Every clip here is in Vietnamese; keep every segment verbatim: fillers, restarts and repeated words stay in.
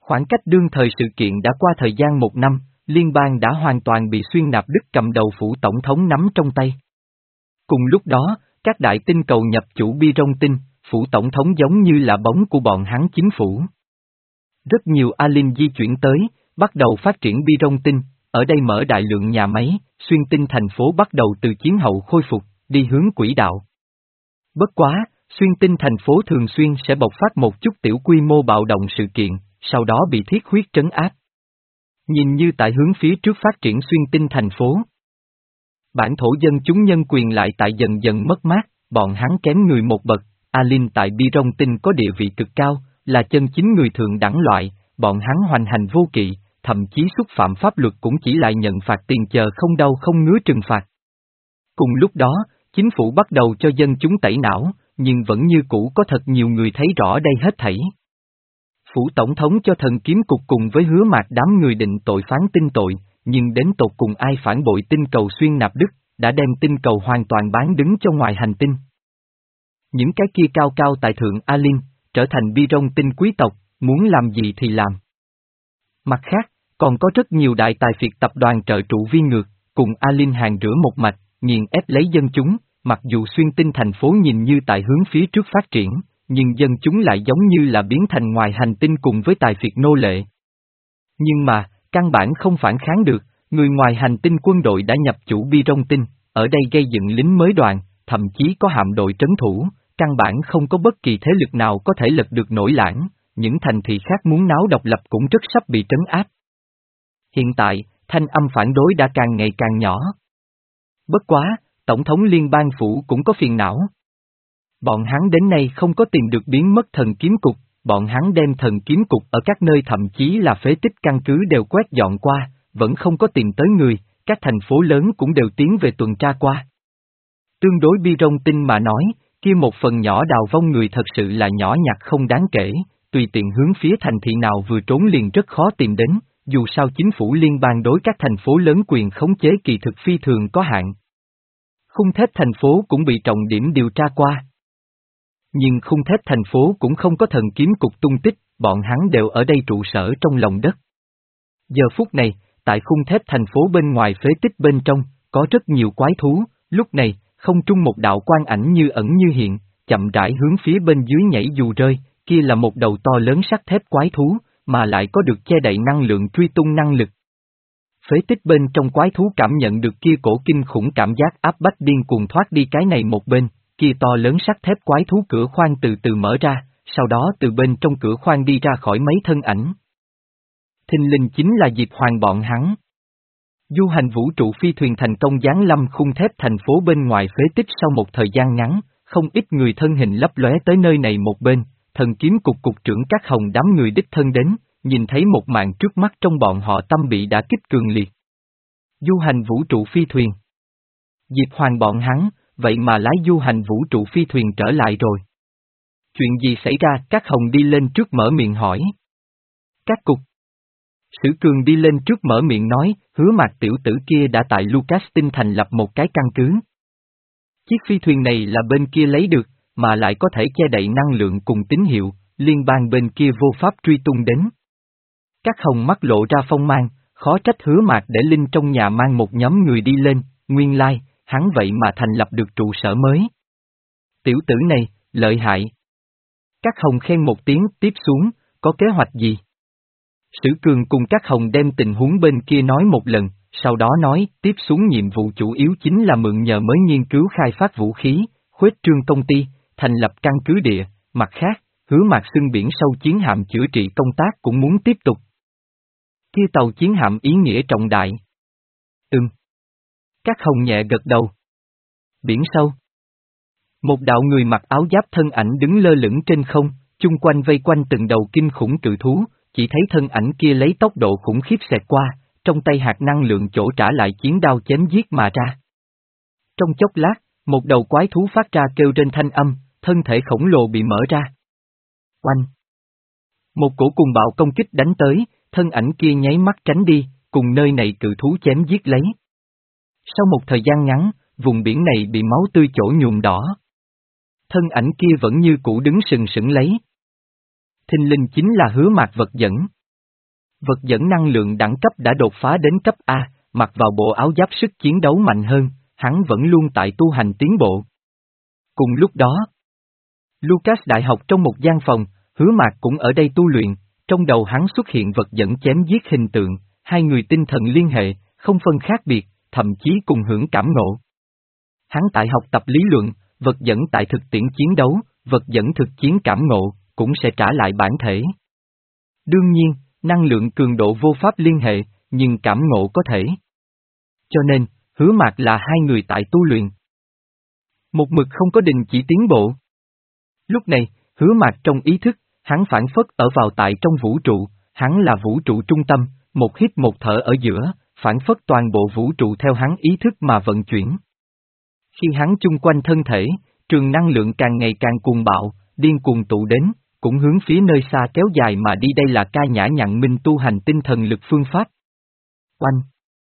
Khoảng cách đương thời sự kiện đã qua thời gian một năm, liên bang đã hoàn toàn bị Xuyên Nạp Đức cầm đầu phủ tổng thống nắm trong tay. Cùng lúc đó, các đại tinh cầu nhập chủ bi rong tinh, phủ tổng thống giống như là bóng của bọn hắn chính phủ. Rất nhiều alien di chuyển tới, bắt đầu phát triển bi rong tinh, ở đây mở đại lượng nhà máy, xuyên tinh thành phố bắt đầu từ chiến hậu khôi phục, đi hướng quỹ đạo. Bất quá, xuyên tinh thành phố thường xuyên sẽ bộc phát một chút tiểu quy mô bạo động sự kiện, sau đó bị thiết huyết trấn áp. Nhìn như tại hướng phía trước phát triển xuyên tinh thành phố. Bản thổ dân chúng nhân quyền lại tại dần dần mất mát, bọn hắn kém người một bậc, alien tại bi rong tinh có địa vị cực cao, là chân chính người thượng đẳng loại, bọn hắn hoành hành vô kỵ, thậm chí xúc phạm pháp luật cũng chỉ lại nhận phạt tiền chờ không đau không ngứa trừng phạt. Cùng lúc đó, chính phủ bắt đầu cho dân chúng tẩy não, nhưng vẫn như cũ có thật nhiều người thấy rõ đây hết thảy. Phủ tổng thống cho thần kiếm cục cùng với Hứa Mạc đám người định tội phán tinh tội, nhưng đến tột cùng ai phản bội tinh cầu Xuyên Nạp Đức, đã đem tinh cầu hoàn toàn bán đứng cho ngoài hành tinh. Những cái kia cao cao tại thượng alien, trở thành bi rong tinh quý tộc, muốn làm gì thì làm. Mặt khác, còn có rất nhiều đại tài phiệt tập đoàn trợ trụ viên ngược, cùng alien hàng rửa một mạch, nghiền ép lấy dân chúng, mặc dù xuyên tinh thành phố nhìn như tại hướng phía trước phát triển, nhưng dân chúng lại giống như là biến thành ngoài hành tinh cùng với tài phiệt nô lệ. Nhưng mà, căn bản không phản kháng được, người ngoài hành tinh quân đội đã nhập chủ bi rong tinh, ở đây gây dựng lính mới đoàn, thậm chí có hạm đội trấn thủ, căn bản không có bất kỳ thế lực nào có thể lật được nổi lãng, những thành thị khác muốn náo độc lập cũng rất sắp bị trấn áp. Hiện tại, thanh âm phản đối đã càng ngày càng nhỏ. Bất quá, Tổng thống liên bang phủ cũng có phiền não. Bọn hắn đến nay không có tìm được biến mất thần kiếm cục, bọn hắn đem thần kiếm cục ở các nơi thậm chí là phế tích căn cứ đều quét dọn qua, vẫn không có tìm tới người, các thành phố lớn cũng đều tiến về tuần tra qua. Tương đối bi rong tinh mà nói, kia một phần nhỏ đào vong người thật sự là nhỏ nhặt không đáng kể, tùy tiện hướng phía thành thị nào vừa trốn liền rất khó tìm đến, dù sao chính phủ liên bang đối các thành phố lớn quyền khống chế kỳ thực phi thường có hạn. Khung thép thành phố cũng bị trọng điểm điều tra qua. Nhưng khung thép thành phố cũng không có thần kiếm cục tung tích, bọn hắn đều ở đây trụ sở trong lòng đất. Giờ phút này, tại khung thép thành phố bên ngoài phế tích bên trong, có rất nhiều quái thú, lúc này, không trung một đạo quang ảnh như ẩn như hiện, chậm rãi hướng phía bên dưới nhảy dù rơi, kia là một đầu to lớn sắt thép quái thú, mà lại có được che đậy năng lượng truy tung năng lực. Phế tích bên trong quái thú cảm nhận được kia cổ kinh khủng cảm giác áp bách điên cuồng thoát đi cái này một bên, kia to lớn sắt thép quái thú cửa khoang từ từ mở ra, sau đó từ bên trong cửa khoang đi ra khỏi mấy thân ảnh. Thình lình chính là Diệp Hoàng bọn hắn. Du hành vũ trụ phi thuyền thành công giáng lâm khung thép thành phố bên ngoài phế tích sau một thời gian ngắn, không ít người thân hình lấp lóe tới nơi này một bên, thần kiếm cục cục trưởng các hồng đám người đích thân đến, nhìn thấy một màn trước mắt trong bọn họ tâm bị đã kích cường liệt. Du hành vũ trụ phi thuyền. Diệp Hoàng bọn hắn, vậy mà lái du hành vũ trụ phi thuyền trở lại rồi. Chuyện gì xảy ra? Các hồng đi lên trước mở miệng hỏi. Các cục. Sử Cường đi lên trước mở miệng nói, Hứa Mạc tiểu tử kia đã tại Lucas tinh thành lập một cái căn cứ. Chiếc phi thuyền này là bên kia lấy được, mà lại có thể che đậy năng lượng cùng tín hiệu, liên bang bên kia vô pháp truy tung đến. Các hồng mắt lộ ra phong mang, khó trách Hứa Mạc để Linh trong nhà mang một nhóm người đi lên, nguyên lai, hắn vậy mà thành lập được trụ sở mới. Tiểu tử này, lợi hại. Các hồng khen một tiếng, tiếp xuống, có kế hoạch gì? Sử Cường cùng các hồng đem tình huống bên kia nói một lần, sau đó nói, tiếp xuống nhiệm vụ chủ yếu chính là mượn nhờ mới nghiên cứu khai phát vũ khí, khuếch trương công ty, thành lập căn cứ địa, mặt khác, Hứa Mạc xưng biển sâu chiến hạm chữa trị công tác cũng muốn tiếp tục. Kia tàu chiến hạm ý nghĩa trọng đại. Ừm. Các hồng nhẹ gật đầu. Biển sâu. Một đạo người mặc áo giáp thân ảnh đứng lơ lửng trên không, chung quanh vây quanh từng đầu kinh khủng cự thú, chỉ thấy thân ảnh kia lấy tốc độ khủng khiếp xẹt qua, trong tay hạt năng lượng chỗ trả lại chiến đao chém giết mà ra. Trong chốc lát, một đầu quái thú phát ra kêu trên thanh âm, thân thể khổng lồ bị mở ra. Oanh! Một cổ cùng bạo công kích đánh tới, thân ảnh kia nháy mắt tránh đi, cùng nơi này cự thú chém giết lấy. Sau một thời gian ngắn, vùng biển này bị máu tươi chỗ nhuộm đỏ. Thân ảnh kia vẫn như cũ đứng sừng sững lấy. Thình lình chính là Hứa Mạc vật dẫn. Vật dẫn năng lượng đẳng cấp đã đột phá đến cấp A, mặc vào bộ áo giáp sức chiến đấu mạnh hơn, hắn vẫn luôn tại tu hành tiến bộ. Cùng lúc đó, Lucas đại học trong một gian phòng, Hứa Mạc cũng ở đây tu luyện, trong đầu hắn xuất hiện vật dẫn chém giết hình tượng, hai người tinh thần liên hệ, không phân khác biệt, thậm chí cùng hưởng cảm ngộ. Hắn tại học tập lý luận, vật dẫn tại thực tiễn chiến đấu, vật dẫn thực chiến cảm ngộ, cũng sẽ trả lại bản thể. Đương nhiên, năng lượng cường độ vô pháp liên hệ, nhưng cảm ngộ có thể. Cho nên, Hứa Mạc là hai người tại tu luyện. Một mực không có đình chỉ tiến bộ. Lúc này, Hứa Mạc trong ý thức, hắn phản phất ở vào tại trong vũ trụ, hắn là vũ trụ trung tâm, một hít một thở ở giữa, phản phất toàn bộ vũ trụ theo hắn ý thức mà vận chuyển. Khi hắn chung quanh thân thể, trường năng lượng càng ngày càng cuồng bạo, điên cuồng tụ đến, cũng hướng phía nơi xa kéo dài mà đi. Đây là ca nhã nhặn minh tu hành tinh thần lực phương pháp. Oanh!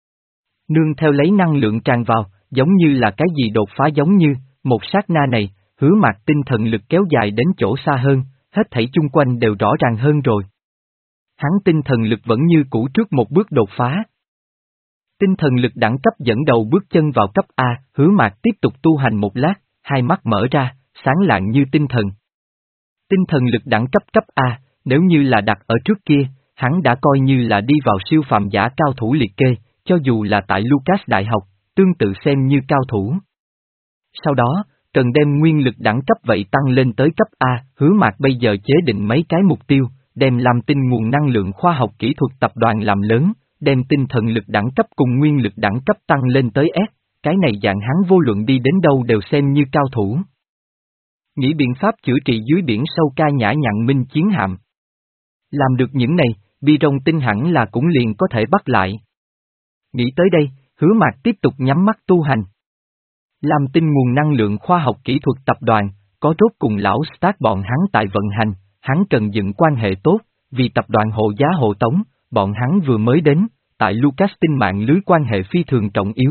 Nương theo lấy năng lượng tràn vào, giống như là cái gì đột phá giống như, một sát na này, Hứa Mạc tinh thần lực kéo dài đến chỗ xa hơn, hết thảy chung quanh đều rõ ràng hơn rồi. Hắn tinh thần lực vẫn như cũ trước một bước đột phá. Tinh thần lực đẳng cấp dẫn đầu bước chân vào cấp A, Hứa Mạc tiếp tục tu hành một lát, hai mắt mở ra, sáng lạng như tinh thần. Tinh thần lực đẳng cấp cấp A, nếu như là đặt ở trước kia, hắn đã coi như là đi vào siêu phàm giả cao thủ liệt kê, cho dù là tại Lucas Đại học, tương tự xem như cao thủ. Sau đó, cần đem nguyên lực đẳng cấp vậy tăng lên tới cấp A, Hứa Mạc bây giờ chế định mấy cái mục tiêu, đem làm tinh nguồn năng lượng khoa học kỹ thuật tập đoàn làm lớn, đem tinh thần lực đẳng cấp cùng nguyên lực đẳng cấp tăng lên tới S, cái này dạng hắn vô luận đi đến đâu đều xem như cao thủ. Nghĩ biện pháp chữa trị dưới biển sâu ca nhã nhặn minh chiến hạm. Làm được những này, Bi Rong tin hẳn là cũng liền có thể bắt lại. Nghĩ tới đây, Hứa Mạc tiếp tục nhắm mắt tu hành. Làm tinh nguồn năng lượng khoa học kỹ thuật tập đoàn, có rốt cùng lão Stark bọn hắn tại vận hành, hắn cần dựng quan hệ tốt, vì tập đoàn hộ giá hộ tống, bọn hắn vừa mới đến, tại Lucas tin mạng lưới quan hệ phi thường trọng yếu.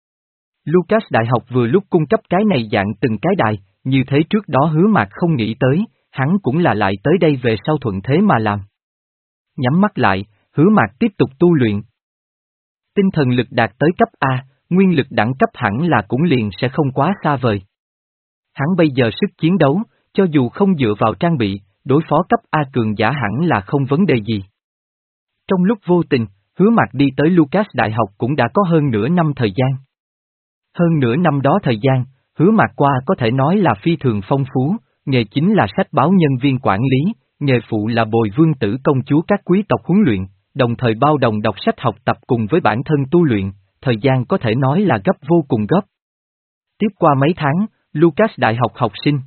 Lucas Đại học vừa lúc cung cấp cái này dạng từng cái đài, như thế trước đó Hứa Mạc không nghĩ tới, hắn cũng là lại tới đây về sau thuận thế mà làm. Nhắm mắt lại, Hứa Mạc tiếp tục tu luyện. Tinh thần lực đạt tới cấp A, nguyên lực đẳng cấp hẳn là cũng liền sẽ không quá xa vời. Hắn bây giờ sức chiến đấu, cho dù không dựa vào trang bị, đối phó cấp A cường giả hẳn là không vấn đề gì. Trong lúc vô tình, Hứa Mạc đi tới Lucas Đại học cũng đã có hơn nửa năm thời gian. Hơn nửa năm đó thời gian, Hứa Mạc qua có thể nói là phi thường phong phú, nghề chính là sách báo nhân viên quản lý, nghề phụ là bồi vương tử công chúa các quý tộc huấn luyện, đồng thời bao đồng đọc sách học tập cùng với bản thân tu luyện, thời gian có thể nói là gấp vô cùng gấp. Tiếp qua mấy tháng, Lucas Đại học học sinh.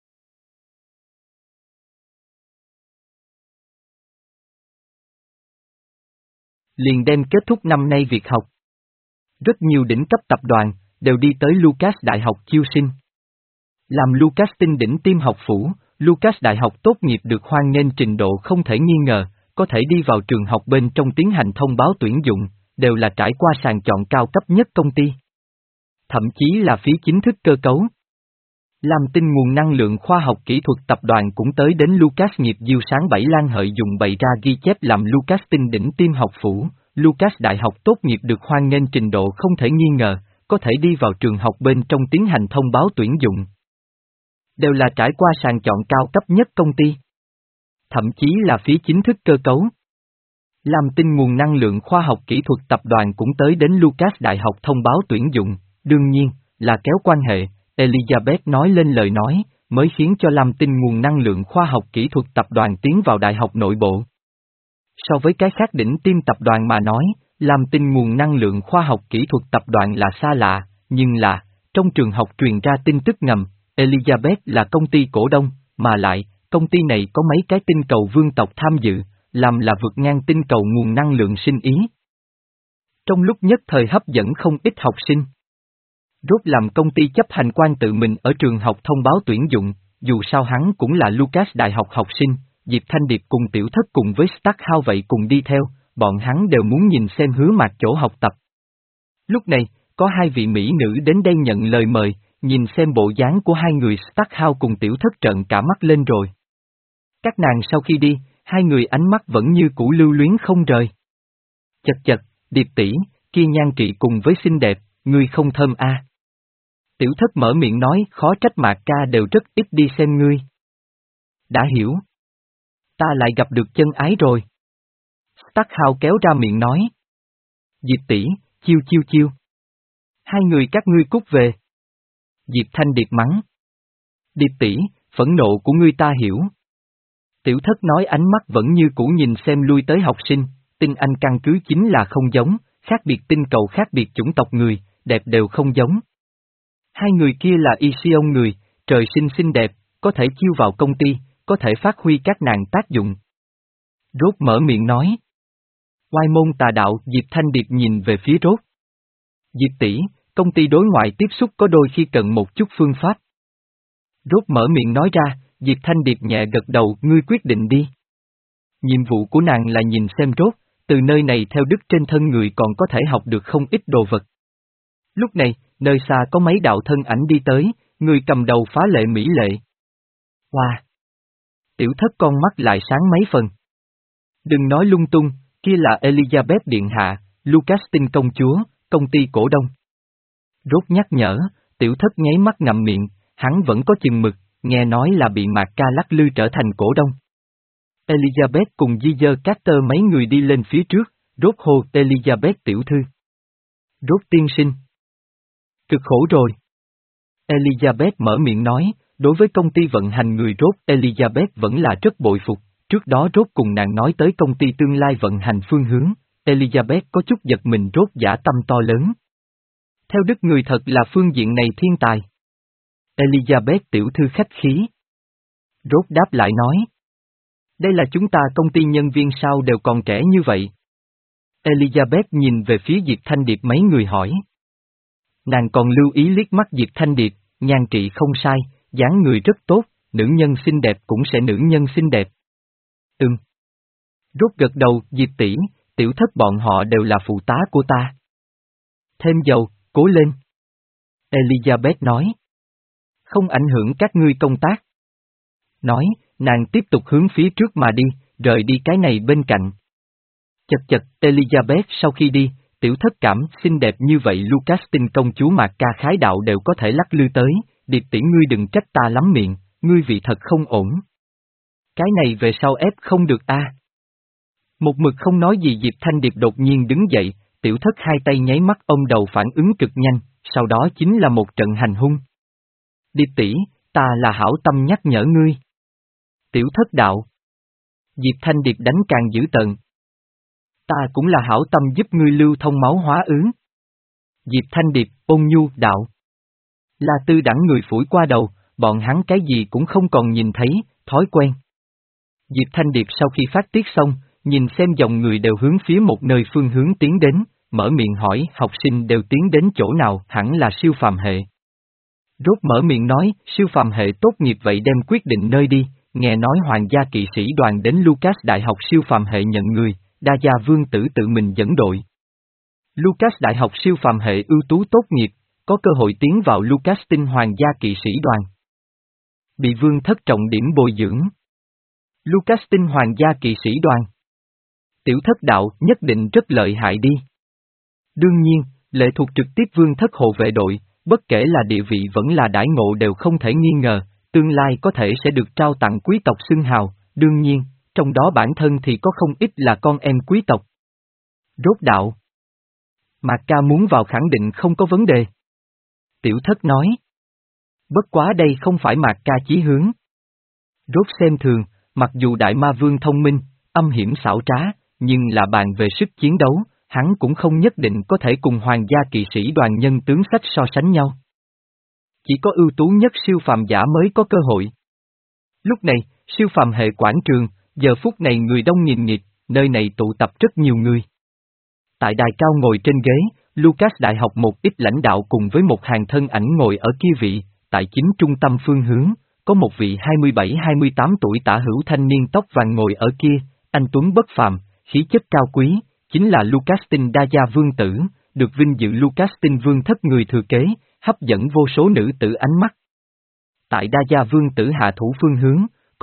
Liền đem kết thúc năm nay việc học. Rất nhiều đỉnh cấp tập đoàn, đều đi tới Lucas Đại học chiêu sinh. Làm Lucas tinh đỉnh tim học phủ, Lucas Đại học tốt nghiệp được hoan nghênh trình độ không thể nghi ngờ, có thể đi vào trường học bên trong tiến hành thông báo tuyển dụng, đều là trải qua sàng chọn cao cấp nhất công ty. Thậm chí là phí chính thức cơ cấu. Làm tinh nguồn năng lượng khoa học kỹ thuật tập đoàn cũng tới đến Lucas nghiệp diêu sáng bảy lan hợi dùng bày ra ghi chép làm Lucas tinh đỉnh tim học phủ, Lucas Đại học tốt nghiệp được hoan nghênh trình độ không thể nghi ngờ, có thể đi vào trường học bên trong tiến hành thông báo tuyển dụng. Đều là trải qua sàng chọn cao cấp nhất công ty. Thậm chí là phí chính thức cơ cấu. Làm tinh nguồn năng lượng khoa học kỹ thuật tập đoàn cũng tới đến Lucas Đại học thông báo tuyển dụng, đương nhiên, là kéo quan hệ, Elizabeth nói lên lời nói, mới khiến cho làm tinh nguồn năng lượng khoa học kỹ thuật tập đoàn tiến vào đại học nội bộ. So với cái khác đỉnh tim tập đoàn mà nói, làm tinh nguồn năng lượng khoa học kỹ thuật tập đoàn là xa lạ, nhưng là, trong trường học truyền ra tin tức ngầm, Elizabeth là công ty cổ đông, mà lại, công ty này có mấy cái tinh cầu vương tộc tham dự, làm là vượt ngang tinh cầu nguồn năng lượng sinh ý. Trong lúc nhất thời hấp dẫn không ít học sinh. Rốt làm công ty chấp hành quan tự mình ở trường học thông báo tuyển dụng, dù sao hắn cũng là Lucas Đại học học sinh, Diệp Thanh Điệp cùng Tiểu Thất cùng với Starkhouse vậy cùng đi theo, bọn hắn đều muốn nhìn xem Hứa Mạc chỗ học tập. Lúc này, có hai vị mỹ nữ đến đây nhận lời mời, nhìn xem bộ dáng của hai người Starkhouse cùng Tiểu Thất trợn cả mắt lên rồi. Các nàng sau khi đi, hai người ánh mắt vẫn như cũ lưu luyến không rời. Chật chật, Điệp tỷ, kia nhan trị cùng với xinh đẹp, ngươi không thơm a. À. Tiểu thất mở miệng nói khó trách Mạc ca đều rất ít đi xem ngươi. Đã hiểu. Ta lại gặp được chân ái rồi. Tắc Hào kéo ra miệng nói. Diệp tỷ, chiêu chiêu chiêu. Hai người các ngươi cút về. Diệp Thanh Điệp mắng. Điệp tỷ, phẫn nộ của ngươi ta hiểu. Tiểu thất nói ánh mắt vẫn như cũ nhìn xem lui tới học sinh, tinh anh căn cứ chính là không giống, khác biệt tinh cầu khác biệt chủng tộc người, đẹp đều không giống. Hai người kia là y si ông người, trời sinh xinh đẹp, có thể chiêu vào công ty, có thể phát huy các nàng tác dụng. Rốt mở miệng nói. Oai môn tà đạo, Diệp Thanh Điệp nhìn về phía Rốt. Diệp tỷ, công ty đối ngoại tiếp xúc có đôi khi cần một chút phương pháp. Rốt mở miệng nói ra, Diệp Thanh Điệp nhẹ gật đầu, ngươi quyết định đi. Nhiệm vụ của nàng là nhìn xem Rốt, từ nơi này theo đức trên thân người còn có thể học được không ít đồ vật. Lúc này, nơi xa có mấy đạo thân ảnh đi tới, người cầm đầu phá lệ mỹ lệ. Wow! Tiểu thất con mắt lại sáng mấy phần. Đừng nói lung tung, kia là Elizabeth Điện Hạ, Lucastin công chúa, công ty cổ đông. Rốt nhắc nhở, tiểu thất nháy mắt ngậm miệng, hắn vẫn có chừng mực, nghe nói là bị Mạc ca lắc lư trở thành cổ đông. Elizabeth cùng Giger Carter mấy người đi lên phía trước, Rốt hô Elizabeth tiểu thư. Rốt tiên sinh. Cực khổ rồi. Elizabeth mở miệng nói, đối với công ty vận hành người Rốt Elizabeth vẫn là rất bội phục, trước đó Rốt cùng nàng nói tới công ty tương lai vận hành phương hướng, Elizabeth có chút giật mình Rốt dã tâm to lớn. Theo đức người thật là phương diện này thiên tài. Elizabeth tiểu thư khách khí. Rốt đáp lại nói. Đây là chúng ta công ty nhân viên sao đều còn trẻ như vậy. Elizabeth nhìn về phía Diệp Thanh Điệp mấy người hỏi. Nàng còn lưu ý liếc mắt Diệp Thanh Điệp, nhan trị không sai, dáng người rất tốt, nữ nhân xinh đẹp cũng sẽ nữ nhân xinh đẹp. Ừm. Rốt gật đầu, Diệp tỷ, tiểu thất bọn họ đều là phụ tá của ta. Thêm dầu, cố lên. Elizabeth nói. Không ảnh hưởng các ngươi công tác. Nói, nàng tiếp tục hướng phía trước mà đi, rời đi cái này bên cạnh. Chật chật, Elizabeth sau khi đi, tiểu thất cảm xinh đẹp như vậy Lucastin công chúa Mạc ca khái đạo đều có thể lắc lư tới, Điệp tỷ ngươi đừng trách ta lắm miệng, ngươi vị thật không ổn. Cái này về sau ép không được a. À. Một mực không nói gì Diệp Thanh Điệp đột nhiên đứng dậy, tiểu thất hai tay nháy mắt ôm đầu phản ứng cực nhanh, sau đó chính là một trận hành hung. Điệp tỷ, ta là hảo tâm nhắc nhở ngươi. Tiểu thất đạo. Diệp Thanh Điệp đánh càng dữ tợn. Ta cũng là hảo tâm giúp ngươi lưu thông máu hóa ứ. Diệp Thanh Điệp, ôn nhu, đạo. Là tư đẳng người phủi qua đầu, bọn hắn cái gì cũng không còn nhìn thấy, thói quen. Diệp Thanh Điệp sau khi phát tiết xong, nhìn xem dòng người đều hướng phía một nơi phương hướng tiến đến, mở miệng hỏi học sinh đều tiến đến chỗ nào, hẳn là siêu phàm hệ. Rốt mở miệng nói, siêu phàm hệ tốt nghiệp vậy đem quyết định nơi đi, nghe nói hoàng gia kỵ sĩ đoàn đến Lucas Đại học siêu phàm hệ nhận người, Đa Gia Vương Tử tự mình dẫn đội. Lucas Đại học siêu phàm hệ ưu tú tốt nghiệp, có cơ hội tiến vào Lucastin hoàng gia kỵ sĩ đoàn. Bị vương thất trọng điểm bồi dưỡng. Lucastin hoàng gia kỵ sĩ đoàn. Tiểu thất đạo nhất định rất lợi hại đi. Đương nhiên, lệ thuộc trực tiếp vương thất hộ vệ đội, bất kể là địa vị vẫn là đãi ngộ đều không thể nghi ngờ, tương lai có thể sẽ được trao tặng quý tộc xưng hào, đương nhiên, trong đó bản thân thì có không ít là con em quý tộc. Rốt đạo. Mạc ca muốn vào khẳng định không có vấn đề. Tiểu thất nói. Bất quá đây không phải Mạc ca chí hướng. Rốt xem thường, mặc dù đại ma vương thông minh, âm hiểm xảo trá, nhưng là bàn về sức chiến đấu, hắn cũng không nhất định có thể cùng hoàng gia kỵ sĩ đoàn nhân tướng sách so sánh nhau. Chỉ có ưu tú nhất siêu phàm giả mới có cơ hội. Lúc này, siêu phàm hệ quảng trường, giờ phút này người đông nghìn nghịt, nơi này tụ tập rất nhiều người. Tại đài cao ngồi trên ghế, Lucas Đại học một ít lãnh đạo cùng với một hàng thân ảnh ngồi ở kia vị, tại chính trung tâm phương hướng, có một vị hai mươi bảy hai mươi tám tuổi tả hữu thanh niên tóc vàng ngồi ở kia, anh tuấn bất phàm, khí chất cao quý, chính là Lucastin Đa Gia Vương Tử, được vinh dự Lucastin Vương thất người thừa kế, hấp dẫn vô số nữ tử ánh mắt. Tại Đa Gia Vương Tử hạ thủ phương hướng,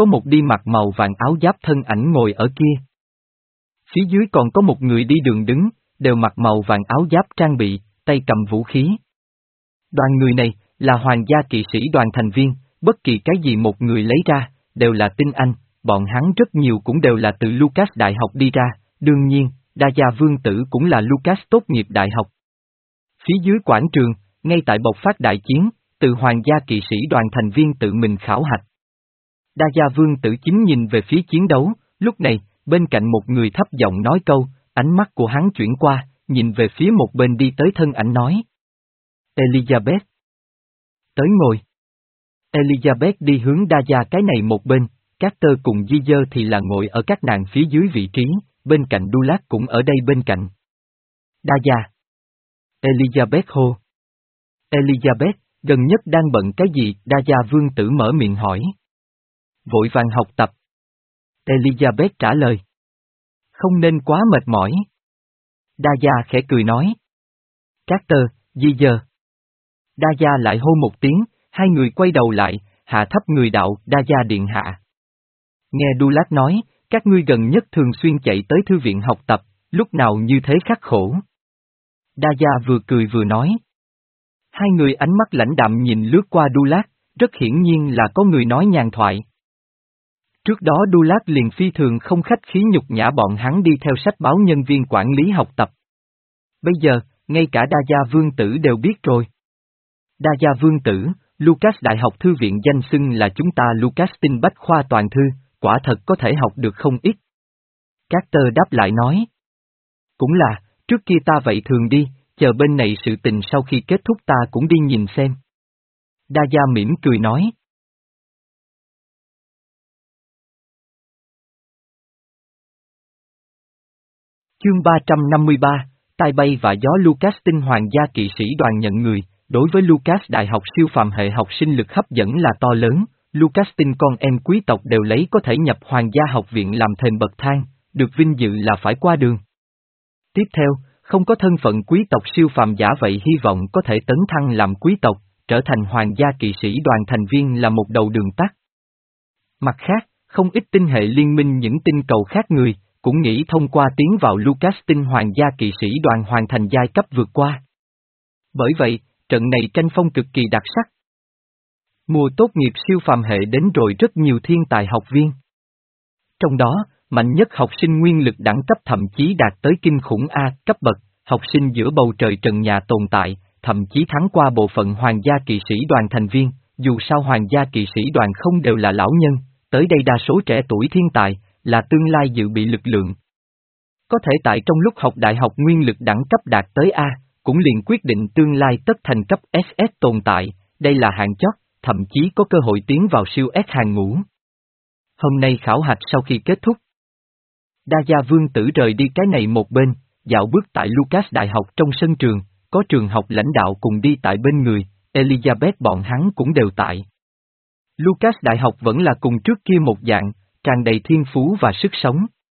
có một đi mặc màu vàng áo giáp thân ảnh ngồi ở kia. Phía dưới còn có một người đi đường đứng, đều mặc màu vàng áo giáp trang bị, tay cầm vũ khí. Đoàn người này, là hoàng gia kỵ sĩ đoàn thành viên, bất kỳ cái gì một người lấy ra, đều là tinh anh, bọn hắn rất nhiều cũng đều là từ Lucas Đại học đi ra, đương nhiên, Đa Gia Vương Tử cũng là Lucas tốt nghiệp đại học. Phía dưới quảng trường, ngay tại bộc phát đại chiến, từ hoàng gia kỵ sĩ đoàn thành viên tự mình khảo hạch. Đa Gia Vương Tử chính nhìn về phía chiến đấu, lúc này, bên cạnh một người thấp giọng nói câu, ánh mắt của hắn chuyển qua, nhìn về phía một bên đi tới thân ảnh nói. Elizabeth. Tới ngồi. Elizabeth đi hướng Đa Gia cái này một bên, Carter cùng Di Dơ thì là ngồi ở các nàng phía dưới vị trí, bên cạnh Dulas cũng ở đây bên cạnh. Đa Gia. Elizabeth hô. Elizabeth, gần nhất đang bận cái gì? Đa Gia Vương Tử mở miệng hỏi. Vội vàng học tập. Elizabeth trả lời. Không nên quá mệt mỏi. Đa Gia khẽ cười nói. Carter, Di Dơ. Đa Gia lại hô một tiếng, hai người quay đầu lại, hạ thấp người đạo, Đa Gia điện hạ. Nghe Dulas nói, các ngươi gần nhất thường xuyên chạy tới thư viện học tập, lúc nào như thế khắc khổ. Đa Gia vừa cười vừa nói. Hai người ánh mắt lãnh đạm nhìn lướt qua Dulas, rất hiển nhiên là có người nói nhàn thoại. Trước đó Dulas liền phi thường không khách khí nhục nhã bọn hắn đi theo sách báo nhân viên quản lý học tập. Bây giờ, ngay cả Đa Gia Vương Tử đều biết rồi. Đa Gia Vương Tử, Lucas Đại học Thư viện danh xưng là chúng ta Lucas Tinh Bách Khoa Toàn Thư, quả thật có thể học được không ít. Carter đáp lại nói. Cũng là, trước kia ta vậy thường đi, chờ bên này sự tình sau khi kết thúc ta cũng đi nhìn xem. Đa Gia mỉm cười nói. Chương ba trăm năm mươi ba, Tai bay và gió. Lucas Tinh hoàng gia kỵ sĩ đoàn nhận người, đối với Lucas Đại học siêu phàm hệ học sinh lực hấp dẫn là to lớn, Lucas Tinh con em quý tộc đều lấy có thể nhập hoàng gia học viện làm thềm bậc thang, được vinh dự là phải qua đường. Tiếp theo, không có thân phận quý tộc siêu phàm giả vậy hy vọng có thể tấn thăng làm quý tộc, trở thành hoàng gia kỵ sĩ đoàn thành viên là một đầu đường tắt. Mặt khác, không ít tinh hệ liên minh những tinh cầu khác người, cũng nghĩ thông qua tiến vào Lucas Tinh hoàng gia kỵ sĩ đoàn hoàn thành giai cấp vượt qua. Bởi vậy, trận này tranh phong cực kỳ đặc sắc. Mùa tốt nghiệp siêu phàm hệ đến rồi rất nhiều thiên tài học viên. Trong đó, mạnh nhất học sinh nguyên lực đẳng cấp thậm chí đạt tới kinh khủng A cấp bậc, học sinh giữa bầu trời trần nhà tồn tại, thậm chí thắng qua bộ phận hoàng gia kỵ sĩ đoàn thành viên, dù sao hoàng gia kỵ sĩ đoàn không đều là lão nhân, tới đây đa số trẻ tuổi thiên tài, là tương lai dự bị lực lượng. Có thể tại trong lúc học đại học nguyên lực đẳng cấp đạt tới A, cũng liền quyết định tương lai tất thành cấp ét ét tồn tại, đây là hạng chót, thậm chí có cơ hội tiến vào siêu S hàng ngũ. Hôm nay khảo hạch sau khi kết thúc, Đa Gia Vương Tử rời đi cái này một bên, dạo bước tại Lucas Đại học trong sân trường, có trường học lãnh đạo cùng đi tại bên người, Elizabeth bọn hắn cũng đều tại. Lucas Đại học vẫn là cùng trước kia một dạng, tràn đầy thiên phú và sức sống.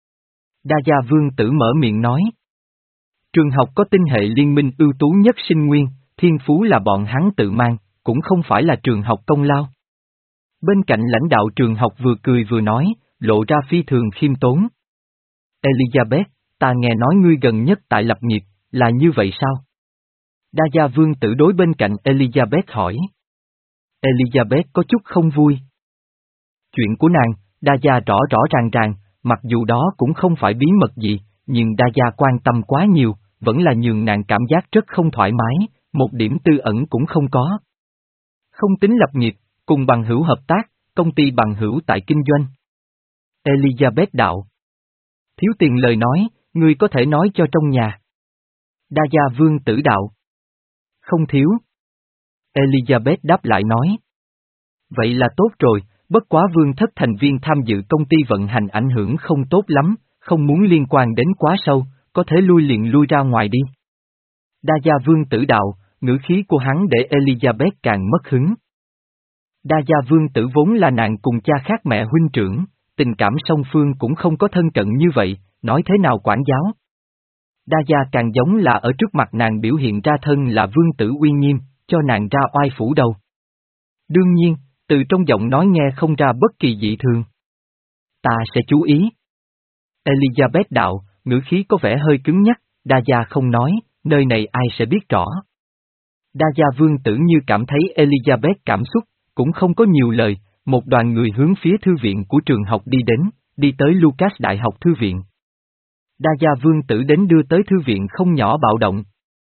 Đa Gia Vương Tử mở miệng nói. Trường học có tinh hệ liên minh ưu tú nhất sinh nguyên, thiên phú là bọn hắn tự mang, cũng không phải là trường học công lao. Bên cạnh lãnh đạo trường học vừa cười vừa nói, lộ ra phi thường khiêm tốn. Elizabeth, ta nghe nói ngươi gần nhất tại lập nghiệp, là như vậy sao? Đa Gia Vương Tử đối bên cạnh Elizabeth hỏi. Elizabeth có chút không vui. Chuyện của nàng, Đa Gia rõ rõ ràng ràng, mặc dù đó cũng không phải bí mật gì, nhưng Đa Gia quan tâm quá nhiều, vẫn là nhường nàng cảm giác rất không thoải mái, một điểm tư ẩn cũng không có. Không tính lập nghiệp, cùng bằng hữu hợp tác, công ty bằng hữu tại kinh doanh. Elizabeth đạo. Thiếu tiền lời nói, ngươi có thể nói cho trong nhà. Đa Gia Vương Tử đạo. Không thiếu. Elizabeth đáp lại nói. Vậy là tốt rồi, bất quá vương thất thành viên tham dự công ty vận hành ảnh hưởng không tốt lắm, không muốn liên quan đến quá sâu, có thể lui liền lui ra ngoài đi. Đa Gia Vương Tử đạo, ngữ khí của hắn để Elizabeth càng mất hứng. Đa Gia Vương Tử vốn là nàng cùng cha khác mẹ huynh trưởng, tình cảm song phương cũng không có thân cận như vậy, nói thế nào quản giáo. Đa Gia càng giống là ở trước mặt nàng biểu hiện ra thân là vương tử uy nghiêm, cho nàng ra oai phủ đầu. Đương nhiên, từ trong giọng nói nghe không ra bất kỳ dị thường. ta sẽ chú ý. Elizabeth đạo, ngữ khí có vẻ hơi cứng nhắc, Đa Gia không nói, nơi này ai sẽ biết rõ. Đa Gia vương tử như cảm thấy Elizabeth cảm xúc, cũng không có nhiều lời, một đoàn người hướng phía thư viện của trường học đi đến, đi tới Lucas Đại học thư viện. Đa Gia vương tử đến đưa tới thư viện không nhỏ bạo động.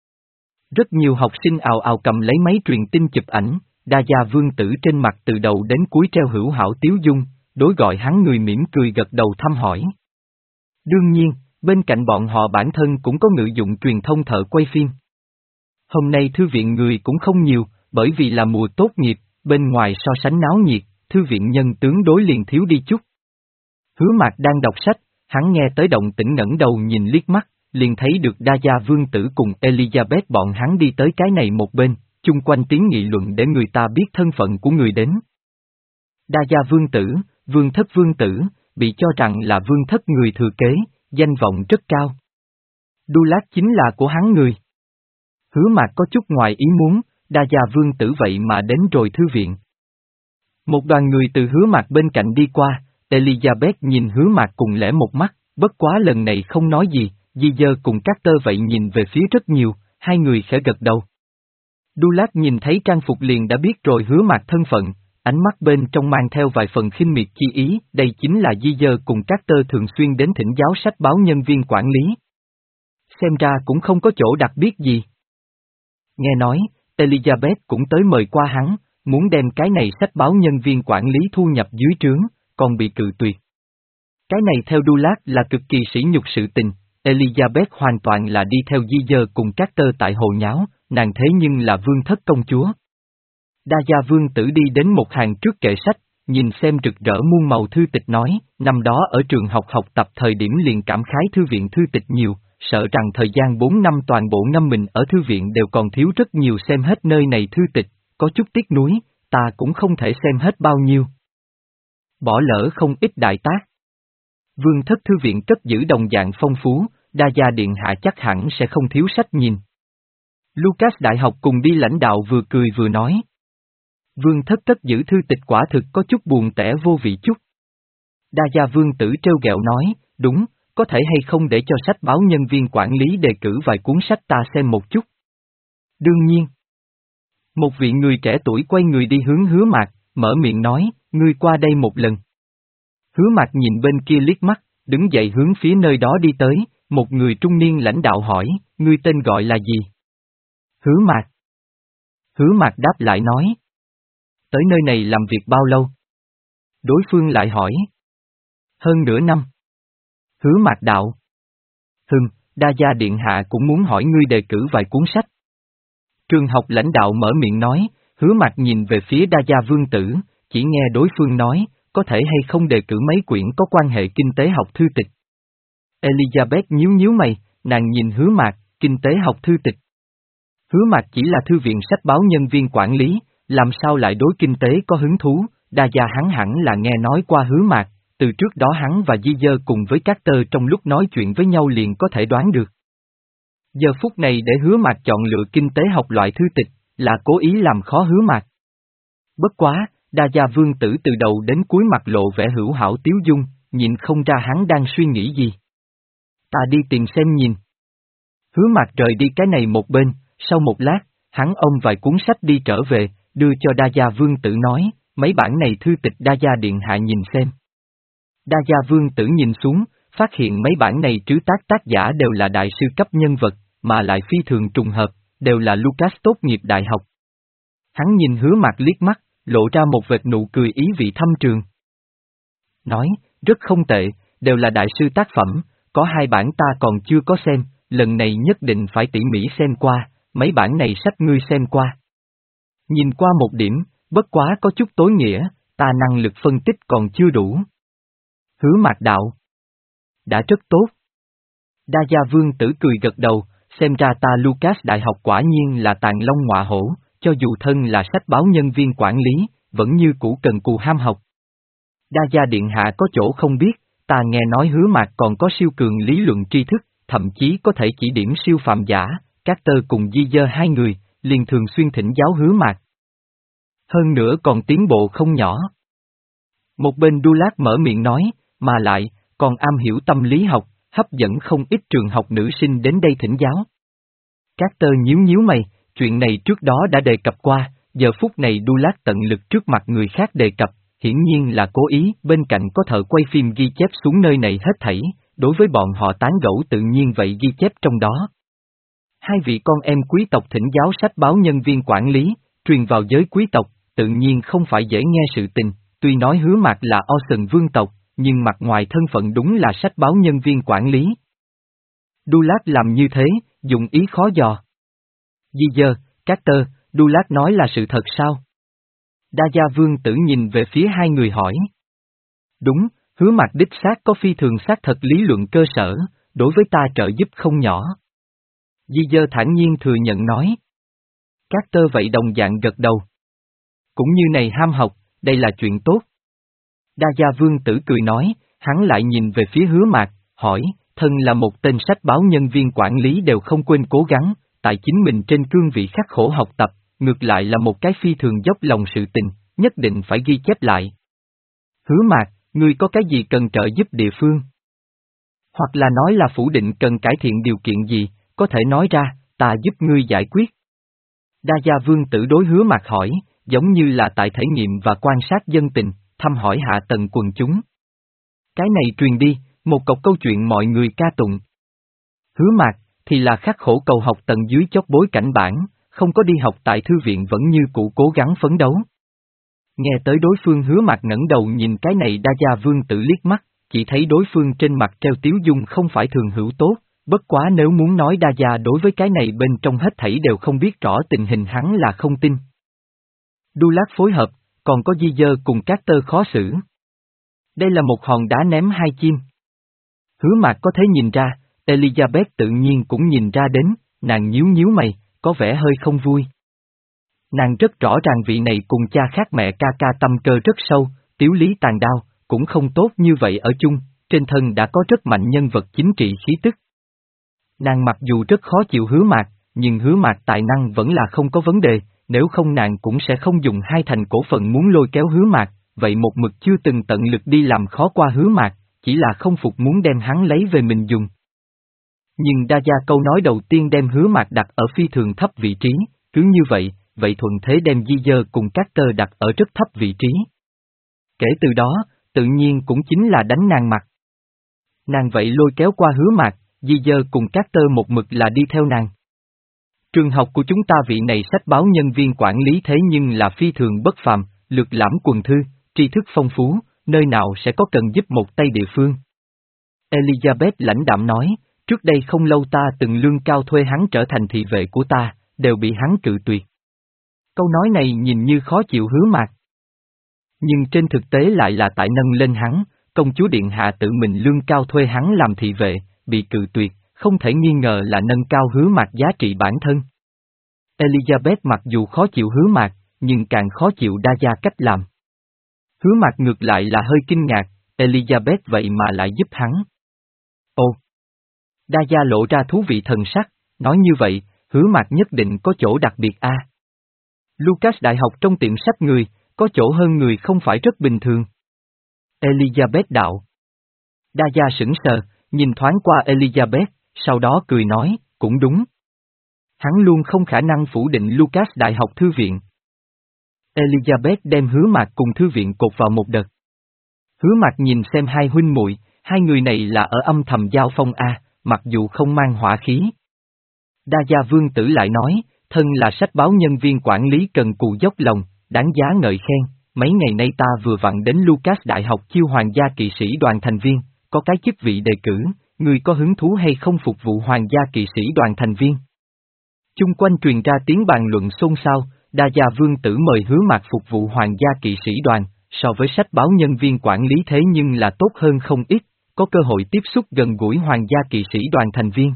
Rất nhiều học sinh ào ào cầm lấy máy truyền tin chụp ảnh, Đa Gia vương tử trên mặt từ đầu đến cuối treo hữu hảo tiếu dung, đối gọi hắn người mỉm cười gật đầu thăm hỏi. Đương nhiên, bên cạnh bọn họ bản thân cũng có ngự dụng truyền thông thợ quay phim. Hôm nay thư viện người cũng không nhiều, bởi vì là mùa tốt nghiệp, bên ngoài so sánh náo nhiệt, thư viện nhân tướng đối liền thiếu đi chút. Hứa Mạc đang đọc sách, hắn nghe tới động tĩnh ngẩng đầu nhìn liếc mắt, liền thấy được Đa Gia vương tử cùng Elizabeth bọn hắn đi tới cái này một bên, chung quanh tiếng nghị luận để người ta biết thân phận của người đến. Đa Gia vương tử, vương thất vương tử, bị cho rằng là vương thất người thừa kế, danh vọng rất cao. Đu Lát chính là của hắn người. Hứa Mạc có chút ngoài ý muốn, Đa Gia vương tử vậy mà đến rồi thư viện. Một đoàn người từ Hứa Mạc bên cạnh đi qua, Elizabeth nhìn Hứa Mạc cùng lẽ một mắt, bất quá lần này không nói gì, Di Dơ cùng Carter vậy nhìn về phía rất nhiều, hai người khẽ gật đầu. Đu Lát nhìn thấy trang phục liền đã biết rồi Hứa Mạc thân phận, ánh mắt bên trong mang theo vài phần khinh miệt chi ý, đây chính là Di Dơ cùng Carter thường xuyên đến thỉnh giáo sách báo nhân viên quản lý. Xem ra cũng không có chỗ đặc biệt gì. Nghe nói, Elizabeth cũng tới mời qua hắn, muốn đem cái này sách báo nhân viên quản lý thu nhập dưới trướng, còn bị cự tuyệt. Cái này theo Đu Lát là cực kỳ sỉ nhục sự tình, Elizabeth hoàn toàn là đi theo Di Dơ cùng Carter tại hồ nháo, nàng thế nhưng là vương thất công chúa. Đa Gia vương tử đi đến một hàng trước kệ sách, nhìn xem rực rỡ muôn màu thư tịch nói, năm đó ở trường học học tập thời điểm liền cảm khái thư viện thư tịch nhiều, sợ rằng thời gian bốn năm toàn bộ ngâm mình ở thư viện đều còn thiếu rất nhiều xem hết nơi này thư tịch, có chút tiếc nuối, ta cũng không thể xem hết bao nhiêu. Bỏ lỡ không ít đại tác. Vương thất thư viện cất giữ đồng dạng phong phú, Đa Gia điện hạ chắc hẳn sẽ không thiếu sách nhìn. Lucas Đại học cùng đi lãnh đạo vừa cười vừa nói. Vương thất cất giữ thư tịch quả thực có chút buồn tẻ vô vị chút. Đa Gia vương tử trêu ghẹo nói, đúng, có thể hay không để cho sách báo nhân viên quản lý đề cử vài cuốn sách ta xem một chút. Đương nhiên. Một vị người trẻ tuổi quay người đi hướng Hứa Mạc, mở miệng nói, ngươi qua đây một lần. Hứa Mạc nhìn bên kia liếc mắt, đứng dậy hướng phía nơi đó đi tới, một người trung niên lãnh đạo hỏi, ngươi tên gọi là gì? Hứa Mạc. Hứa Mạc đáp lại nói. Tới nơi này làm việc bao lâu? Đối phương lại hỏi. Hơn nửa năm. Hứa Mạc đạo. Hừm, Đa Gia điện hạ cũng muốn hỏi ngươi đề cử vài cuốn sách. Trường học lãnh đạo mở miệng nói, Hứa Mạc nhìn về phía Đa Gia vương tử, chỉ nghe đối phương nói, có thể hay không đề cử mấy quyển có quan hệ kinh tế học thư tịch. Elizabeth nhíu nhíu mày, nàng nhìn Hứa Mạc, kinh tế học thư tịch. Hứa Mạc chỉ là thư viện sách báo nhân viên quản lý, làm sao lại đối kinh tế có hứng thú, Đa Gia hắn hẳn là nghe nói qua Hứa Mạc, từ trước đó hắn và Di Dơ cùng với Carter trong lúc nói chuyện với nhau liền có thể đoán được. Giờ phút này để Hứa Mạc chọn lựa kinh tế học loại thư tịch, là cố ý làm khó Hứa Mạc. Bất quá, Đa Gia vương tử từ đầu đến cuối mặt lộ vẻ hữu hảo tiếu dung, nhìn không ra hắn đang suy nghĩ gì. Ta đi tìm xem nhìn. Hứa Mạc rời đi cái này một bên, sau một lát, hắn ôm vài cuốn sách đi trở về, đưa cho Đa Gia vương tử nói, mấy bản này thư tịch Đa Gia điện hạ nhìn xem. Đa Gia vương tử nhìn xuống, phát hiện mấy bản này trứ tác tác giả đều là đại sư cấp nhân vật, mà lại phi thường trùng hợp, đều là Lucas tốt nghiệp đại học. Hắn nhìn Hứa Mạc liếc mắt, lộ ra một vệt nụ cười ý vị thâm trường. Nói, rất không tệ, đều là đại sư tác phẩm, có hai bản ta còn chưa có xem, lần này nhất định phải tỉ mỉ xem qua, mấy bản này sách ngươi xem qua. Nhìn qua một điểm, bất quá có chút tối nghĩa, ta năng lực phân tích còn chưa đủ. Hứa Mạc đạo. Đã rất tốt. Đa Gia vương tử cười gật đầu, xem ra ta Lucas Đại học quả nhiên là tàng long ngọa hổ, cho dù thân là sách báo nhân viên quản lý, vẫn như cũ cần cù ham học. Đa Gia điện hạ có chỗ không biết, ta nghe nói Hứa Mạc còn có siêu cường lý luận tri thức, thậm chí có thể chỉ điểm siêu phàm giả, Carter cùng Di Dơ hai người, liền thường xuyên thỉnh giáo Hứa Mạc. Hơn nữa còn tiến bộ không nhỏ. Một bên Đu Lát mở miệng nói, mà lại, còn am hiểu tâm lý học, hấp dẫn không ít trường học nữ sinh đến đây thỉnh giáo. Carter nhíu nhíu mày, chuyện này trước đó đã đề cập qua, giờ phút này Đu Lát tận lực trước mặt người khác đề cập, hiển nhiên là cố ý, bên cạnh có thợ quay phim ghi chép xuống nơi này hết thảy, đối với bọn họ tán gẫu tự nhiên vậy ghi chép trong đó. Hai vị con em quý tộc thỉnh giáo sách báo nhân viên quản lý, truyền vào giới quý tộc, tự nhiên không phải dễ nghe sự tình, tuy nói Hứa Mạc là Ocean vương tộc, nhưng mặt ngoài thân phận đúng là sách báo nhân viên quản lý. Đu Lát làm như thế, dùng ý khó dò. Di dơ, Carter, Đu Lát nói là sự thật sao? Đa Gia Vương tử nhìn về phía hai người hỏi. Đúng, Hứa Mạc đích xác có phi thường xác thật lý luận cơ sở, đối với ta trợ giúp không nhỏ. Di dơ thản nhiên thừa nhận nói. Carter vậy đồng dạng gật đầu. Cũng như này ham học, đây là chuyện tốt. Đa Gia Vương tử cười nói, hắn lại nhìn về phía Hứa Mạc, hỏi, thân là một tên sách báo nhân viên quản lý đều không quên cố gắng, tại chính mình trên cương vị khắc khổ học tập, ngược lại là một cái phi thường dốc lòng sự tình, nhất định phải ghi chép lại. Hứa Mạc, ngươi có cái gì cần trợ giúp địa phương? Hoặc là nói là phủ định cần cải thiện điều kiện gì, có thể nói ra, ta giúp ngươi giải quyết. Đa Gia Vương tử đối Hứa Mạc hỏi, giống như là tại thể nghiệm và quan sát dân tình, thăm hỏi hạ tầng quần chúng. Cái này truyền đi, một cọc câu chuyện mọi người ca tụng. Hứa Mạc, thì là khắc khổ cầu học tầng dưới chót bối cảnh bản, không có đi học tại thư viện vẫn như cũ cố gắng phấn đấu. Nghe tới đối phương Hứa Mạc ngẩng đầu nhìn cái này Đa Gia Vương tử liếc mắt, chỉ thấy đối phương trên mặt treo tiếu dung không phải thường hữu tốt, bất quá nếu muốn nói Đa Gia đối với cái này bên trong hết thảy đều không biết rõ tình hình hắn là không tin. Đu Lát phối hợp, còn có Di dơ cùng Carter khó xử. Đây là một hòn đá ném hai chim. Hứa Mạc có thể nhìn ra, Elizabeth tự nhiên cũng nhìn ra đến, nàng nhíu nhíu mày, có vẻ hơi không vui. Nàng rất rõ ràng vị này cùng cha khác mẹ ca ca tâm cơ rất sâu, tiếu lý tàn đao, cũng không tốt như vậy ở chung, trên thân đã có rất mạnh nhân vật chính trị khí tức. Nàng mặc dù rất khó chịu Hứa Mạc, nhưng Hứa Mạc tài năng vẫn là không có vấn đề, nếu không nàng cũng sẽ không dùng hai thành cổ phần muốn lôi kéo Hứa Mạc, vậy một mực chưa từng tận lực đi làm khó qua Hứa Mạc, chỉ là không phục muốn đem hắn lấy về mình dùng. Nhưng Đa Gia câu nói đầu tiên đem Hứa Mạc đặt ở phi thường thấp vị trí, cứ như vậy, vậy thuận thế đem Di dơ cùng Carter đặt ở rất thấp vị trí. Kể từ đó, tự nhiên cũng chính là đánh nàng mặt. Nàng vậy lôi kéo qua Hứa Mạc, Di dơ cùng Carter một mực là đi theo nàng. Trường học của chúng ta vị này sách báo nhân viên quản lý thế nhưng là phi thường bất phàm, lược lãm quần thư, tri thức phong phú, nơi nào sẽ có cần giúp một tay địa phương. Elizabeth lãnh đạm nói, trước đây không lâu ta từng lương cao thuê hắn trở thành thị vệ của ta, đều bị hắn cự tuyệt. Câu nói này nhìn như khó chịu Hứa Mạc. Nhưng trên thực tế lại là tại nâng lên hắn, công chúa điện hạ tự mình lương cao thuê hắn làm thị vệ, bị cự tuyệt, không thể nghi ngờ là nâng cao Hứa Mạc giá trị bản thân. Elizabeth mặc dù khó chịu Hứa Mạc, nhưng càng khó chịu Đa Gia cách làm. Hứa Mạc ngược lại là hơi kinh ngạc, Elizabeth vậy mà lại giúp hắn. Ồ! Đa Gia lộ ra thú vị thần sắc, nói như vậy, Hứa Mạc nhất định có chỗ đặc biệt a. À. Lucas đại học trong tiệm sách người, có chỗ hơn người không phải rất bình thường. Elizabeth đạo. Đa Gia sững sờ, nhìn thoáng qua Elizabeth, sau đó cười nói, cũng đúng. Hắn luôn không khả năng phủ định Lucas đại học thư viện. Elizabeth đem Hứa Mạc cùng thư viện cột vào một đợt. Hứa Mạc nhìn xem hai huynh muội, hai người này là ở âm thầm giao phong a, mặc dù không mang hỏa khí. Đa Gia Vương tử lại nói, thân là sách báo nhân viên quản lý cần cù dốc lòng, đáng giá ngợi khen, mấy ngày nay ta vừa vặn đến Lucas đại học chiêu hoàng gia kỵ sĩ đoàn thành viên, có cái chức vị đề cử, ngươi có hứng thú hay không phục vụ hoàng gia kỵ sĩ đoàn thành viên? Chung quanh truyền ra tiếng bàn luận xôn xao, Đa Gia Vương tử mời Hứa Mạc phục vụ hoàng gia kỵ sĩ đoàn, so với sách báo nhân viên quản lý thế nhưng là tốt hơn không ít, có cơ hội tiếp xúc gần gũi hoàng gia kỵ sĩ đoàn thành viên.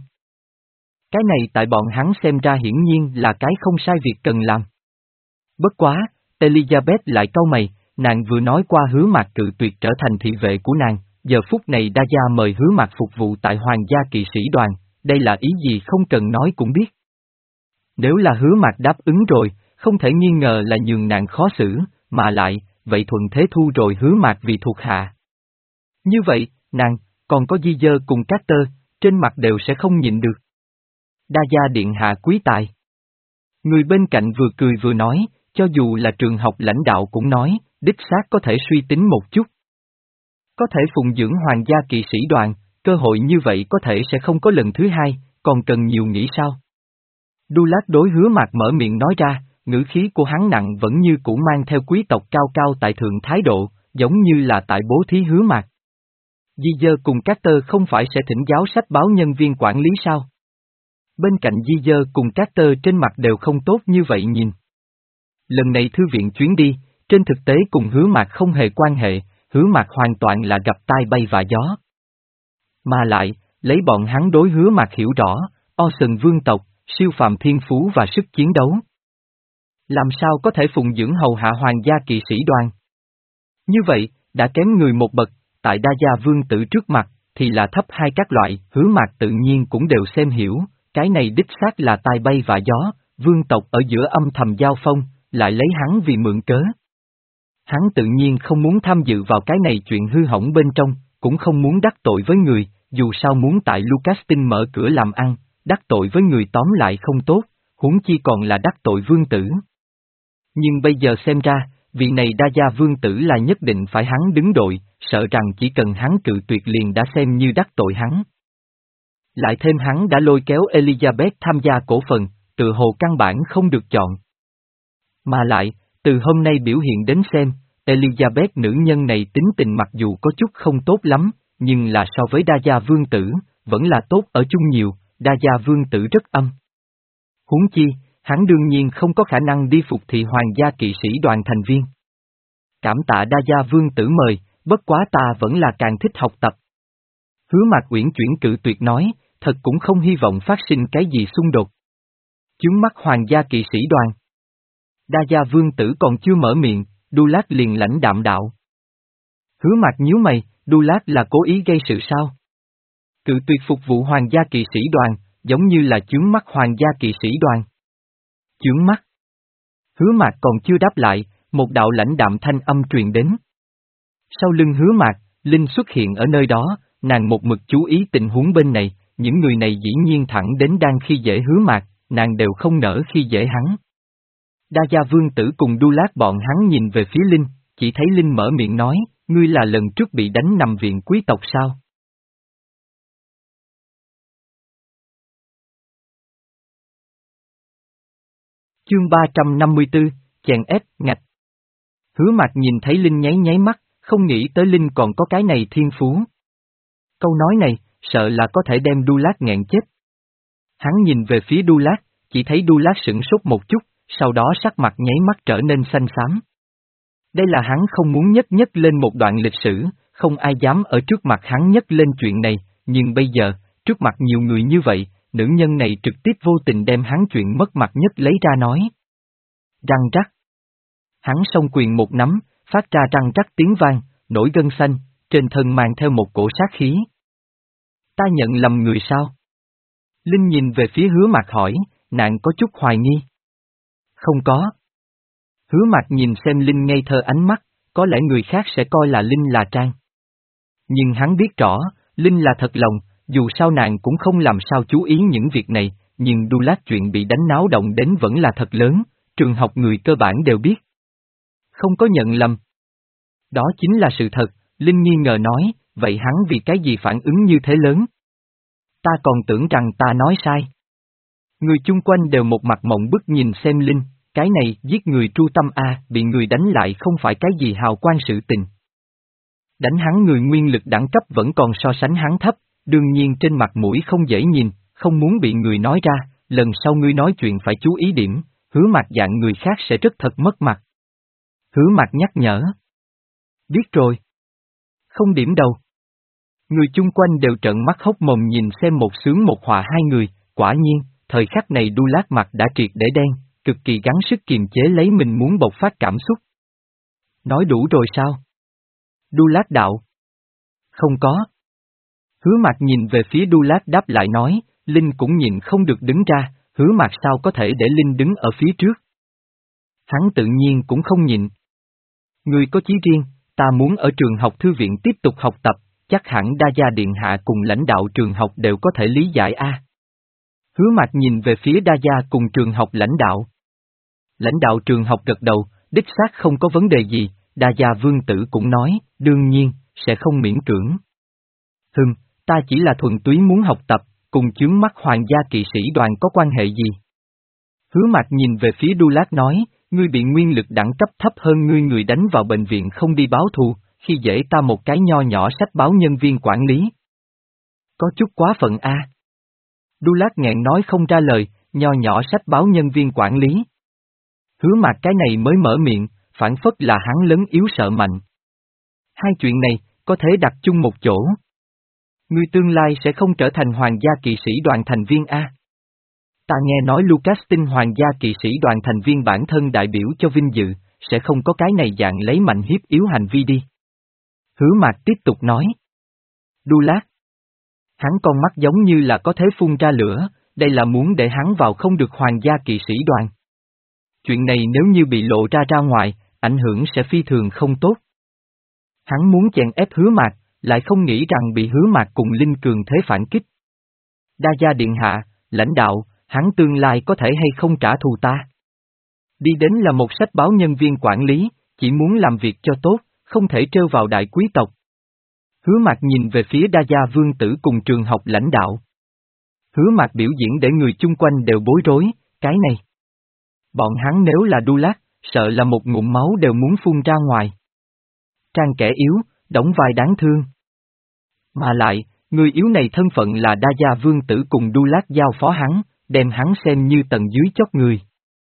Cái này tại bọn hắn xem ra hiển nhiên là cái không sai việc cần làm. Bất quá, Elizabeth lại cau mày, nàng vừa nói qua Hứa Mạc cự tuyệt trở thành thị vệ của nàng, giờ phút này Đa Gia mời Hứa Mạc phục vụ tại hoàng gia kỵ sĩ đoàn, đây là ý gì không cần nói cũng biết. Nếu là Hứa Mạc đáp ứng rồi, không thể nghi ngờ là nhường nàng khó xử, mà lại, vậy thuận thế thu rồi Hứa Mạc vì thuộc hạ. Như vậy, nàng, còn có Di Dơ cùng Cát Tơ, trên mặt đều sẽ không nhịn được. Đa gia điện hạ quý tài. Người bên cạnh vừa cười vừa nói, cho dù là trường học lãnh đạo cũng nói, đích xác có thể suy tính một chút. Có thể phụng dưỡng hoàng gia kỵ sĩ đoàn, cơ hội như vậy có thể sẽ không có lần thứ hai, còn cần nhiều nghĩ sao? Đu Lát đối Hứa Mạc mở miệng nói ra, ngữ khí của hắn nặng vẫn như cũ mang theo quý tộc cao cao tại thượng thái độ, giống như là tại bố thí Hứa Mạc. Di Dơ cùng Cát Tơ không phải sẽ thỉnh giáo sách báo nhân viên quản lý sao? Bên cạnh Di Dơ cùng Cát Tơ trên mặt đều không tốt như vậy nhìn. Lần này thư viện chuyến đi, trên thực tế cùng Hứa Mạc không hề quan hệ, Hứa Mạc hoàn toàn là gặp tai bay vạ gió. Mà lại, lấy bọn hắn đối Hứa Mạc hiểu rõ, Ocean vương tộc, siêu phàm thiên phú và sức chiến đấu. Làm sao có thể phụng dưỡng hầu hạ hoàng gia kỵ sĩ đoàn? Như vậy, đã kém người một bậc, tại đa gia vương tử trước mặt, thì là thấp hai các loại, Hứa Mạc tự nhiên cũng đều xem hiểu, cái này đích xác là tai bay vạ gió, vương tộc ở giữa âm thầm giao phong, lại lấy hắn vì mượn cớ. Hắn tự nhiên không muốn tham dự vào cái này chuyện hư hỏng bên trong, cũng không muốn đắc tội với người, dù sao muốn tại Lucastin mở cửa làm ăn, đắc tội với người tóm lại không tốt, huống chi còn là đắc tội vương tử. Nhưng bây giờ xem ra, vị này đa gia vương tử là nhất định phải hắn đứng đội, sợ rằng chỉ cần hắn cự tuyệt liền đã xem như đắc tội hắn. Lại thêm hắn đã lôi kéo Elizabeth tham gia cổ phần, tự hồ căn bản không được chọn. Mà lại, từ hôm nay biểu hiện đến xem, Elizabeth nữ nhân này tính tình mặc dù có chút không tốt lắm, nhưng là so với đa gia vương tử, vẫn là tốt ở chung nhiều, đa gia vương tử rất âm. Huống chi, hắn đương nhiên không có khả năng đi phục thị hoàng gia kỵ sĩ đoàn thành viên. Cảm tạ đa gia vương tử mời, bất quá ta vẫn là càng thích học tập. Hứa Mạc Uyển chuyển cự tuyệt nói, thật cũng không hy vọng phát sinh cái gì xung đột. Chướng mắt hoàng gia kỵ sĩ đoàn. Đa gia vương tử còn chưa mở miệng, Đu Lát liền lãnh đạm đạo. Hứa Mạc nhíu mày, Đu Lát là cố ý gây sự sao? Cự tuyệt phục vụ hoàng gia kỵ sĩ đoàn, giống như là chướng mắt hoàng gia kỵ sĩ đoàn. Chướng mắt. Hứa Mạc còn chưa đáp lại, một đạo lãnh đạm thanh âm truyền đến. Sau lưng Hứa Mạc, Linh xuất hiện ở nơi đó, nàng một mực chú ý tình huống bên này, những người này dĩ nhiên thẳng đến đang khi dễ Hứa Mạc, nàng đều không nỡ khi dễ hắn. Đa gia vương tử cùng Đu Lát bọn hắn nhìn về phía Linh, chỉ thấy Linh mở miệng nói, ngươi là lần trước bị đánh nằm viện quý tộc sao? Chương ba trăm năm mươi tư, chèn ép, ngạch. Hứa Mạc nhìn thấy Linh nháy nháy mắt, không nghĩ tới Linh còn có cái này thiên phú. Câu nói này, sợ là có thể đem Đu Lát nghẹn chết. Hắn nhìn về phía Đu Lát, chỉ thấy Đu Lát sửng sốt một chút, sau đó sắc mặt nháy mắt trở nên xanh xám. Đây là hắn không muốn nhất nhất lên một đoạn lịch sử, không ai dám ở trước mặt hắn nhất lên chuyện này, nhưng bây giờ, trước mặt nhiều người như vậy, nữ nhân này trực tiếp vô tình đem hắn chuyện mất mặt nhất lấy ra nói. Răng rắc. Hắn song quyền một nắm, phát ra răng rắc tiếng vang, nổi gân xanh, trên thân mang theo một cổ sát khí. Ta nhận lầm người sao? Linh nhìn về phía Hứa Mạc hỏi, nàng có chút hoài nghi. Không có. Hứa Mạc nhìn xem Linh ngây thơ ánh mắt, có lẽ người khác sẽ coi là Linh là trang. Nhưng hắn biết rõ, Linh là thật lòng, dù sao nàng cũng không làm sao chú ý những việc này, nhưng Đu Lát chuyện bị đánh náo động đến vẫn là thật lớn, trường học người cơ bản đều biết. Không có nhận lầm. Đó chính là sự thật, Linh nghi ngờ nói, vậy hắn vì cái gì phản ứng như thế lớn? Ta còn tưởng rằng ta nói sai. Người chung quanh đều một mặt mộng bức nhìn xem Linh, cái này giết người tru tâm a, bị người đánh lại không phải cái gì hào quang sự tình. Đánh hắn người nguyên lực đẳng cấp vẫn còn so sánh hắn thấp, đương nhiên trên mặt mũi không dễ nhìn, không muốn bị người nói ra, lần sau ngươi nói chuyện phải chú ý điểm, Hứa Mạc dạng người khác sẽ rất thật mất mặt. Hứa Mạc nhắc nhở. Biết rồi. Không điểm đâu. Người chung quanh đều trợn mắt hốc mồm nhìn xem một sướng một họa hai người, quả nhiên, thời khắc này Đu Lát mặt đã triệt để đen, cực kỳ gắng sức kiềm chế lấy mình muốn bộc phát cảm xúc. Nói đủ rồi sao? Đu Lát đạo. Không có. Hứa Mạc nhìn về phía Đu Lát đáp lại nói, Linh cũng nhìn không được đứng ra, Hứa Mạc sao có thể để Linh đứng ở phía trước. Hắn tự nhiên cũng không nhịn. Ngươi có chí riêng, ta muốn ở trường học thư viện tiếp tục học tập, chắc hẳn Đa Gia Điện Hạ cùng lãnh đạo trường học đều có thể lý giải a. Hứa Mạc nhìn về phía Đa Gia cùng trường học lãnh đạo. Lãnh đạo trường học gật đầu, đích xác không có vấn đề gì, Đa Gia Vương Tử cũng nói, đương nhiên, sẽ không miễn cưỡng. Hừm, ta chỉ là thuần túy muốn học tập, cùng chướng mắt hoàng gia kỵ sĩ đoàn có quan hệ gì? Hứa Mạc nhìn về phía Đu Lát nói, ngươi bị nguyên lực đẳng cấp thấp hơn ngươi người đánh vào bệnh viện không đi báo thù, khi dễ ta một cái nho nhỏ sách báo nhân viên quản lý. Có chút quá phận a. Đu Lát nghẹn nói không ra lời, nho nhỏ sách báo nhân viên quản lý. Hứa Mạc cái này mới mở miệng, phản phất là hắn lớn yếu sợ mạnh. Hai chuyện này, có thể đặt chung một chỗ. Ngươi tương lai sẽ không trở thành hoàng gia kỵ sĩ đoàn thành viên a. Ta nghe nói Lucas tin hoàng gia kỵ sĩ đoàn thành viên bản thân đại biểu cho vinh dự, sẽ không có cái này dạng lấy mạnh hiếp yếu hành vi đi. Hứa Mạc tiếp tục nói. Đu Lát. Hắn con mắt giống như là có thế phun ra lửa, đây là muốn để hắn vào không được hoàng gia kỵ sĩ đoàn. Chuyện này nếu như bị lộ ra ra ngoài, ảnh hưởng sẽ phi thường không tốt. Hắn muốn chèn ép Hứa Mạc, lại không nghĩ rằng bị Hứa Mạc cùng Linh Cường thế phản kích. Đa Gia Điện Hạ, lãnh đạo, hắn tương lai có thể hay không trả thù ta. Đi đến là một sách báo nhân viên quản lý, chỉ muốn làm việc cho tốt, không thể trêu vào đại quý tộc. Hứa Mạc nhìn về phía Đa Gia Vương Tử cùng trường học lãnh đạo. Hứa Mạc biểu diễn để người chung quanh đều bối rối, cái này. Bọn hắn nếu là Đu Lát, sợ là một ngụm máu đều muốn phun ra ngoài. Trang kẻ yếu, đóng vai đáng thương. Mà lại, người yếu này thân phận là Đa Gia Vương Tử cùng Đu Lát giao phó hắn, đem hắn xem như tầng dưới chót người.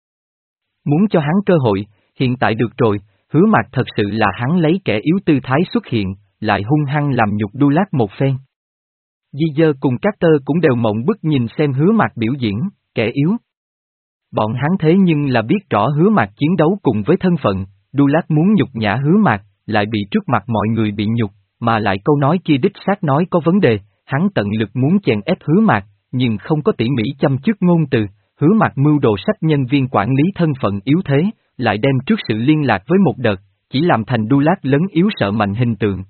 Muốn cho hắn cơ hội, hiện tại được rồi, Hứa Mạc thật sự là hắn lấy kẻ yếu tư thái xuất hiện, lại hung hăng làm nhục Đu Lát một phen. Di Dơ cùng Carter cũng đều mộng bức nhìn xem Hứa Mạc biểu diễn, kẻ yếu. Bọn hắn thế nhưng là biết rõ Hứa Mạc chiến đấu cùng với thân phận, Đu Lát muốn nhục nhã Hứa Mạc, lại bị trước mặt mọi người bị nhục, mà lại câu nói kia đích xác nói có vấn đề, hắn tận lực muốn chèn ép Hứa Mạc, nhưng không có tỉ mỉ chăm chút ngôn từ, Hứa Mạc mưu đồ sách nhân viên quản lý thân phận yếu thế, lại đem trước sự liên lạc với một đợt, chỉ làm thành Đu Lát lớn yếu sợ mạnh hình tượng.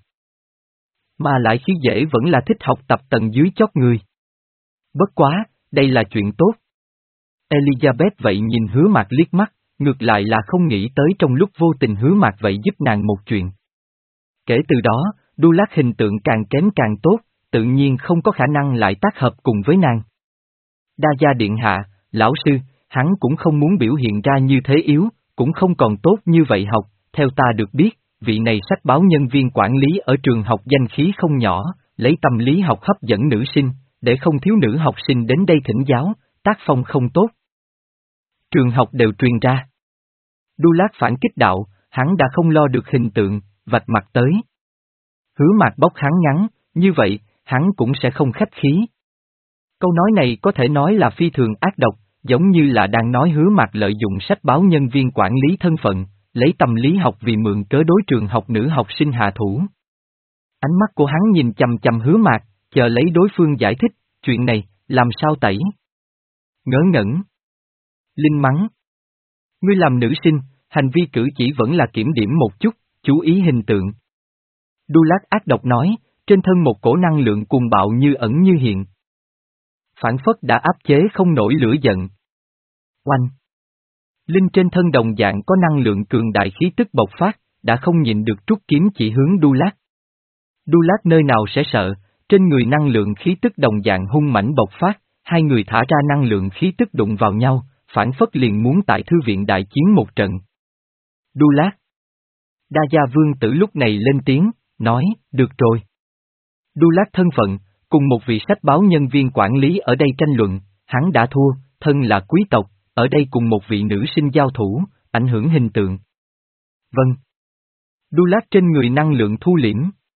Mà lại khi dễ vẫn là thích học tập tầng dưới chót người. Bất quá, đây là chuyện tốt. Elizabeth vậy nhìn Hứa Mạc liếc mắt, ngược lại là không nghĩ tới trong lúc vô tình Hứa Mạc vậy giúp nàng một chuyện. Kể từ đó, Đu Lát hình tượng càng kém càng tốt, tự nhiên không có khả năng lại tác hợp cùng với nàng. Đa Gia Điện Hạ, lão sư, hắn cũng không muốn biểu hiện ra như thế yếu, cũng không còn tốt như vậy học, theo ta được biết, vị này sách báo nhân viên quản lý ở trường học danh khí không nhỏ, lấy tâm lý học hấp dẫn nữ sinh, để không thiếu nữ học sinh đến đây thỉnh giáo, tác phong không tốt. Trường học đều truyền ra. Đu Lát phản kích đạo, hắn đã không lo được hình tượng, vạch mặt tới. Hứa Mạc bóc hắn ngắn, như vậy, hắn cũng sẽ không khách khí. Câu nói này có thể nói là phi thường ác độc, giống như là đang nói Hứa Mạc lợi dụng sách báo nhân viên quản lý thân phận, lấy tâm lý học vì mượn cớ đối trường học nữ học sinh hạ thủ. Ánh mắt của hắn nhìn chằm chằm Hứa Mạc, chờ lấy đối phương giải thích, chuyện này, làm sao tẩy? Ngớ ngẩn. Linh mắng. Ngươi làm nữ sinh, hành vi cử chỉ vẫn là kiểm điểm một chút, chú ý hình tượng. Đu Lát ác độc nói, trên thân một cổ năng lượng cuồng bạo như ẩn như hiện. Phản phất đã áp chế không nổi lửa giận. Oanh! Linh trên thân đồng dạng có năng lượng cường đại khí tức bộc phát, đã không nhịn được trút kiếm chỉ hướng Đu Lát. Đu Lát nơi nào sẽ sợ, trên người năng lượng khí tức đồng dạng hung mãnh bộc phát, hai người thả ra năng lượng khí tức đụng vào nhau, phản phất liền muốn tại thư viện đại chiến một trận. Đu Lát. Đa Gia Vương Tử lúc này lên tiếng, nói, được rồi. Đu Lát thân phận, cùng một vị sách báo nhân viên quản lý ở đây tranh luận, hắn đã thua, thân là quý tộc, ở đây cùng một vị nữ sinh giao thủ, ảnh hưởng hình tượng. Vâng. Đu Lát trên người năng lượng thu liễm.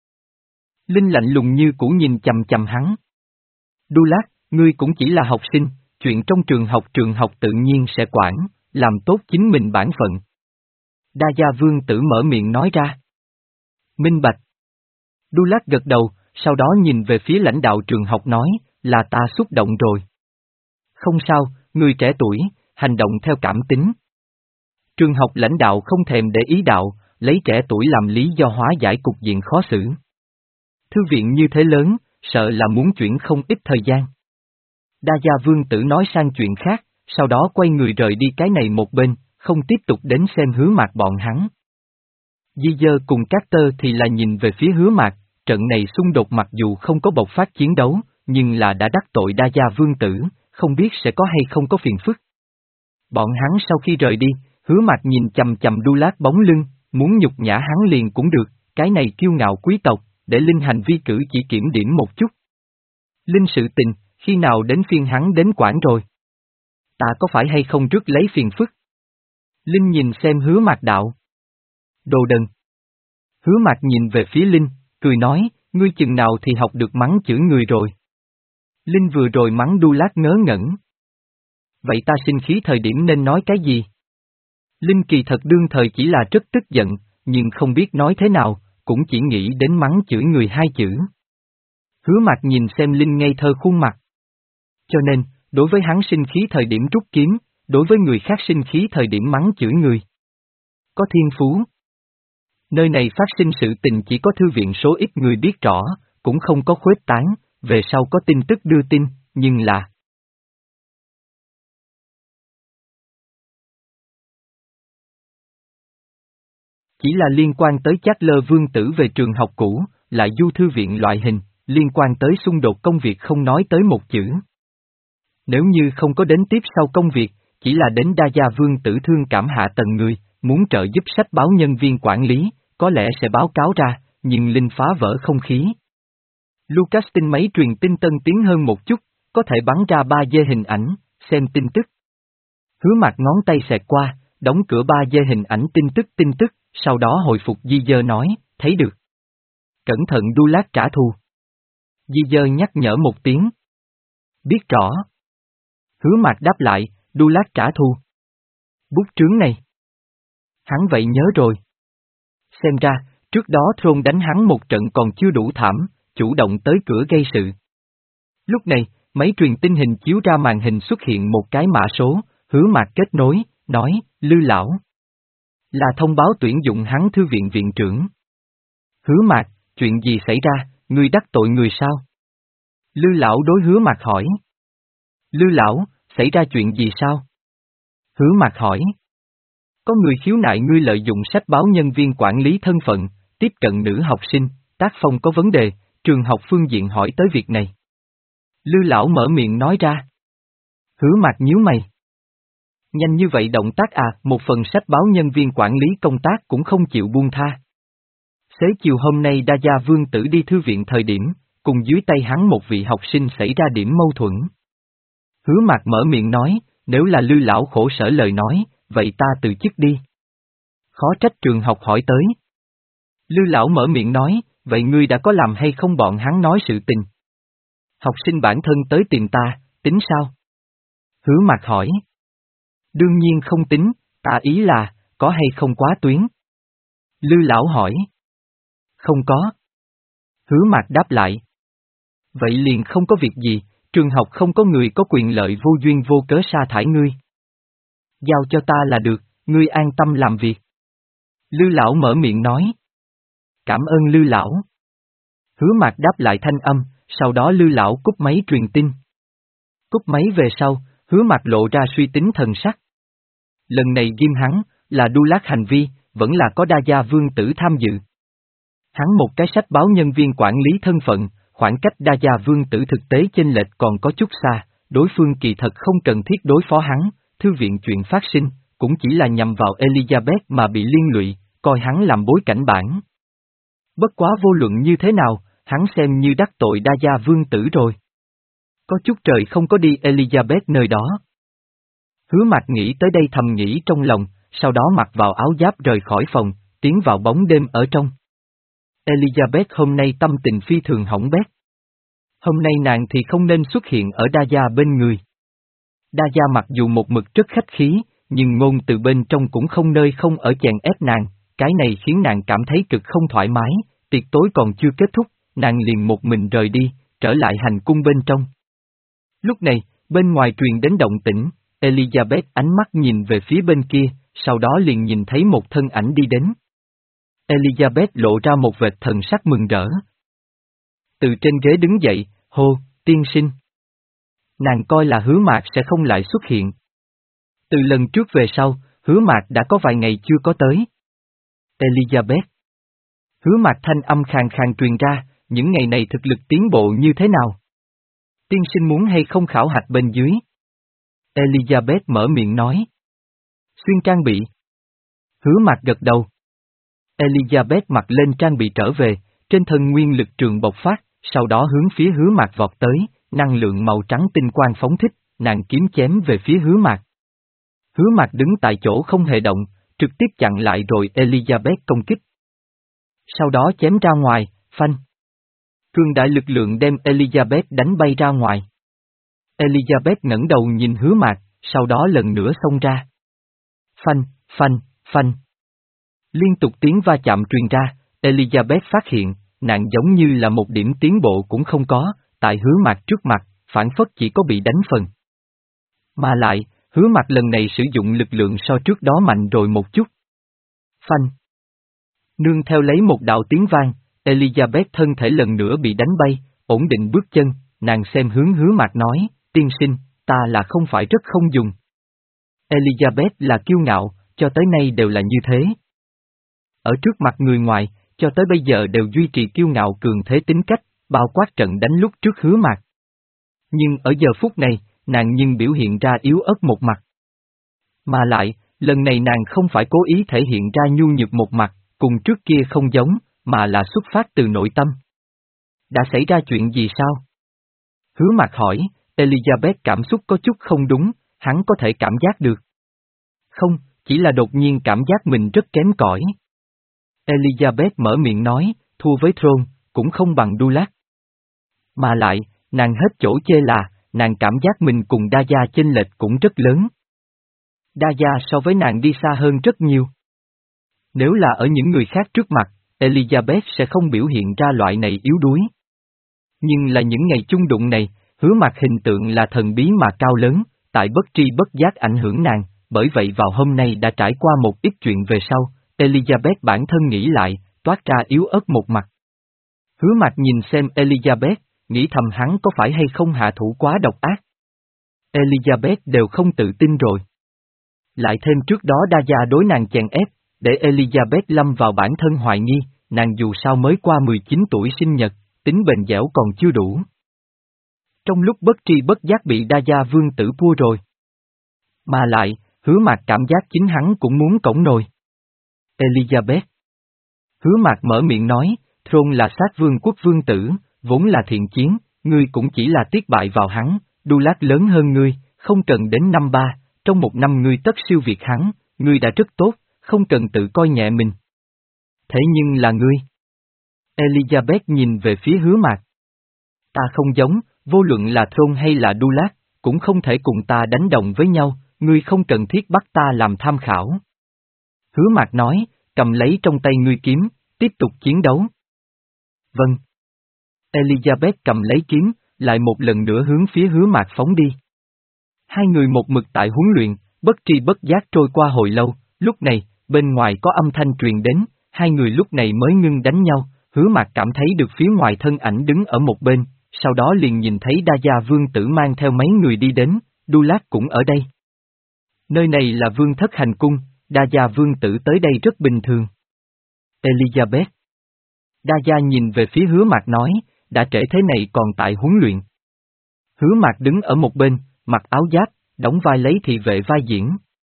Linh lạnh lùng như cũ nhìn chằm chằm hắn. Đu Lát, ngươi cũng chỉ là học sinh, chuyện trong trường học trường học tự nhiên sẽ quản, làm tốt chính mình bản phận. Đa Gia Vương Tử mở miệng nói ra. Minh bạch. Đu Lát gật đầu, sau đó nhìn về phía lãnh đạo trường học nói, là ta xúc động rồi. Không sao, người trẻ tuổi, hành động theo cảm tính. Trường học lãnh đạo không thèm để ý đạo, lấy trẻ tuổi làm lý do hóa giải cục diện khó xử. Thư viện như thế lớn, sợ là muốn chuyển không ít thời gian. Đa Gia Vương Tử nói sang chuyện khác, sau đó quay người rời đi cái này một bên, không tiếp tục đến xem Hứa Mạc bọn hắn. Di Dơ cùng các tơ thì là nhìn về phía Hứa Mạc, trận này xung đột mặc dù không có bộc phát chiến đấu, nhưng là đã đắc tội Đa Gia Vương Tử, không biết sẽ có hay không có phiền phức. Bọn hắn sau khi rời đi, Hứa Mạc nhìn chầm chầm Đu Lát bóng lưng, muốn nhục nhã hắn liền cũng được, cái này kiêu ngạo quý tộc, để Linh hành vi cử chỉ kiểm điểm một chút. Linh sự tình, khi nào đến phiên hắn đến quản rồi? Ta có phải hay không rước lấy phiền phức? Linh nhìn xem Hứa Mạc đạo. Đồ đần. Hứa Mạc nhìn về phía Linh, cười nói, ngươi chừng nào thì học được mắng chửi người rồi. Linh vừa rồi mắng Đu Lát ngớ ngẩn. Vậy ta sinh khí thời điểm nên nói cái gì? Linh kỳ thật đương thời chỉ là rất tức giận, nhưng không biết nói thế nào, cũng chỉ nghĩ đến mắng chửi người hai chữ. Hứa Mạc nhìn xem Linh ngây thơ khuôn mặt. Cho nên, đối với hắn sinh khí thời điểm rút kiếm, đối với người khác sinh khí thời điểm mắng chửi người. Có thiên phú. Nơi này phát sinh sự tình chỉ có thư viện số ít người biết rõ, cũng không có khuếch tán, về sau có tin tức đưa tin, nhưng là... Chỉ là liên quan tới Chát Lơ Vương Tử về trường học cũ, lại du thư viện loại hình, liên quan tới xung đột công việc không nói tới một chữ. Nếu như không có đến tiếp sau công việc, chỉ là đến Đa Gia Vương Tử thương cảm hạ tầng người, muốn trợ giúp sách báo nhân viên quản lý, có lẽ sẽ báo cáo ra, nhưng Linh phá vỡ không khí. Lucas tin máy truyền tin tân tiến hơn một chút, có thể bắn ra ba dê hình ảnh, xem tin tức. Hứa Mạc ngón tay xẹt qua, đóng cửa ba dê hình ảnh tin tức tin tức, sau đó hồi phục Di Dơ nói, thấy được. Cẩn thận Đu Lát trả thù. Di Dơ nhắc nhở một tiếng. Biết rõ. Hứa Mạc đáp lại, Đu Lát trả thù. Bút trướng này. Hắn vậy nhớ rồi. Xem ra, trước đó Thôn đánh hắn một trận còn chưa đủ thảm, chủ động tới cửa gây sự. Lúc này, máy truyền tin hình chiếu ra màn hình xuất hiện một cái mã số, Hứa Mạc kết nối, nói, Lư lão. Là thông báo tuyển dụng hắn thư viện viện trưởng. Hứa Mạc, chuyện gì xảy ra, ngươi đắc tội người sao? Lư lão đối Hứa Mạc hỏi. Lư lão, xảy ra chuyện gì sao? Hứa Mạc hỏi. Có người khiếu nại ngươi lợi dụng sách báo nhân viên quản lý thân phận, tiếp cận nữ học sinh, tác phong có vấn đề, trường học phương diện hỏi tới việc này. Lư lão mở miệng nói ra. Hứa Mạc nhíu mày. Nhanh như vậy động tác à, một phần sách báo nhân viên quản lý công tác cũng không chịu buông tha. Xế chiều hôm nay Đa Gia Vương Tử đi thư viện thời điểm, cùng dưới tay hắn một vị học sinh xảy ra điểm mâu thuẫn. Hứa Mạc mở miệng nói, nếu là Lư lão khổ sở lời nói, vậy ta từ chức đi. Khó trách trường học hỏi tới. Lư lão mở miệng nói, vậy ngươi đã có làm hay không bọn hắn nói sự tình? Học sinh bản thân tới tìm ta, tính sao? Hứa Mạc hỏi. Đương nhiên không tính, ta ý là, có hay không quá tuyến? Lư lão hỏi. Không có. Hứa Mạc đáp lại. Vậy liền không có việc gì, trường học không có người có quyền lợi vô duyên vô cớ sa thải ngươi. Giao cho ta là được, ngươi an tâm làm việc. Lư lão mở miệng nói. Cảm ơn Lư lão. Hứa Mạc đáp lại thanh âm, sau đó Lư lão cúp máy truyền tin. Cúp máy về sau, Hứa Mạc lộ ra suy tính thần sắc. Lần này ghim hắn, là Đu Lát hành vi, vẫn là có Đa Gia Vương Tử tham dự. Hắn một cái sách báo nhân viên quản lý thân phận, khoảng cách Đa Gia Vương Tử thực tế chênh lệch còn có chút xa, đối phương kỳ thật không cần thiết đối phó hắn, thư viện chuyện phát sinh, cũng chỉ là nhằm vào Elizabeth mà bị liên lụy, coi hắn làm bối cảnh bản. Bất quá vô luận như thế nào, hắn xem như đắc tội Đa Gia Vương Tử rồi. Có chút trời không có đi Elizabeth nơi đó. Hứa Mạc nghĩ tới đây thầm nghĩ trong lòng, sau đó mặc vào áo giáp rời khỏi phòng, tiến vào bóng đêm ở trong. Elizabeth hôm nay tâm tình phi thường hỏng bét. Hôm nay nàng thì không nên xuất hiện ở Đa Gia bên người. Đa Gia mặc dù một mực rất khách khí, nhưng ngôn từ bên trong cũng không nơi không ở chèn ép nàng, cái này khiến nàng cảm thấy cực không thoải mái, tiệc tối còn chưa kết thúc, nàng liền một mình rời đi, trở lại hành cung bên trong. Lúc này, bên ngoài truyền đến động tĩnh, Elizabeth ánh mắt nhìn về phía bên kia, sau đó liền nhìn thấy một thân ảnh đi đến. Elizabeth lộ ra một vệt thần sắc mừng rỡ. từ trên ghế đứng dậy, hô, tiên sinh. Nàng coi là Hứa Mạc sẽ không lại xuất hiện. Từ lần trước về sau, Hứa Mạc đã có vài ngày chưa có tới. Elizabeth. Hứa Mạc thanh âm khàn khàn truyền ra, những ngày này thực lực tiến bộ như thế nào? Tiên sinh muốn hay không khảo hạch bên dưới? Elizabeth mở miệng nói. Xuyên trang bị. Hứa Mạc gật đầu. Elizabeth mặc lên trang bị trở về, trên thân nguyên lực trường bộc phát, sau đó hướng phía Hứa Mạc vọt tới, năng lượng màu trắng tinh quang phóng thích, nàng kiếm chém về phía Hứa Mạc. Hứa Mạc đứng tại chỗ không hề động, trực tiếp chặn lại rồi Elizabeth công kích. Sau đó chém ra ngoài, phanh. Cường đại lực lượng đem Elizabeth đánh bay ra ngoài. Elizabeth ngẩng đầu nhìn Hứa Mạc, sau đó lần nữa xông ra. Phanh, phanh, phanh. Liên tục tiếng va chạm truyền ra, Elizabeth phát hiện, nàng giống như là một điểm tiến bộ cũng không có, tại Hứa Mạc trước mặt, phản phất chỉ có bị đánh phần. Mà lại, Hứa Mạc lần này sử dụng lực lượng so trước đó mạnh rồi một chút. Phanh. Nương theo lấy một đạo tiếng vang, Elizabeth thân thể lần nữa bị đánh bay, ổn định bước chân, nàng xem hướng Hứa Mạc nói, tiên sinh, ta là không phải rất không dùng. Elizabeth là kiêu ngạo, cho tới nay đều là như thế. Ở trước mặt người ngoài, cho tới bây giờ đều duy trì kiêu ngạo cường thế tính cách, bao quát trận đánh lúc trước Hứa Mạc. Nhưng ở giờ phút này, nàng nhưng biểu hiện ra yếu ớt một mặt. Mà lại, lần này nàng không phải cố ý thể hiện ra nhu nhược một mặt, cùng trước kia không giống, mà là xuất phát từ nội tâm. Đã xảy ra chuyện gì sao? Hứa Mạc hỏi, Elizabeth cảm xúc có chút không đúng, hắn có thể cảm giác được. Không, chỉ là đột nhiên cảm giác mình rất kém cỏi. Elizabeth mở miệng nói, thua với Throne, cũng không bằng Dulat. Mà lại, nàng hết chỗ chê là, nàng cảm giác mình cùng Daja chênh lệch cũng rất lớn. Daja so với nàng đi xa hơn rất nhiều. Nếu là ở những người khác trước mặt, Elizabeth sẽ không biểu hiện ra loại này yếu đuối. Nhưng là những ngày chung đụng này, Hứa Mạc hình tượng là thần bí mà cao lớn, tại bất tri bất giác ảnh hưởng nàng, bởi vậy vào hôm nay đã trải qua một ít chuyện về sau, Elizabeth bản thân nghĩ lại, toát ra yếu ớt một mặt. Hứa Mạc nhìn xem Elizabeth, nghĩ thầm hắn có phải hay không hạ thủ quá độc ác. Elizabeth đều không tự tin rồi. Lại thêm trước đó Daja đối nàng chèn ép, để Elizabeth lâm vào bản thân hoài nghi, nàng dù sao mới qua mười chín tuổi sinh nhật, tính bền dẻo còn chưa đủ. Trong lúc bất tri bất giác bị Daja vương tử vua rồi. Mà lại, Hứa Mạc cảm giác chính hắn cũng muốn cõng nồi. Elizabeth. Hứa Mạc mở miệng nói, Throne là sát vương quốc vương tử, vốn là thiện chiến, ngươi cũng chỉ là tiếc bại vào hắn, Dulat lớn hơn ngươi, không cần đến năm ba, trong một năm ngươi tất siêu việt hắn, ngươi đã rất tốt, không cần tự coi nhẹ mình. Thế nhưng là ngươi. Elizabeth nhìn về phía Hứa Mạc. Ta không giống, vô luận là Throne hay là Dulat, cũng không thể cùng ta đánh đồng với nhau, ngươi không cần thiết bắt ta làm tham khảo. Hứa Mạc nói, cầm lấy trong tay ngươi kiếm, tiếp tục chiến đấu. Vâng. Elizabeth cầm lấy kiếm, lại một lần nữa hướng phía Hứa Mạc phóng đi. Hai người một mực tại huấn luyện, bất tri bất giác trôi qua hồi lâu, lúc này, bên ngoài có âm thanh truyền đến, hai người lúc này mới ngưng đánh nhau, Hứa Mạc cảm thấy được phía ngoài thân ảnh đứng ở một bên, sau đó liền nhìn thấy Daja vương tử mang theo mấy người đi đến, Dulat cũng ở đây. Nơi này là vương thất hành cung, Daja vương tử tới đây rất bình thường. Elizabeth. Daja nhìn về phía Hứa Mạc nói, đã trễ thế này còn tại huấn luyện. Hứa Mạc đứng ở một bên, mặc áo giáp, đóng vai lấy thị vệ vai diễn.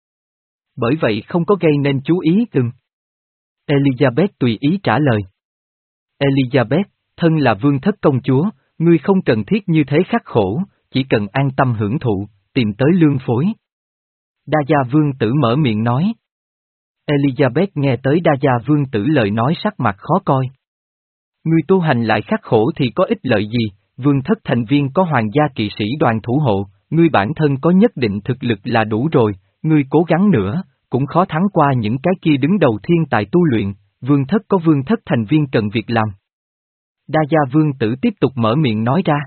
Bởi vậy không có gây nên chú ý từng. Elizabeth tùy ý trả lời. Elizabeth, thân là vương thất công chúa, ngươi không cần thiết như thế khắc khổ, chỉ cần an tâm hưởng thụ, tìm tới lương phối. Daja vương tử mở miệng nói. Elizabeth nghe tới Daja vương tử lời nói sắc mặt khó coi. Ngươi tu hành lại khắc khổ thì có ích lợi gì, vương thất thành viên có hoàng gia kỵ sĩ đoàn thủ hộ, ngươi bản thân có nhất định thực lực là đủ rồi, ngươi cố gắng nữa, cũng khó thắng qua những cái kia đứng đầu thiên tài tu luyện, vương thất có vương thất thành viên cần việc làm. Daja vương tử tiếp tục mở miệng nói ra.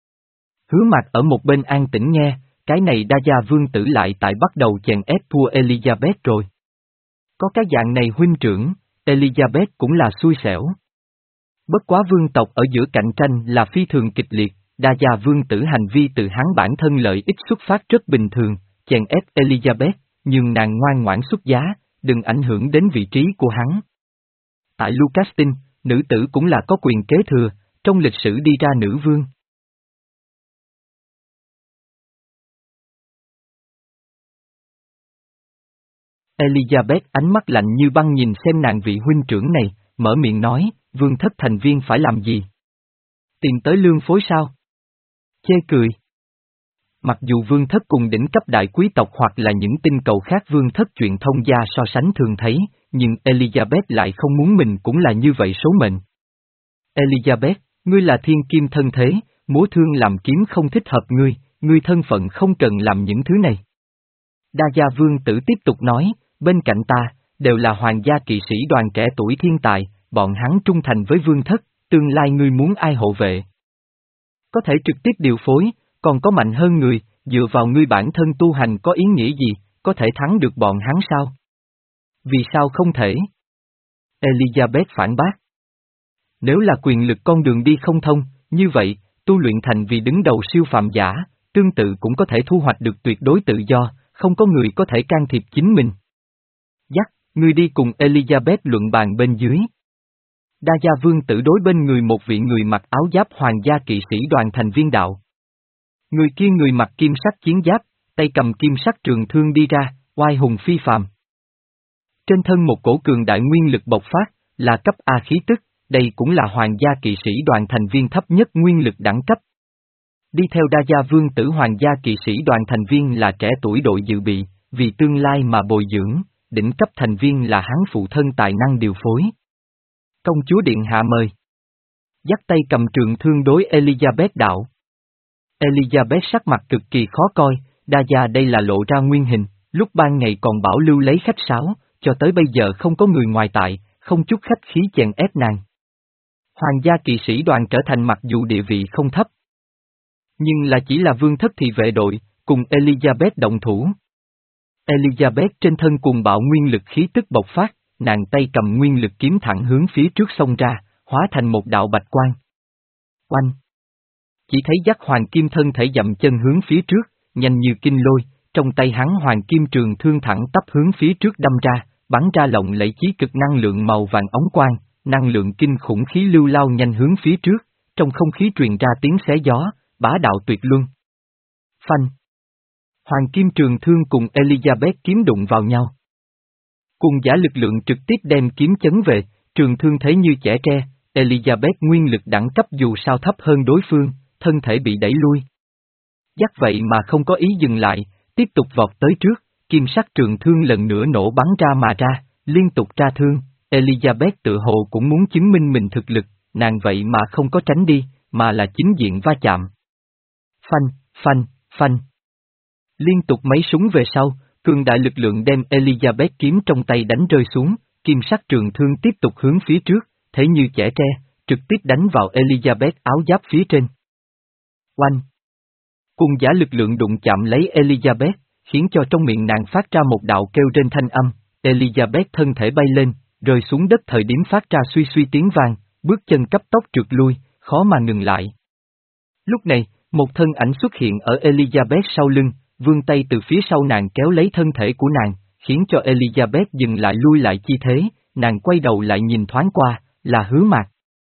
Hứa Mạc ở một bên an tĩnh nghe, cái này Daja vương tử lại tại bắt đầu chèn ép thua Elizabeth rồi. Có cái dạng này huynh trưởng, Elizabeth cũng là xui xẻo. Bất quá vương tộc ở giữa cạnh tranh là phi thường kịch liệt, đa gia vương tử hành vi từ hắn bản thân lợi ích xuất phát rất bình thường, chèn ép Elizabeth, nhưng nàng ngoan ngoãn xuất giá, đừng ảnh hưởng đến vị trí của hắn. Tại Lucastin, nữ tử cũng là có quyền kế thừa, trong lịch sử đi ra nữ vương. Elizabeth ánh mắt lạnh như băng nhìn xem nàng vị huynh trưởng này, mở miệng nói, vương thất thành viên phải làm gì? Tìm tới lương phối sao? Chê cười. Mặc dù vương thất cùng đỉnh cấp đại quý tộc hoặc là những tinh cầu khác vương thất truyền thông gia so sánh thường thấy, nhưng Elizabeth lại không muốn mình cũng là như vậy số mệnh. Elizabeth, ngươi là thiên kim thân thế, múa thương làm kiếm không thích hợp ngươi, ngươi thân phận không cần làm những thứ này. Đa gia vương tử tiếp tục nói, bên cạnh ta, đều là hoàng gia kỵ sĩ đoàn trẻ tuổi thiên tài, bọn hắn trung thành với vương thất, tương lai ngươi muốn ai hộ vệ? Có thể trực tiếp điều phối, còn có mạnh hơn người, dựa vào ngươi bản thân tu hành có ý nghĩa gì, có thể thắng được bọn hắn sao? Vì sao không thể? Elizabeth phản bác. Nếu là quyền lực con đường đi không thông, như vậy, tu luyện thành vì đứng đầu siêu phàm giả, tương tự cũng có thể thu hoạch được tuyệt đối tự do, không có người có thể can thiệp chính mình. Dắt, ngươi đi cùng Elizabeth luận bàn bên dưới. Đa gia vương tử đối bên người một vị người mặc áo giáp hoàng gia kỵ sĩ đoàn thành viên đạo. Người kia người mặc kim sắc chiến giáp, tay cầm kim sắc trường thương đi ra, oai hùng phi phàm. Trên thân một cổ cường đại nguyên lực bộc phát, là cấp A khí tức, đây cũng là hoàng gia kỵ sĩ đoàn thành viên thấp nhất nguyên lực đẳng cấp. Đi theo đa gia vương tử hoàng gia kỵ sĩ đoàn thành viên là trẻ tuổi đội dự bị, vì tương lai mà bồi dưỡng, đỉnh cấp thành viên là hắn phụ thân tài năng điều phối. Công chúa điện hạ mời. Dắt tay cầm trường thương đối Elizabeth đạo. Elizabeth sắc mặt cực kỳ khó coi, đa gia đây là lộ ra nguyên hình, lúc ban ngày còn bảo lưu lấy khách sáo, cho tới bây giờ không có người ngoài tại, không chút khách khí chèn ép nàng. Hoàng gia kỵ sĩ đoàn trở thành mặc dù địa vị không thấp, nhưng là chỉ là vương thất thị vệ đội, cùng Elizabeth động thủ. Elizabeth trên thân cùng bạo nguyên lực khí tức bộc phát, nàng tay cầm nguyên lực kiếm thẳng hướng phía trước xông ra, hóa thành một đạo bạch quang. Oanh! Chỉ thấy dắt hoàng kim thân thể dậm chân hướng phía trước, nhanh như kinh lôi, trong tay hắn hoàng kim trường thương thẳng tắp hướng phía trước đâm ra, bắn ra lộng lẫy chí cực năng lượng màu vàng óng quang, năng lượng kinh khủng khí lưu lao nhanh hướng phía trước, trong không khí truyền ra tiếng xé gió, bá đạo tuyệt luân. Phanh! Hoàng kim trường thương cùng Elizabeth kiếm đụng vào nhau. Cùng giả lực lượng trực tiếp đem kiếm chấn về, trường thương thế như chẻ tre, Elizabeth nguyên lực đẳng cấp dù sao thấp hơn đối phương, thân thể bị đẩy lui. Dắt vậy mà không có ý dừng lại, tiếp tục vọt tới trước, kim sắc trường thương lần nữa nổ bắn ra mà ra, liên tục ra thương, Elizabeth tự hồ cũng muốn chứng minh mình thực lực, nàng vậy mà không có tránh đi, mà là chính diện va chạm. Phanh, phanh, phanh. Liên tục mấy súng về sau, cường đại lực lượng đem Elizabeth kiếm trong tay đánh rơi xuống, kim sắc trường thương tiếp tục hướng phía trước, thế như chẻ tre, trực tiếp đánh vào Elizabeth áo giáp phía trên. Oanh! Cùng giả lực lượng đụng chạm lấy Elizabeth, khiến cho trong miệng nàng phát ra một đạo kêu trên thanh âm, Elizabeth thân thể bay lên, rơi xuống đất thời điểm phát ra suy suy tiếng vang, bước chân cấp tốc trượt lui, khó mà ngừng lại. Lúc này, một thân ảnh xuất hiện ở Elizabeth sau lưng, vươn tay từ phía sau nàng kéo lấy thân thể của nàng, khiến cho Elizabeth dừng lại lui lại chi thế, nàng quay đầu lại nhìn thoáng qua, là Hứa Mạc.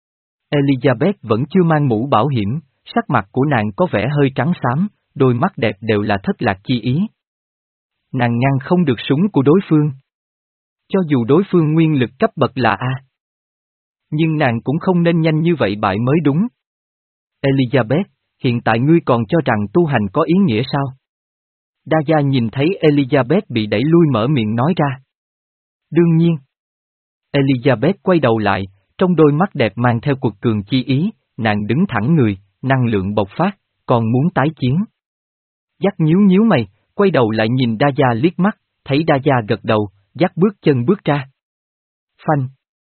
Elizabeth vẫn chưa mang mũ bảo hiểm, sắc mặt của nàng có vẻ hơi trắng xám, đôi mắt đẹp đều là thất lạc chi ý. Nàng ngăn không được súng của đối phương. Cho dù đối phương nguyên lực cấp bậc là A. Nhưng nàng cũng không nên nhanh như vậy bại mới đúng. Elizabeth, hiện tại ngươi còn cho rằng tu hành có ý nghĩa sao? Đa gia nhìn thấy Elizabeth bị đẩy lui mở miệng nói ra. Đương nhiên. Elizabeth quay đầu lại, trong đôi mắt đẹp mang theo cuộc cường chi ý, nàng đứng thẳng người, năng lượng bộc phát, còn muốn tái chiến. Dắt nhíu nhíu mày, quay đầu lại nhìn Đa gia liếc mắt, thấy Đa gia gật đầu, dắt bước chân bước ra. Phanh.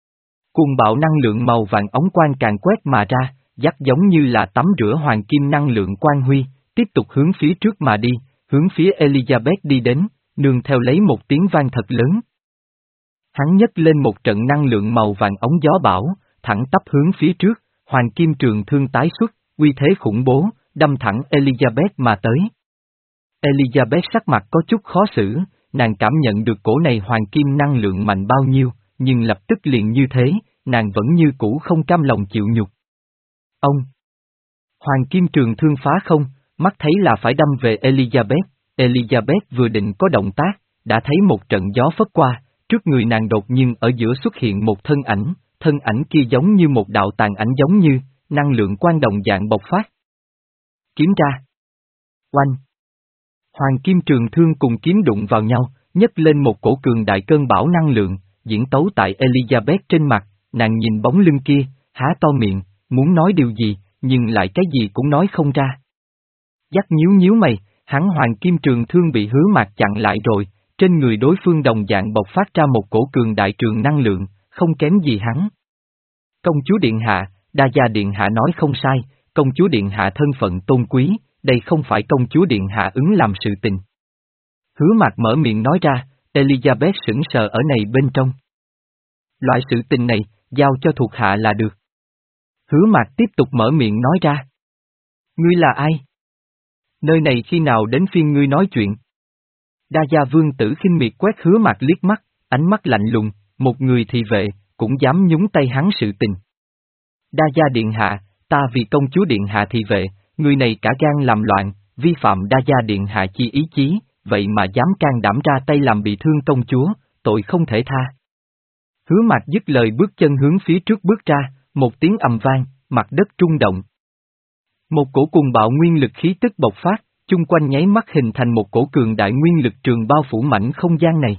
Cuồng bạo năng lượng màu vàng ống quang càng quét mà ra, dắt giống như là tắm rửa hoàng kim năng lượng quang huy, tiếp tục hướng phía trước mà đi, hướng phía Elizabeth đi đến, nương theo lấy một tiếng vang thật lớn. Hắn nhấc lên một trận năng lượng màu vàng ống gió bão, thẳng tắp hướng phía trước, hoàng kim trường thương tái xuất, uy thế khủng bố, đâm thẳng Elizabeth mà tới. Elizabeth sắc mặt có chút khó xử, nàng cảm nhận được cổ này hoàng kim năng lượng mạnh bao nhiêu, nhưng lập tức liền như thế, nàng vẫn như cũ không cam lòng chịu nhục. Ông! Hoàng kim trường thương phá không, mắt thấy là phải đâm về Elizabeth, Elizabeth vừa định có động tác, đã thấy một trận gió phất qua, trước người nàng đột nhiên ở giữa xuất hiện một thân ảnh, thân ảnh kia giống như một đạo tàn ảnh giống như, năng lượng quan đồng dạng bộc phát. Kiếm ra! Oanh! Hoàng kim trường thương cùng kiếm đụng vào nhau, nhấc lên một cổ cường đại cơn bão năng lượng, diễn tấu tại Elizabeth trên mặt, nàng nhìn bóng lưng kia, há to miệng, muốn nói điều gì, nhưng lại cái gì cũng nói không ra. Dắt nhíu nhíu mày, hắn hoàng kim trường thương bị Hứa Mạc chặn lại rồi, trên người đối phương đồng dạng bộc phát ra một cổ cường đại trường năng lượng, không kém gì hắn. Công chúa Điện Hạ, Đa Gia Điện Hạ nói không sai, công chúa Điện Hạ thân phận tôn quý, đây không phải công chúa Điện Hạ ứng làm sự tình. Hứa Mạc mở miệng nói ra, Elizabeth sững sờ ở này bên trong. Loại sự tình này, giao cho thuộc hạ là được. Hứa Mạc tiếp tục mở miệng nói ra. Ngươi là ai? Nơi này khi nào đến phiên ngươi nói chuyện? Đa Gia Vương tử khinh miệt quét Hứa Mạc liếc mắt, ánh mắt lạnh lùng, một người thị vệ, cũng dám nhúng tay hắn sự tình. Đa Gia Điện Hạ, ta vì công chúa Điện Hạ thị vệ, người này cả gan làm loạn, vi phạm Đa Gia Điện Hạ chi ý chí, vậy mà dám can đảm ra tay làm bị thương công chúa, tội không thể tha. Hứa Mạc dứt lời bước chân hướng phía trước bước ra, một tiếng ầm vang, mặt đất rung động. Một cổ cùng bạo nguyên lực khí tức bộc phát, chung quanh nháy mắt hình thành một cổ cường đại nguyên lực trường bao phủ mảnh không gian này.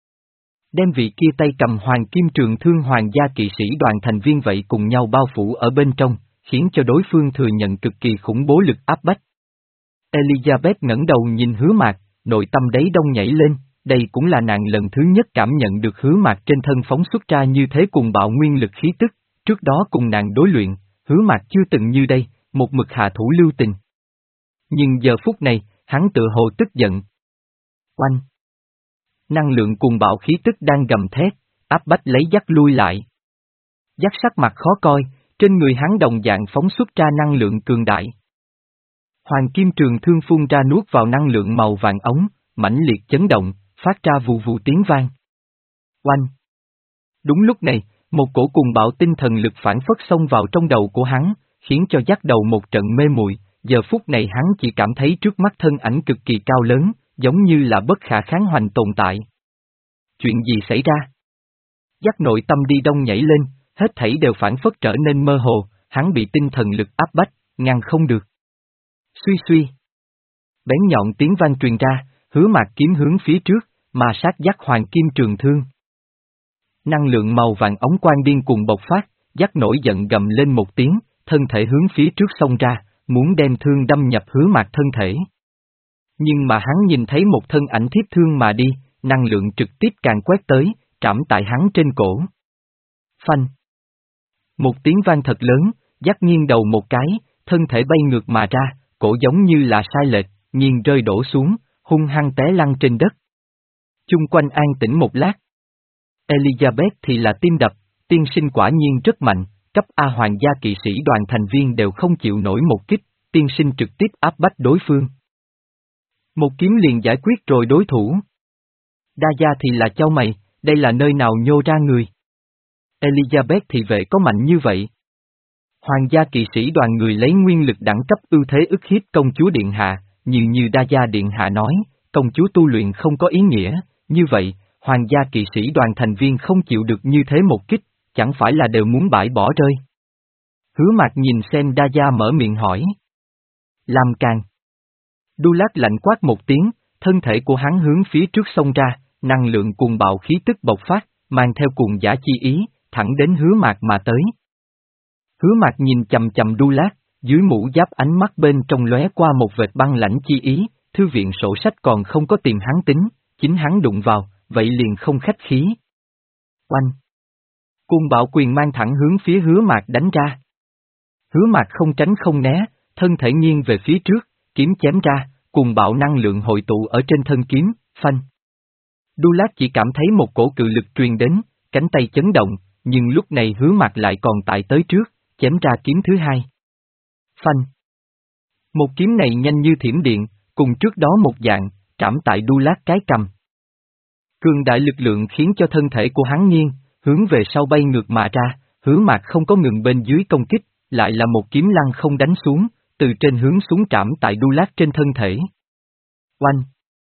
Đem vị kia tay cầm hoàng kim trường thương hoàng gia kỵ sĩ đoàn thành viên vậy cùng nhau bao phủ ở bên trong, khiến cho đối phương thừa nhận cực kỳ khủng bố lực áp bách. Elizabeth ngẩng đầu nhìn Hứa Mạc, nội tâm đáy đông nhảy lên, đây cũng là nàng lần thứ nhất cảm nhận được Hứa Mạc trên thân phóng xuất ra như thế cùng bạo nguyên lực khí tức, trước đó cùng nàng đối luyện, Hứa Mạc chưa từng như đây, một mực hạ thủ lưu tình. Nhưng giờ phút này, hắn tự hồ tức giận. Oanh! Năng lượng cùng bạo khí tức đang gầm thét, áp bách lấy dắt lui lại. Dắt sắc mặt khó coi, trên người hắn đồng dạng phóng xuất ra năng lượng cường đại. Hoàng kim trường thương phun ra nuốt vào năng lượng màu vàng ống, mãnh liệt chấn động, phát ra vù vù tiếng vang. Oanh! Đúng lúc này, một cổ cùng bạo tinh thần lực phản phất xông vào trong đầu của hắn, khiến cho dắt đầu một trận mê muội. Giờ phút này hắn chỉ cảm thấy trước mắt thân ảnh cực kỳ cao lớn, giống như là bất khả kháng hoành tồn tại. Chuyện gì xảy ra? Dắt nội tâm đi đông nhảy lên, hết thảy đều phản phất trở nên mơ hồ, hắn bị tinh thần lực áp bách, ngăn không được. Suy suy. Bén nhọn tiếng vang truyền ra, Hứa Mạc kiếm hướng phía trước, mà sát dắt hoàng kim trường thương. Năng lượng màu vàng ống quang điên cùng bộc phát, dắt nổi giận gầm lên một tiếng, thân thể hướng phía trước xông ra, muốn đem thương đâm nhập Hứa Mạc thân thể. Nhưng mà hắn nhìn thấy một thân ảnh thiếp thương mà đi, năng lượng trực tiếp càng quét tới, trảm tại hắn trên cổ. Phanh! Một tiếng vang thật lớn, dắt nghiêng đầu một cái, thân thể bay ngược mà ra, cổ giống như là sai lệch, nghiêng rơi đổ xuống, hung hăng té lăn trên đất. Chung quanh an tĩnh một lát. Elizabeth thì là tim đập, tiên sinh quả nhiên rất mạnh, cấp A hoàng gia kỵ sĩ đoàn thành viên đều không chịu nổi một kích, tiên sinh trực tiếp áp bách đối phương. Một kiếm liền giải quyết rồi đối thủ. Đa Gia thì là châu mày, đây là nơi nào nhô ra người. Elizabeth thì vệ có mạnh như vậy. Hoàng gia kỵ sĩ đoàn người lấy nguyên lực đẳng cấp ưu thế ức hiếp công chúa Điện Hạ, như như Đa Gia Điện Hạ nói, công chúa tu luyện không có ý nghĩa, như vậy, hoàng gia kỵ sĩ đoàn thành viên không chịu được như thế một kích, chẳng phải là đều muốn bãi bỏ rơi. Hứa Mạc nhìn xem Đa Gia mở miệng hỏi. Làm càng. Đu Lát lạnh quát một tiếng, thân thể của hắn hướng phía trước xông ra, năng lượng cuồng bạo khí tức bộc phát, mang theo cuồng giả chi ý, thẳng đến Hứa Mạc mà tới. Hứa Mạc nhìn chầm chầm Đu Lát, dưới mũ giáp ánh mắt bên trong lóe qua một vệt băng lãnh chi ý, thư viện sổ sách còn không có tìm hắn tính, chính hắn đụng vào, vậy liền không khách khí. Oanh! Cuồng bạo quyền mang thẳng hướng phía Hứa Mạc đánh ra. Hứa Mạc không tránh không né, thân thể nghiêng về phía trước, kiếm chém ra, cuồng bạo năng lượng hội tụ ở trên thân kiếm, phanh. Đu Lát chỉ cảm thấy một cổ cự lực truyền đến, cánh tay chấn động, nhưng lúc này Hứa Mạc lại còn tại tới trước, chém ra kiếm thứ hai. Phanh! Một kiếm này nhanh như thiểm điện, cùng trước đó một dạng, trảm tại Đu Lát cái cầm. Cường đại lực lượng khiến cho thân thể của hắn nghiêng, hướng về sau bay ngược mà ra, Hứa Mạc không có ngừng bên dưới công kích, lại là một kiếm lăng không đánh xuống, từ trên hướng xuống trảm tại Đu Lát trên thân thể. Oanh!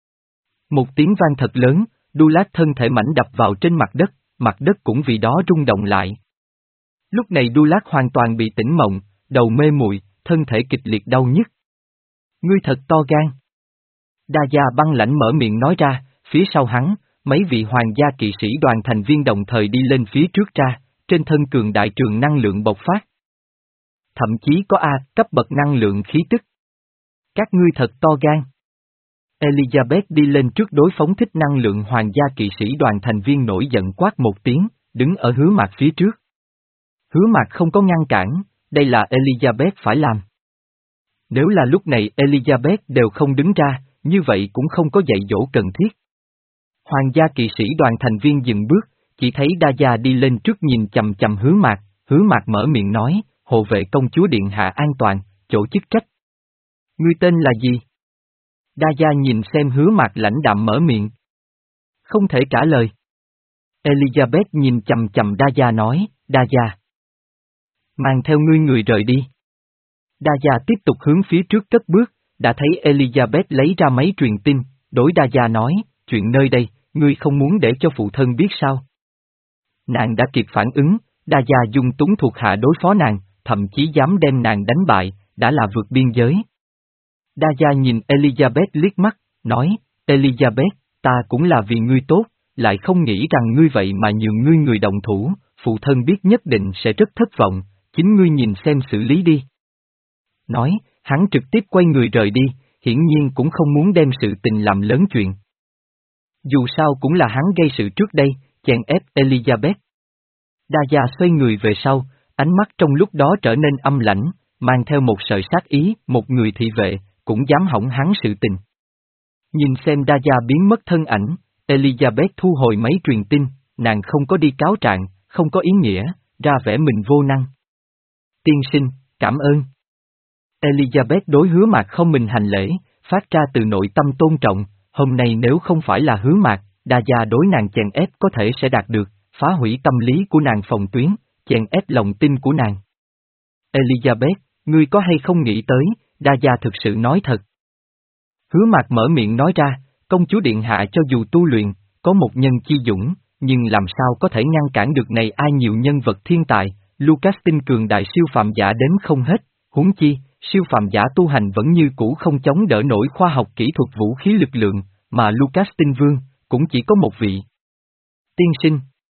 Một tiếng vang thật lớn, Đu Lát thân thể mảnh đập vào trên mặt đất, mặt đất cũng vì đó rung động lại. Lúc này Đu Lát hoàn toàn bị tỉnh mộng, đầu mê muội, thân thể kịch liệt đau nhức. Ngươi thật to gan. Đa Gia băng lãnh mở miệng nói ra, phía sau hắn, mấy vị hoàng gia kỵ sĩ đoàn thành viên đồng thời đi lên phía trước ra, trên thân cường đại trường năng lượng bộc phát. Thậm chí có A cấp bậc năng lượng khí tức. Các ngươi thật to gan. Elizabeth đi lên trước đối phóng thích năng lượng hoàng gia kỵ sĩ đoàn thành viên nổi giận quát một tiếng, đứng ở Hứa Mạc phía trước. Hứa Mạc không có ngăn cản, đây là Elizabeth phải làm. Nếu là lúc này Elizabeth đều không đứng ra, như vậy cũng không có dạy dỗ cần thiết. Hoàng gia kỵ sĩ đoàn thành viên dừng bước, chỉ thấy Đa Gia đi lên trước nhìn chầm chầm Hứa Mạc, Hứa Mạc mở miệng nói, hộ vệ công chúa điện hạ an toàn, chỗ chức trách. Ngươi tên là gì? Đa Gia nhìn xem Hứa Mạc lãnh đạm mở miệng. Không thể trả lời. Elizabeth nhìn chầm chầm Đa Gia nói, Đa Gia. Mang theo ngươi người rời đi. Đa Gia tiếp tục hướng phía trước cất bước, đã thấy Elizabeth lấy ra máy truyền tin, đối Đa Gia nói, chuyện nơi đây, ngươi không muốn để cho phụ thân biết sao? Nàng đã kịp phản ứng, Đa Gia dung túng thuộc hạ đối phó nàng, thậm chí dám đem nàng đánh bại, đã là vượt biên giới. Đa Gia nhìn Elizabeth liếc mắt, nói, Elizabeth, ta cũng là vì ngươi tốt, lại không nghĩ rằng ngươi vậy mà nhường ngươi người đồng thủ, phụ thân biết nhất định sẽ rất thất vọng, chính ngươi nhìn xem xử lý đi. Nói, hắn trực tiếp quay người rời đi, hiển nhiên cũng không muốn đem sự tình làm lớn chuyện. Dù sao cũng là hắn gây sự trước đây, chèn ép Elizabeth. Đa Gia xoay người về sau, ánh mắt trong lúc đó trở nên âm lãnh, mang theo một sợi sát ý, một người thị vệ, cũng dám hỏng hắn sự tình. Nhìn xem Đa Gia biến mất thân ảnh, Elizabeth thu hồi máy truyền tin, nàng không có đi cáo trạng, không có ý nghĩa, ra vẻ mình vô năng. Tiên sinh, cảm ơn. Elizabeth đối Hứa Mạc không mình hành lễ, phát ra từ nội tâm tôn trọng, hôm nay nếu không phải là Hứa Mạc, Đa Gia đối nàng chèn ép có thể sẽ đạt được, phá hủy tâm lý của nàng phòng tuyến, chèn ép lòng tin của nàng. Elizabeth, ngươi có hay không nghĩ tới, Đa Gia thực sự nói thật. Hứa Mạc mở miệng nói ra, công chúa điện hạ cho dù tu luyện, có một nhân chi dũng, nhưng làm sao có thể ngăn cản được này ai nhiều nhân vật thiên tài, Lucas tinh cường đại siêu phàm giả đếm không hết, huống chi, siêu phàm giả tu hành vẫn như cũ không chống đỡ nổi khoa học kỹ thuật vũ khí lực lượng, mà Lucas tinh vương, cũng chỉ có một vị. Tiên sinh.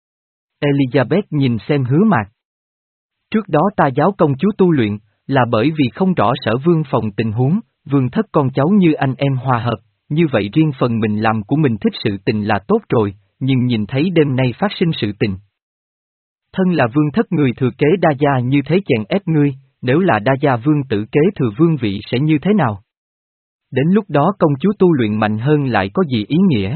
Elizabeth nhìn xem Hứa Mạc. Trước đó ta giáo công chúa tu luyện, là bởi vì không rõ sở vương phòng tình huống, vương thất con cháu như anh em hòa hợp, như vậy riêng phần mình làm của mình thích sự tình là tốt rồi, nhưng nhìn thấy đêm nay phát sinh sự tình. Thân là vương thất người thừa kế Đa Gia như thế chèn ép ngươi, nếu là Đa Gia vương tử kế thừa vương vị sẽ như thế nào? Đến lúc đó công chúa tu luyện mạnh hơn lại có gì ý nghĩa?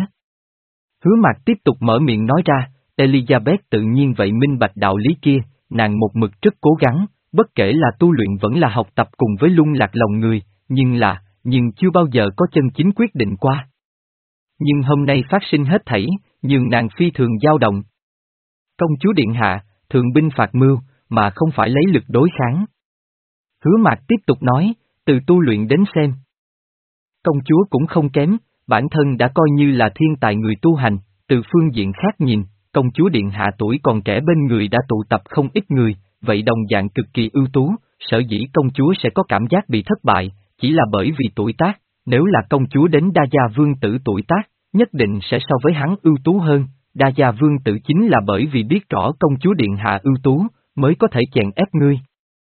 Hứa Mạc tiếp tục mở miệng nói ra, Elizabeth tự nhiên vậy minh bạch đạo lý kia, nàng một mực rất cố gắng, bất kể là tu luyện vẫn là học tập cùng với lung lạc lòng người, nhưng là, nhưng chưa bao giờ có chân chính quyết định qua. Nhưng hôm nay phát sinh hết thảy, nhưng nàng phi thường dao động. Công chúa điện hạ, thường binh phạt mưu, mà không phải lấy lực đối kháng. Hứa Mạc tiếp tục nói, từ tu luyện đến xem. Công chúa cũng không kém, bản thân đã coi như là thiên tài người tu hành, từ phương diện khác nhìn, công chúa điện hạ tuổi còn trẻ bên người đã tụ tập không ít người, vậy đồng dạng cực kỳ ưu tú, sở dĩ công chúa sẽ có cảm giác bị thất bại, chỉ là bởi vì tuổi tác, nếu là công chúa đến Đa Gia vương tử tuổi tác, nhất định sẽ so với hắn ưu tú hơn, Đa Gia vương tử chính là bởi vì biết rõ công chúa điện hạ ưu tú, mới có thể chèn ép ngươi.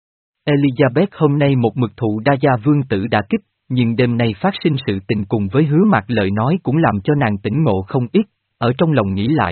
Elizabeth hôm nay một mực thụ Đa Gia vương tử đã kích, nhưng đêm nay phát sinh sự tình cùng với Hứa Mạc lời nói cũng làm cho nàng tỉnh ngộ không ít, ở trong lòng nghĩ lại.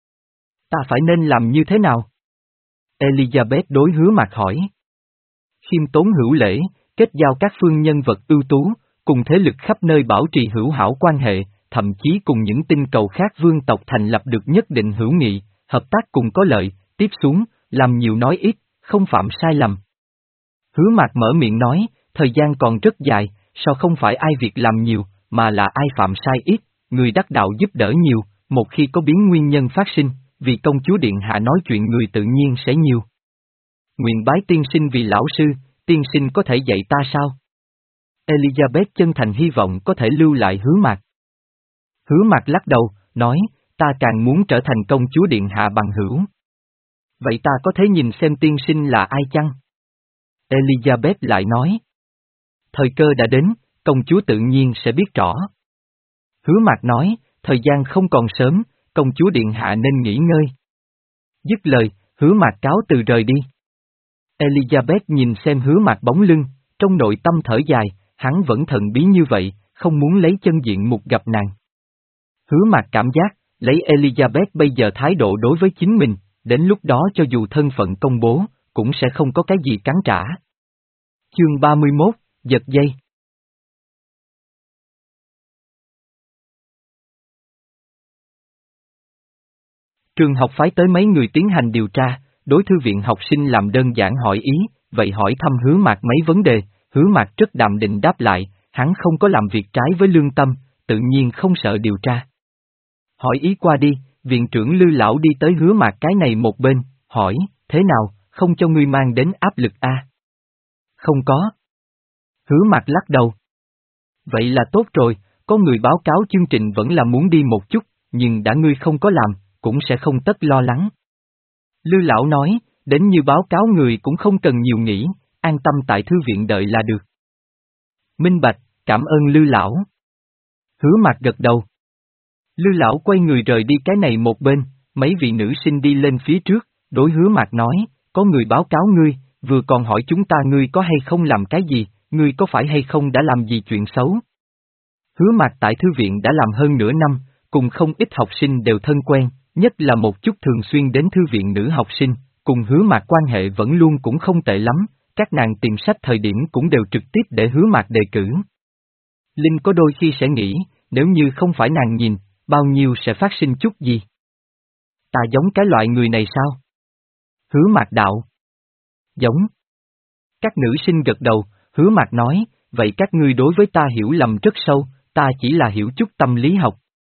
Ta phải nên làm như thế nào? Elizabeth đối Hứa Mạc hỏi. Khiêm tốn hữu lễ, kết giao các phương nhân vật ưu tú, cùng thế lực khắp nơi bảo trì hữu hảo quan hệ, thậm chí cùng những tinh cầu khác vương tộc thành lập được nhất định hữu nghị, hợp tác cùng có lợi, tiếp xuống, làm nhiều nói ít, không phạm sai lầm. Hứa Mạc mở miệng nói, thời gian còn rất dài, sao không phải ai việc làm nhiều, mà là ai phạm sai ít, người đắc đạo giúp đỡ nhiều, một khi có biến nguyên nhân phát sinh, vì công chúa điện hạ nói chuyện người tự nhiên sẽ nhiều. Nguyện bái tiên sinh vì lão sư, tiên sinh có thể dạy ta sao? Elizabeth chân thành hy vọng có thể lưu lại Hứa Mạc. Hứa Mạc lắc đầu, nói, ta càng muốn trở thành công chúa điện hạ bằng hữu. Vậy ta có thể nhìn xem tiên sinh là ai chăng? Elizabeth lại nói. Thời cơ đã đến, công chúa tự nhiên sẽ biết rõ. Hứa Mạc nói, thời gian không còn sớm, công chúa điện hạ nên nghỉ ngơi. Dứt lời, Hứa Mạc cáo từ rời đi. Elizabeth nhìn xem Hứa Mạc bóng lưng, trong nội tâm thở dài, hắn vẫn thần bí như vậy, không muốn lấy chân diện mục gặp nàng. Hứa Mạc cảm giác, lấy Elizabeth bây giờ thái độ đối với chính mình, đến lúc đó cho dù thân phận công bố, cũng sẽ không có cái gì cắn trả. Chương ba mươi mốt, giật dây. Trường học phái tới mấy người tiến hành điều tra, đối thư viện học sinh làm đơn giản hỏi ý, vậy hỏi thăm Hứa Mạc mấy vấn đề, Hứa Mạc rất đạm định đáp lại, hắn không có làm việc trái với lương tâm, tự nhiên không sợ điều tra. Hỏi ý qua đi, viện trưởng Lư lão đi tới Hứa Mạc cái này một bên, hỏi, thế nào, không cho ngươi mang đến áp lực a? À? Không có. Hứa Mạc lắc đầu. Vậy là tốt rồi, có người báo cáo chương trình vẫn là muốn đi một chút, nhưng đã ngươi không có làm, cũng sẽ không tất lo lắng. Lư lão nói, đến như báo cáo người cũng không cần nhiều nghĩ, an tâm tại thư viện đợi là được. Minh bạch, cảm ơn Lư lão. Hứa Mạc gật đầu. Lư lão quay người rời đi cái này một bên, mấy vị nữ sinh đi lên phía trước, đối Hứa Mạc nói, có người báo cáo ngươi, vừa còn hỏi chúng ta ngươi có hay không làm cái gì, ngươi có phải hay không đã làm gì chuyện xấu. Hứa Mạc tại thư viện đã làm hơn nửa năm, cùng không ít học sinh đều thân quen, nhất là một chút thường xuyên đến thư viện nữ học sinh, cùng Hứa Mạc quan hệ vẫn luôn cũng không tệ lắm, các nàng tìm sách thời điểm cũng đều trực tiếp để Hứa Mạc đề cử. Linh có đôi khi sẽ nghĩ, nếu như không phải nàng nhìn, bao nhiêu sẽ phát sinh chút gì? Ta giống cái loại người này sao? Hứa Mạc đạo. Giống. Các nữ sinh gật đầu, Hứa Mạc nói, vậy các ngươi đối với ta hiểu lầm rất sâu, ta chỉ là hiểu chút tâm lý học.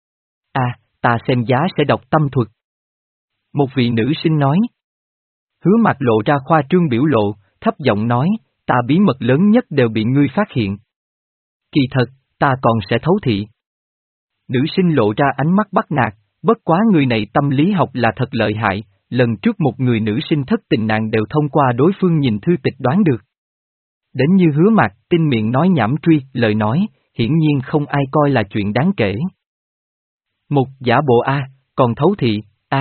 À, ta xem giá sẽ đọc tâm thuật. Một vị nữ sinh nói. Hứa Mạc lộ ra khoa trương biểu lộ, thấp giọng nói, ta bí mật lớn nhất đều bị ngươi phát hiện. Kỳ thật, ta còn sẽ thấu thị. Nữ sinh lộ ra ánh mắt bắt nạt, bất quá người này tâm lý học là thật lợi hại, lần trước một người nữ sinh thất tình nàng đều thông qua đối phương nhìn thư tịch đoán được. Đến như Hứa Mạc, tin miệng nói nhảm truy, lời nói, hiển nhiên không ai coi là chuyện đáng kể. Một giả bộ A, còn thấu thị, A.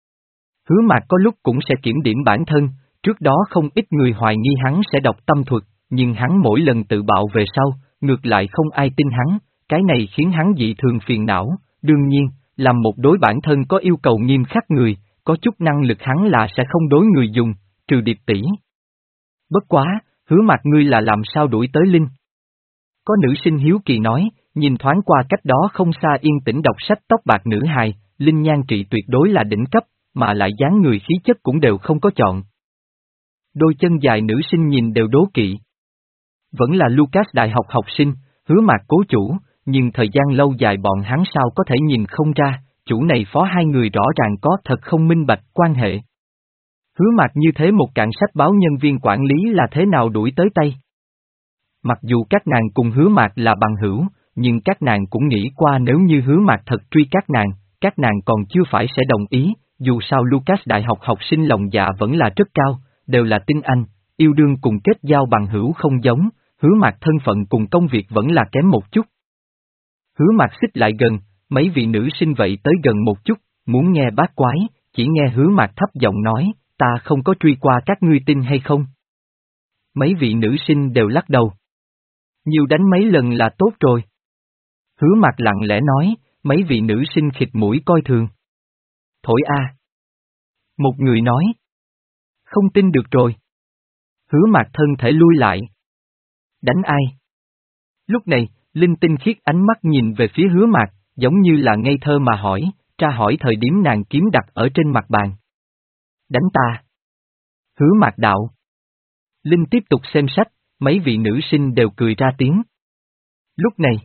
Hứa Mạc có lúc cũng sẽ kiểm điểm bản thân, trước đó không ít người hoài nghi hắn sẽ đọc tâm thuật, nhưng hắn mỗi lần tự bạo về sau, ngược lại không ai tin hắn, cái này khiến hắn dị thường phiền não, đương nhiên, làm một đối bản thân có yêu cầu nghiêm khắc người, có chút năng lực hắn là sẽ không đối người dùng, trừ Điệp tỷ. Bất quá, Hứa Mạc ngươi là làm sao đuổi tới Linh? Có nữ sinh hiếu kỳ nói, nhìn thoáng qua cách đó không xa yên tĩnh đọc sách tóc bạc nữ hài, Linh nhan trị tuyệt đối là đỉnh cấp, mà lại dáng người khí chất cũng đều không có chọn. Đôi chân dài nữ sinh nhìn đều đố kỵ. Vẫn là Lucas đại học học sinh, Hứa Mạc cố chủ, nhưng thời gian lâu dài bọn hắn sao có thể nhìn không ra, chủ này phó hai người rõ ràng có thật không minh bạch quan hệ. Hứa Mạc như thế một cạn sách báo nhân viên quản lý là thế nào đuổi tới tay. Mặc dù các nàng cùng Hứa Mạc là bằng hữu, nhưng các nàng cũng nghĩ qua nếu như Hứa Mạc thật truy các nàng, các nàng còn chưa phải sẽ đồng ý, dù sao Lucas đại học học sinh lòng dạ vẫn là rất cao, đều là tinh anh, yêu đương cùng kết giao bằng hữu không giống, Hứa Mạc thân phận cùng công việc vẫn là kém một chút. Hứa Mạc xích lại gần, mấy vị nữ sinh vậy tới gần một chút, muốn nghe bát quái, chỉ nghe Hứa Mạc thấp giọng nói, ta không có truy qua các ngươi tin hay không? Mấy vị nữ sinh đều lắc đầu. Nhiều đánh mấy lần là tốt rồi. Hứa Mạc lặng lẽ nói, mấy vị nữ sinh khịt mũi coi thường. Thổi a. Một người nói. Không tin được rồi. Hứa Mạc thân thể lui lại. Đánh ai? Lúc này, Linh tinh khiết ánh mắt nhìn về phía Hứa Mạc, giống như là ngây thơ mà hỏi, tra hỏi thời điểm nàng kiếm đặt ở trên mặt bàn. Đánh ta. Hứa Mạc đạo. Linh tiếp tục xem sách, mấy vị nữ sinh đều cười ra tiếng. Lúc này,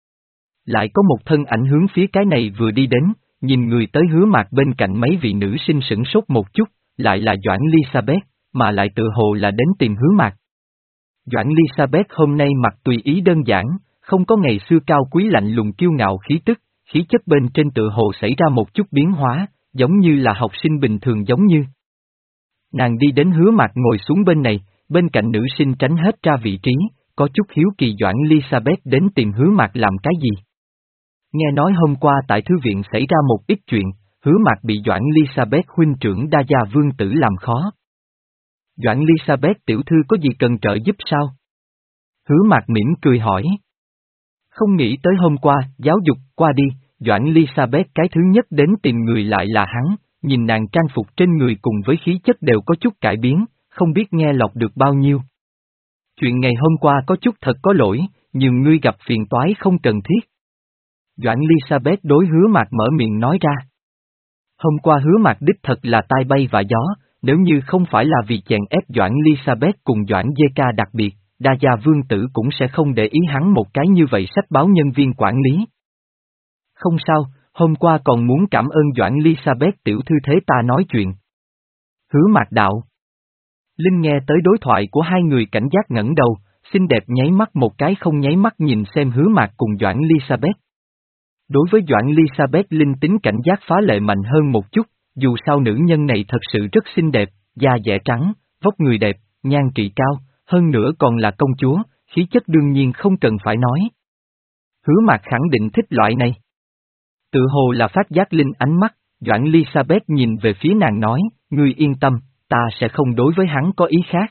lại có một thân ảnh hướng phía cái này vừa đi đến, nhìn người tới Hứa Mạc bên cạnh mấy vị nữ sinh sửng sốt một chút, lại là Doãn Elizabeth, mà lại tự hồ là đến tìm Hứa Mạc. Doãn Elizabeth hôm nay mặc tùy ý đơn giản, không có ngày xưa cao quý lạnh lùng kiêu ngạo khí tức, khí chất bên trên tự hồ xảy ra một chút biến hóa, giống như là học sinh bình thường giống như. Nàng đi đến Hứa Mạc ngồi xuống bên này, bên cạnh nữ sinh tránh hết ra vị trí, có chút hiếu kỳ Doãn Elizabeth đến tìm Hứa Mạc làm cái gì. Nghe nói hôm qua tại thư viện xảy ra một ít chuyện, Hứa Mạc bị Doãn Elizabeth huynh trưởng Đa Gia Vương Tử làm khó. Doãn Elizabeth tiểu thư có gì cần trợ giúp sao? Hứa Mạc mỉm cười hỏi. Không nghĩ tới hôm qua, giáo dục qua đi, Doãn Elizabeth cái thứ nhất đến tìm người lại là hắn, nhìn nàng trang phục trên người cùng với khí chất đều có chút cải biến, không biết nghe lọc được bao nhiêu. Chuyện ngày hôm qua có chút thật có lỗi, nhiều ngươi gặp phiền toái không cần thiết. Doãn Elizabeth đối Hứa Mạc mở miệng nói ra. Hôm qua Hứa Mạc đích thật là tai bay và gió, nếu như không phải là vì chèn ép Doãn Elizabeth cùng Doãn Dê Ca đặc biệt, Đa Gia Vương Tử cũng sẽ không để ý hắn một cái như vậy sách báo nhân viên quản lý. Không sao, hôm qua còn muốn cảm ơn Doãn Elizabeth tiểu thư thế ta nói chuyện. Hứa Mạc đạo. Linh nghe tới đối thoại của hai người cảnh giác ngẩng đầu, xinh đẹp nháy mắt một cái không nháy mắt nhìn xem Hứa Mạc cùng Doãn Elizabeth. Đối với Doãn Elizabeth Linh tính cảnh giác phá lệ mạnh hơn một chút, dù sao nữ nhân này thật sự rất xinh đẹp, da dẻ trắng, vóc người đẹp, nhan trị cao, hơn nữa còn là công chúa, khí chất đương nhiên không cần phải nói. Hứa Mạc khẳng định thích loại này. Tự hồ là phát giác Linh ánh mắt, Doãn Elizabeth nhìn về phía nàng nói, ngươi yên tâm, ta sẽ không đối với hắn có ý khác.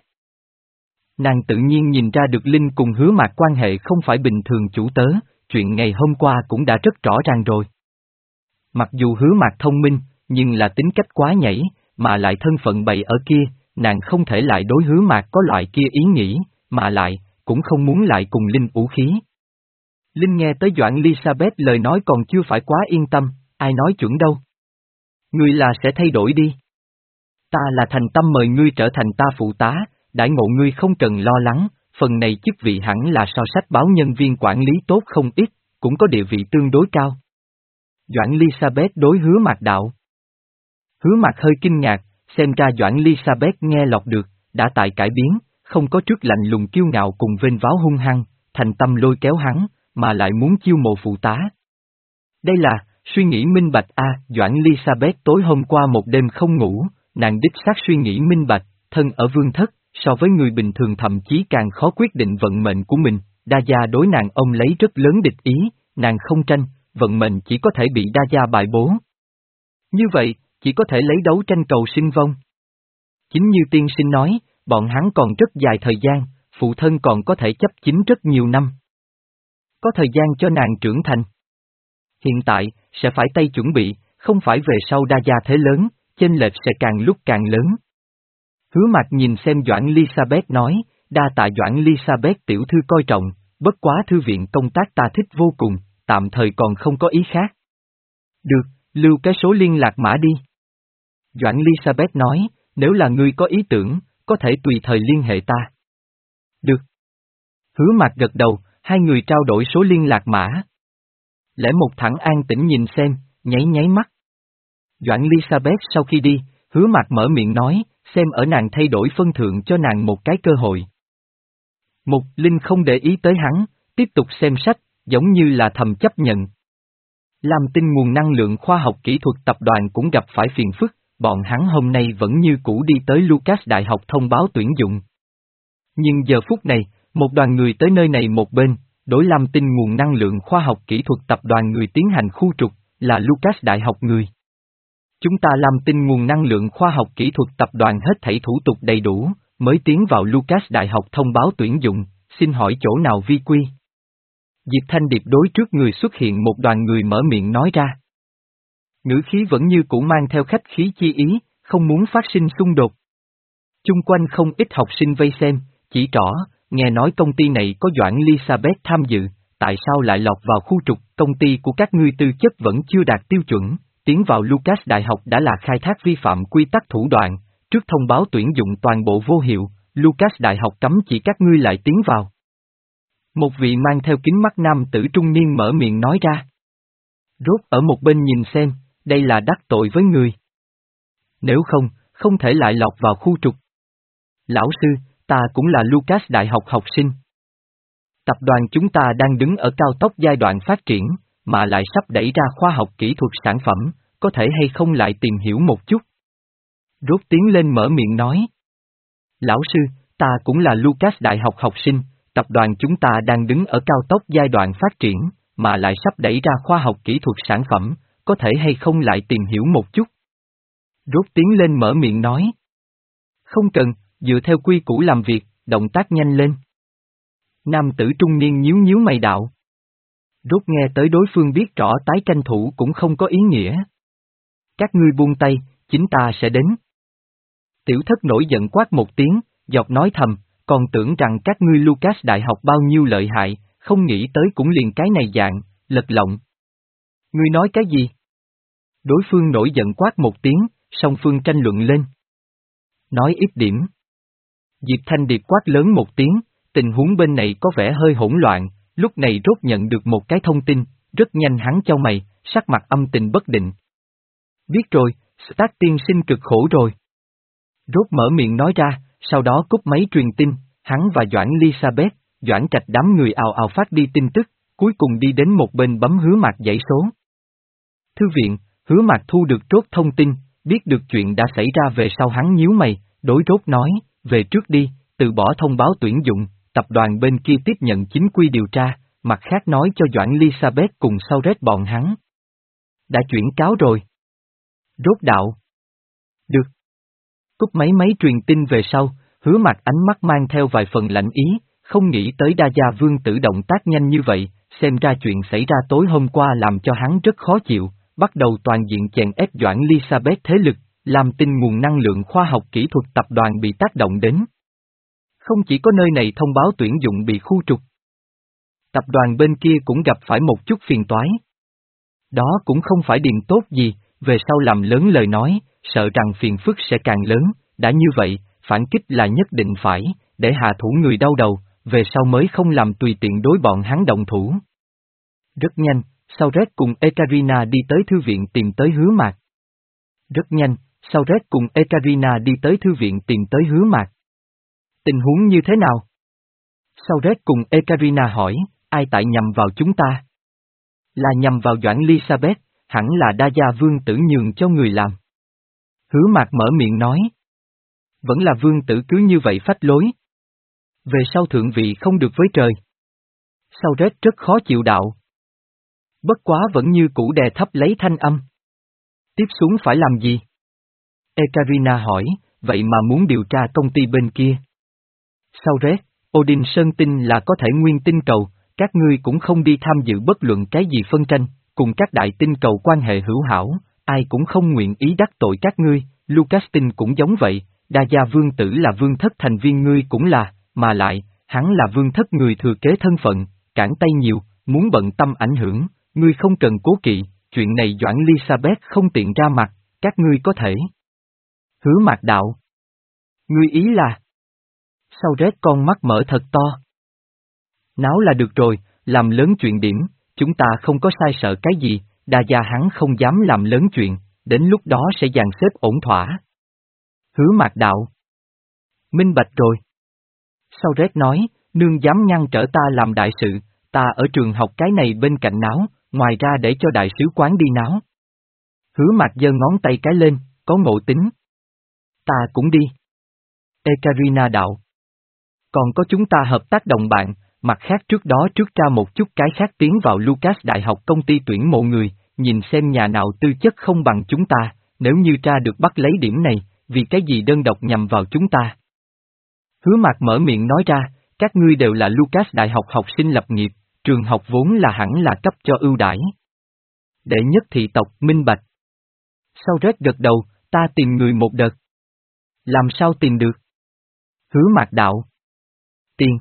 Nàng tự nhiên nhìn ra được Linh cùng Hứa Mạc quan hệ không phải bình thường chủ tớ, chuyện ngày hôm qua cũng đã rất rõ ràng rồi. Mặc dù Hứa Mạc thông minh, nhưng là tính cách quá nhảy, mà lại thân phận bày ở kia, nàng không thể lại đối Hứa Mạc có loại kia ý nghĩ, mà lại, cũng không muốn lại cùng Linh ủ khí. Linh nghe tới Doãn Elizabeth lời nói còn chưa phải quá yên tâm, ai nói chuẩn đâu. Ngươi là sẽ thay đổi đi. Ta là thành tâm mời ngươi trở thành ta phụ tá, đãi ngộ ngươi không cần lo lắng, phần này chức vị hẳn là so sách báo nhân viên quản lý tốt không ít, cũng có địa vị tương đối cao. Doãn Elizabeth đối Hứa Mạc đạo. Hứa Mạc hơi kinh ngạc, xem ra Doãn Elizabeth nghe lọt được, đã tại cải biến, không có trước lạnh lùng kiêu ngạo cùng vênh váo hung hăng, thành tâm lôi kéo hắn, mà lại muốn chiêu mộ phụ tá. Đây là, suy nghĩ minh bạch a. Doãn Elizabeth tối hôm qua một đêm không ngủ, nàng đích xác suy nghĩ minh bạch, thân ở vương thất, so với người bình thường thậm chí càng khó quyết định vận mệnh của mình, Đa Gia đối nàng ông lấy rất lớn địch ý, nàng không tranh, vận mệnh chỉ có thể bị Đa Gia bại bố. Như vậy, chỉ có thể lấy đấu tranh cầu sinh vong. Chính như tiên sinh nói, bọn hắn còn rất dài thời gian, phụ thân còn có thể chấp chính rất nhiều năm. Có thời gian cho nàng trưởng thành. Hiện tại, sẽ phải tay chuẩn bị, không phải về sau Đa Gia thế lớn, chênh lệch sẽ càng lúc càng lớn. Hứa Mạc nhìn xem Doãn Elizabeth nói, đa tạ Doãn Elizabeth tiểu thư coi trọng, bất quá thư viện công tác ta thích vô cùng, tạm thời còn không có ý khác. Được, lưu cái số liên lạc mã đi. Doãn Elizabeth nói, nếu là ngươi có ý tưởng, có thể tùy thời liên hệ ta. Được. Hứa Mạc gật đầu, hai người trao đổi số liên lạc mã. Lẽ một thẳng an tĩnh nhìn xem, nháy nháy mắt. Doãn Elizabeth sau khi đi, Hứa Mạc mở miệng nói, xem ở nàng thay đổi phân thượng cho nàng một cái cơ hội. Mục Linh không để ý tới hắn, tiếp tục xem sách, giống như là thầm chấp nhận. Lam Tinh nguồn năng lượng khoa học kỹ thuật tập đoàn cũng gặp phải phiền phức, bọn hắn hôm nay vẫn như cũ đi tới Lucas Đại học thông báo tuyển dụng. Nhưng giờ phút này, một đoàn người tới nơi này một bên, đối Lam Tinh nguồn năng lượng khoa học kỹ thuật tập đoàn người tiến hành khu trục, là Lucas Đại học người. Chúng ta Lam Tinh nguồn năng lượng khoa học kỹ thuật tập đoàn hết thảy thủ tục đầy đủ, mới tiến vào Lucas Đại học thông báo tuyển dụng, xin hỏi chỗ nào vi quy? Diệp Thanh Điệp đối trước người xuất hiện một đoàn người mở miệng nói ra. Ngữ khí vẫn như cũ mang theo khách khí chi ý, không muốn phát sinh xung đột. Chung quanh không ít học sinh vây xem, chỉ trỏ, nghe nói công ty này có Doãn Elizabeth tham dự, tại sao lại lọt vào khu trục, công ty của các ngươi tư chất vẫn chưa đạt tiêu chuẩn, tiến vào Lucas Đại học đã là khai thác vi phạm quy tắc thủ đoạn, trước thông báo tuyển dụng toàn bộ vô hiệu, Lucas Đại học cấm chỉ các ngươi lại tiến vào. Một vị mang theo kính mắt nam tử trung niên mở miệng nói ra. Rốt ở một bên nhìn xem, đây là đắc tội với người. Nếu không, không thể lại lọt vào khu trục. Lão sư, ta cũng là Lucas Đại học học sinh. Tập đoàn chúng ta đang đứng ở cao tốc giai đoạn phát triển, mà lại sắp đẩy ra khoa học kỹ thuật sản phẩm, có thể hay không lại tìm hiểu một chút. Rốt tiến lên mở miệng nói. Lão sư, ta cũng là Lucas Đại học học sinh, tập đoàn chúng ta đang đứng ở cao tốc giai đoạn phát triển, mà lại sắp đẩy ra khoa học kỹ thuật sản phẩm, có thể hay không lại tìm hiểu một chút. Rốt tiến lên mở miệng nói. Không cần, dựa theo quy củ làm việc, động tác nhanh lên. Nam tử trung niên nhíu nhíu mày đạo. Rốt nghe tới đối phương biết rõ tái tranh thủ cũng không có ý nghĩa. Các ngươi buông tay, chính ta sẽ đến. Tiểu thất nổi giận quát một tiếng, giọng nói thầm, còn tưởng rằng các ngươi Lucas Đại học bao nhiêu lợi hại, không nghĩ tới cũng liền cái này dạng, lật lọng. Ngươi nói cái gì? Đối phương nổi giận quát một tiếng, song phương tranh luận lên. Nói ít điểm. Diệp Thanh Điệp quát lớn một tiếng, tình huống bên này có vẻ hơi hỗn loạn, lúc này Rốt nhận được một cái thông tin, rất nhanh hắn chau mày, sắc mặt âm tình bất định. Biết rồi, Stark tiên sinh cực khổ rồi. Rốt mở miệng nói ra, sau đó cúp máy truyền tin, hắn và Doãn Elizabeth, Doãn Trạch đám người ào ào phát đi tin tức, cuối cùng đi đến một bên bấm Hứa Mạc dãy số. Thư viện, Hứa Mạc thu được Rốt thông tin, biết được chuyện đã xảy ra về sau hắn nhíu mày, đối Rốt nói, về trước đi, từ bỏ thông báo tuyển dụng, tập đoàn bên kia tiếp nhận chính quy điều tra, mặt khác nói cho Doãn Elizabeth cùng sau rết bọn hắn. Đã chuyển cáo rồi. Rốt đạo. Được. Cúp máy máy truyền tin về sau, Hứa Mạc ánh mắt mang theo vài phần lạnh ý, không nghĩ tới Đa Gia Vương tử động tác nhanh như vậy, xem ra chuyện xảy ra tối hôm qua làm cho hắn rất khó chịu, bắt đầu toàn diện chèn ép Doãn Elizabeth thế lực, làm tin nguồn năng lượng khoa học kỹ thuật tập đoàn bị tác động đến. Không chỉ có nơi này thông báo tuyển dụng bị khu trục. Tập đoàn bên kia cũng gặp phải một chút phiền toái. Đó cũng không phải điểm tốt gì, về sau làm lớn lời nói, sợ rằng phiền phức sẽ càng lớn, đã như vậy, phản kích là nhất định phải, để hạ thủ người đau đầu, về sau mới không làm tùy tiện đối bọn hắn động thủ. Rất nhanh, Sauret cùng Ekaterina đi tới thư viện tìm tới Hứa Mạc. Rất nhanh, Sauret cùng Ekaterina đi tới thư viện tìm tới Hứa Mạc. Tình huống như thế nào? Sauret cùng Ekaterina hỏi, ai tại nhằm vào chúng ta? Là nhằm vào Doãn Elizabeth, hẳn là Đa Gia Vương tử nhường cho người làm. Hứa Mạc mở miệng nói. Vẫn là vương tử cứ như vậy phách lối. Về sau thượng vị không được với trời. Sauret rất khó chịu đạo. Bất quá vẫn như cũ đè thấp lấy thanh âm. Tiếp xuống phải làm gì? Ekaterina hỏi, vậy mà muốn điều tra công ty bên kia. Sauret, Odin Sơn tin là có thể nguyên tinh cầu, các ngươi cũng không đi tham dự bất luận cái gì phân tranh, cùng các đại tinh cầu quan hệ hữu hảo, ai cũng không nguyện ý đắc tội các ngươi, Lucas tin cũng giống vậy, Đa Gia Vương tử là vương thất thành viên ngươi cũng là, mà lại, hắn là vương thất người thừa kế thân phận, cản tay nhiều, muốn bận tâm ảnh hưởng, ngươi không cần cố kỵ, chuyện này Doãn Elizabeth không tiện ra mặt, các ngươi có thể. Hứa Mạc đạo. Ngươi ý là? Sauret con mắt mở thật to. Náo là được rồi, làm lớn chuyện điểm, chúng ta không có sai sợ cái gì, Đa Gia hắn không dám làm lớn chuyện, đến lúc đó sẽ dàn xếp ổn thỏa. Hứa Mạc đạo. Minh bạch rồi. Sauret nói, nương dám ngăn trở ta làm đại sự, ta ở trường học cái này bên cạnh náo, ngoài ra để cho đại sứ quán đi náo. Hứa Mạc giơ ngón tay cái lên, có ngộ tính. Ta cũng đi. Ekaterina đạo. Còn có chúng ta hợp tác đồng bạn, mặt khác trước đó trước ra một chút cái khác tiến vào Lucas Đại học công ty tuyển mộ người, nhìn xem nhà nào tư chất không bằng chúng ta, nếu như tra được bắt lấy điểm này, vì cái gì đơn độc nhằm vào chúng ta. Hứa Mạc mở miệng nói ra, các ngươi đều là Lucas Đại học học sinh lập nghiệp, trường học vốn là hẳn là cấp cho ưu đãi. Đệ nhất thị tộc minh bạch. Sauret gật đầu, ta tìm người một đợt. Làm sao tìm được? Hứa Mạc đạo. Tiền.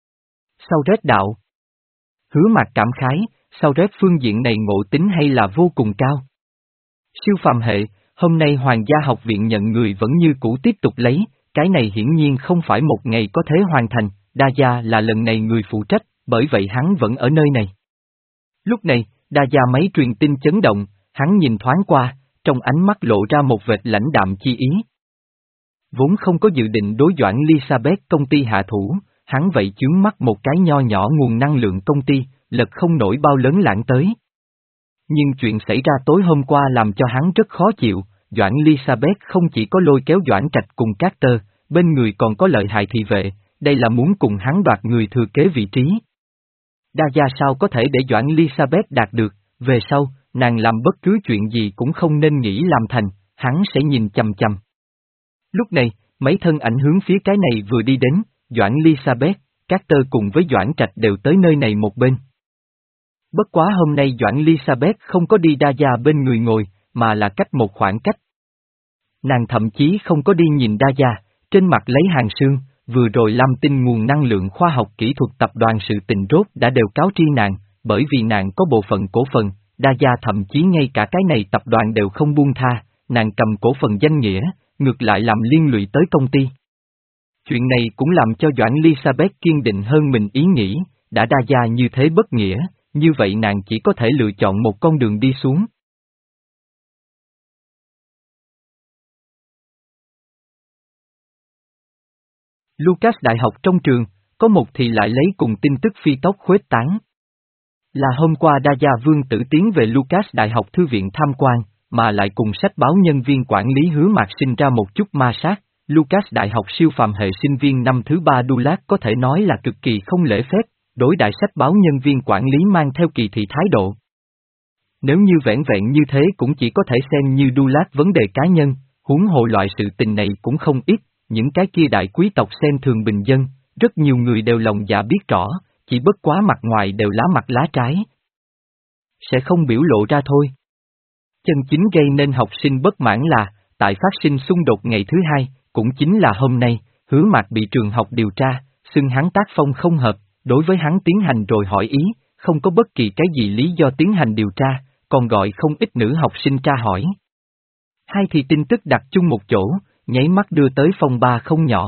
Sauret đạo. Hứa Mạc cảm khái, Sauret phương diện này ngộ tính hay là vô cùng cao. Siêu phàm hệ, hôm nay Hoàng gia học viện nhận người vẫn như cũ tiếp tục lấy, cái này hiển nhiên không phải một ngày có thể hoàn thành, Đa Gia là lần này người phụ trách, bởi vậy hắn vẫn ở nơi này. Lúc này, Đa Gia máy truyền tin chấn động, hắn nhìn thoáng qua, trong ánh mắt lộ ra một vệt lãnh đạm chi ý. Vốn không có dự định đối Doãn Elizabeth công ty hạ thủ, hắn vậy chướng mắt một cái nho nhỏ nguồn năng lượng công ty, lật không nổi bao lớn lãng tới. Nhưng chuyện xảy ra tối hôm qua làm cho hắn rất khó chịu, Doãn Elizabeth không chỉ có lôi kéo Doãn Trạch cùng Carter, bên người còn có lợi hại thị vệ, đây là muốn cùng hắn đoạt người thừa kế vị trí. Đa Gia sao có thể để Doãn Elizabeth đạt được, về sau, nàng làm bất cứ chuyện gì cũng không nên nghĩ làm thành, hắn sẽ nhìn chằm chằm. Lúc này, mấy thân ảnh hướng phía cái này vừa đi đến, Doãn Elizabeth, Carter cùng với Doãn Trạch đều tới nơi này một bên. Bất quá hôm nay Doãn Elizabeth không có đi Đa Gia bên người ngồi, mà là cách một khoảng cách. Nàng thậm chí không có đi nhìn Đa Gia, trên mặt lấy hàng sương, vừa rồi Lam Tinh nguồn năng lượng khoa học kỹ thuật tập đoàn sự tình rốt đã đều cáo tri nàng, bởi vì nàng có bộ phận cổ phần, Đa Gia thậm chí ngay cả cái này tập đoàn đều không buông tha, nàng cầm cổ phần danh nghĩa, ngược lại làm liên lụy tới công ty. Chuyện này cũng làm cho Doãn Elizabeth kiên định hơn mình ý nghĩ, đã Đa Gia như thế bất nghĩa, như vậy nàng chỉ có thể lựa chọn một con đường đi xuống. Lucas Đại học trong trường, có một thì lại lấy cùng tin tức phi tốc khuếch tán. Là hôm qua Đa Gia Vương tử tiến về Lucas Đại học thư viện tham quan, mà lại cùng sách báo nhân viên quản lý Hứa Mạc sinh ra một chút ma sát. Lucas Đại học siêu phàm hệ sinh viên năm thứ ba Dulac có thể nói là cực kỳ không lễ phép, đối đại sách báo nhân viên quản lý mang theo kỳ thị thái độ. Nếu như vẻn vẹn như thế cũng chỉ có thể xem như Dulac vấn đề cá nhân, huống hồ loại sự tình này cũng không ít, những cái kia đại quý tộc xem thường bình dân, rất nhiều người đều lòng dạ biết rõ, chỉ bất quá mặt ngoài đều lá mặt lá trái. Sẽ không biểu lộ ra thôi. Chân chính gây nên học sinh bất mãn là, tại phát sinh xung đột ngày thứ hai, cũng chính là hôm nay, Hứa Mạc bị trường học điều tra, xưng hắn tác phong không hợp, đối với hắn tiến hành rồi hỏi ý, không có bất kỳ cái gì lý do tiến hành điều tra, còn gọi không ít nữ học sinh tra hỏi. Hai thì tin tức đặt chung một chỗ, nháy mắt đưa tới phong ba không nhỏ.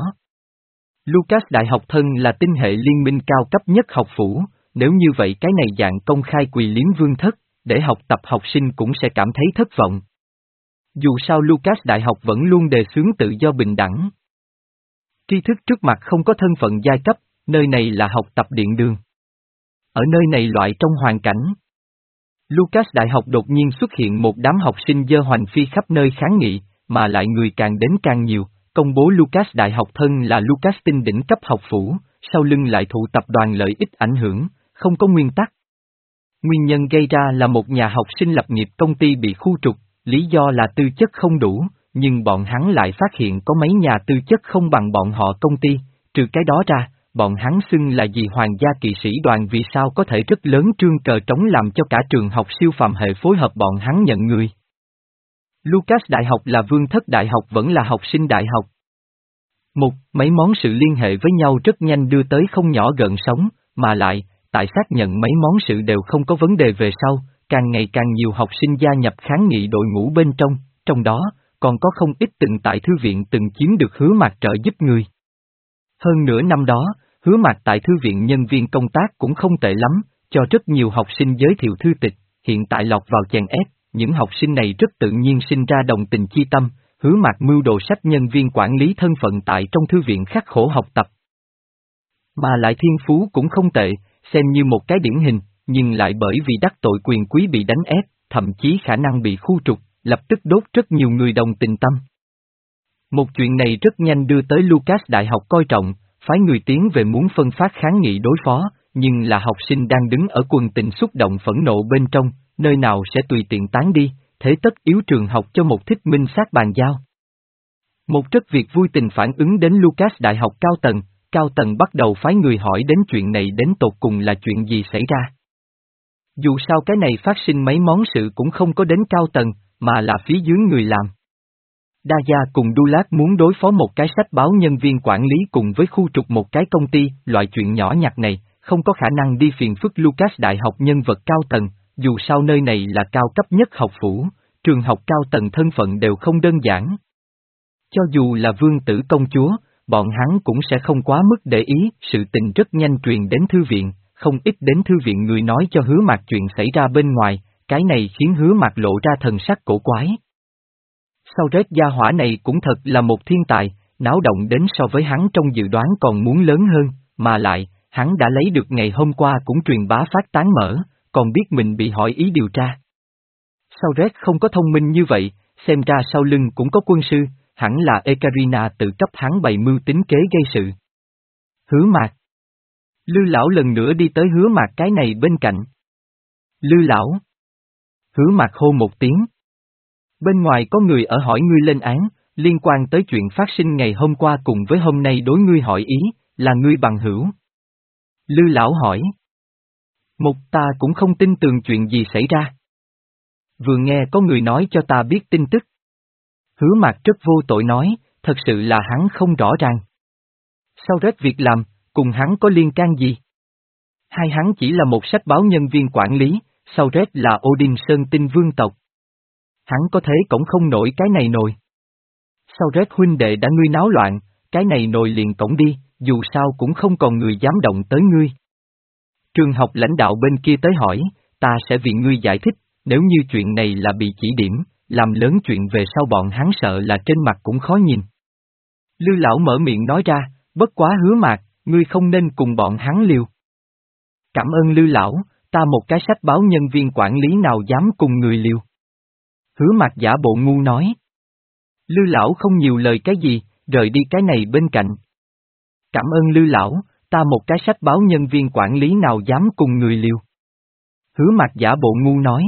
Lucas Đại học thân là tinh hệ liên minh cao cấp nhất học phủ, nếu như vậy cái này dạng công khai quỳ liếm vương thất, để học tập học sinh cũng sẽ cảm thấy thất vọng. Dù sao Lucas Đại học vẫn luôn đề xướng tự do bình đẳng. Tri thức trước mặt không có thân phận giai cấp, nơi này là học tập điện đường. Ở nơi này loại trong hoàn cảnh, Lucas Đại học đột nhiên xuất hiện một đám học sinh dơ hoành phi khắp nơi kháng nghị, mà lại người càng đến càng nhiều, công bố Lucas Đại học thân là Lucas tinh đỉnh cấp học phủ, sau lưng lại thụ tập đoàn lợi ích ảnh hưởng, không có nguyên tắc. Nguyên nhân gây ra là một nhà học sinh lập nghiệp công ty bị khu trục, lý do là tư chất không đủ, nhưng bọn hắn lại phát hiện có mấy nhà tư chất không bằng bọn họ công ty, trừ cái đó ra, bọn hắn xưng là gì hoàng gia kỵ sĩ đoàn vì sao có thể rất lớn trương cờ trống làm cho cả trường học siêu phàm hệ phối hợp bọn hắn nhận người. Lucas Đại học là vương thất đại học vẫn là học sinh đại học. Một, mấy món sự liên hệ với nhau rất nhanh đưa tới không nhỏ gợn sóng, mà lại, tại xác nhận mấy món sự đều không có vấn đề về sau, càng ngày càng nhiều học sinh gia nhập kháng nghị đội ngũ bên trong, trong đó, còn có không ít từng tại thư viện từng chiếm được Hứa Mạc trợ giúp người. Hơn nửa năm đó, Hứa Mạc tại thư viện nhân viên công tác cũng không tệ lắm, cho rất nhiều học sinh giới thiệu thư tịch, hiện tại lọt vào chèn ép, những học sinh này rất tự nhiên sinh ra đồng tình chi tâm, Hứa Mạc mưu đồ sách nhân viên quản lý thân phận tại trong thư viện khắc khổ học tập. Mà lại thiên phú cũng không tệ, xem như một cái điển hình, nhưng lại bởi vì đắc tội quyền quý bị đánh ép, thậm chí khả năng bị khu trục, lập tức đốt rất nhiều người đồng tình tâm. Một chuyện này rất nhanh đưa tới Lucas Đại học coi trọng, phái người tiến về muốn phân phát kháng nghị đối phó, nhưng là học sinh đang đứng ở quần tình xúc động phẫn nộ bên trong, nơi nào sẽ tùy tiện tán đi, thế tất yếu trường học cho một thích minh sát bàn giao. Một rất việc vui tình phản ứng đến Lucas Đại học cao tầng, cao tầng bắt đầu phái người hỏi đến chuyện này đến tột cùng là chuyện gì xảy ra. Dù sao cái này phát sinh mấy món sự cũng không có đến cao tầng, mà là phía dưới người làm. Đa Gia cùng Dulac muốn đối phó một cái sách báo nhân viên quản lý cùng với khu trục một cái công ty, loại chuyện nhỏ nhặt này, không có khả năng đi phiền phức Lucas Đại học nhân vật cao tầng, dù sao nơi này là cao cấp nhất học phủ, trường học cao tầng thân phận đều không đơn giản. Cho dù là vương tử công chúa, bọn hắn cũng sẽ không quá mức để ý, sự tình rất nhanh truyền đến thư viện, không ít đến thư viện người nói cho Hứa Mạc chuyện xảy ra bên ngoài, cái này khiến Hứa Mạc lộ ra thần sắc cổ quái. Sau rết gia hỏa này cũng thật là một thiên tài, náo động đến so với hắn trong dự đoán còn muốn lớn hơn, mà lại, hắn đã lấy được ngày hôm qua cũng truyền bá phát tán mở, còn biết mình bị hỏi ý điều tra. Sau rết không có thông minh như vậy, xem ra sau lưng cũng có quân sư, hẳn là Ekaterina tự cấp hắn bày mưu tính kế gây sự. Hứa Mạc. Lư lão lần nữa đi tới Hứa Mạc cái này bên cạnh. Lư lão. Hứa Mạc hô một tiếng. Bên ngoài có người ở hỏi ngươi lên án, liên quan tới chuyện phát sinh ngày hôm qua cùng với hôm nay đối ngươi hỏi ý, là ngươi bằng hữu. Lư lão hỏi. Một ta cũng không tin tường chuyện gì xảy ra. Vừa nghe có người nói cho ta biết tin tức. Hứa Mạc rất vô tội nói, thật sự là hắn không rõ ràng. Sau rết việc làm, cùng hắn có liên can gì? Hai hắn chỉ là một sách báo nhân viên quản lý, sau rết là Odin Sơn Tinh vương tộc. Hắn có thế cổng không nổi cái này nồi. Sau rết huynh đệ đã ngươi náo loạn, cái này nồi liền cổng đi, dù sao cũng không còn người dám động tới ngươi. Trường học lãnh đạo bên kia tới hỏi, ta sẽ vì ngươi giải thích, nếu như chuyện này là bị chỉ điểm, làm lớn chuyện về sau bọn hắn sợ là trên mặt cũng khó nhìn. Lư lão mở miệng nói ra, bất quá Hứa Mạc, ngươi không nên cùng bọn hắn liều. Cảm ơn Lư lão, ta một cái sách báo nhân viên quản lý nào dám cùng người liều. Hứa Mạc giả bộ ngu nói. Lư lão không nhiều lời cái gì, rời đi cái này bên cạnh. Cảm ơn Lư lão, ta một cái sách báo nhân viên quản lý nào dám cùng người liều. Hứa Mạc giả bộ ngu nói.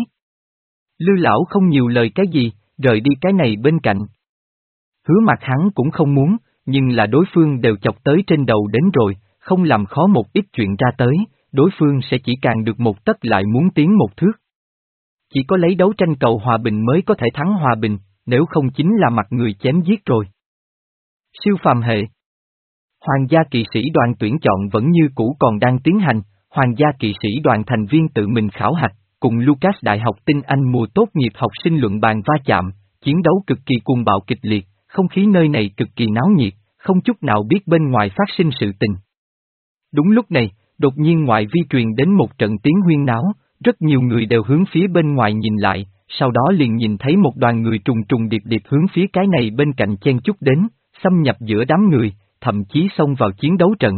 Lư lão không nhiều lời cái gì, rời đi cái này bên cạnh. Hứa Mạc hắn cũng không muốn, nhưng là đối phương đều chọc tới trên đầu đến rồi, không làm khó một ít chuyện ra tới, đối phương sẽ chỉ càng được một tấc lại muốn tiến một thước. Chỉ có lấy đấu tranh cầu hòa bình mới có thể thắng hòa bình, nếu không chính là mặt người chém giết rồi. Siêu phàm hệ. Hoàng gia kỵ sĩ đoàn tuyển chọn vẫn như cũ còn đang tiến hành, hoàng gia kỵ sĩ đoàn thành viên tự mình khảo hạch, cùng Lucas Đại học tinh Anh mùa tốt nghiệp học sinh luận bàn va chạm, chiến đấu cực kỳ cuồng bạo kịch liệt, không khí nơi này cực kỳ náo nhiệt, không chút nào biết bên ngoài phát sinh sự tình. Đúng lúc này, đột nhiên ngoại vi truyền đến một trận tiếng huyên náo, rất nhiều người đều hướng phía bên ngoài nhìn lại, sau đó liền nhìn thấy một đoàn người trùng trùng điệp điệp hướng phía cái này bên cạnh chen chúc đến, xâm nhập giữa đám người, thậm chí xông vào chiến đấu trận.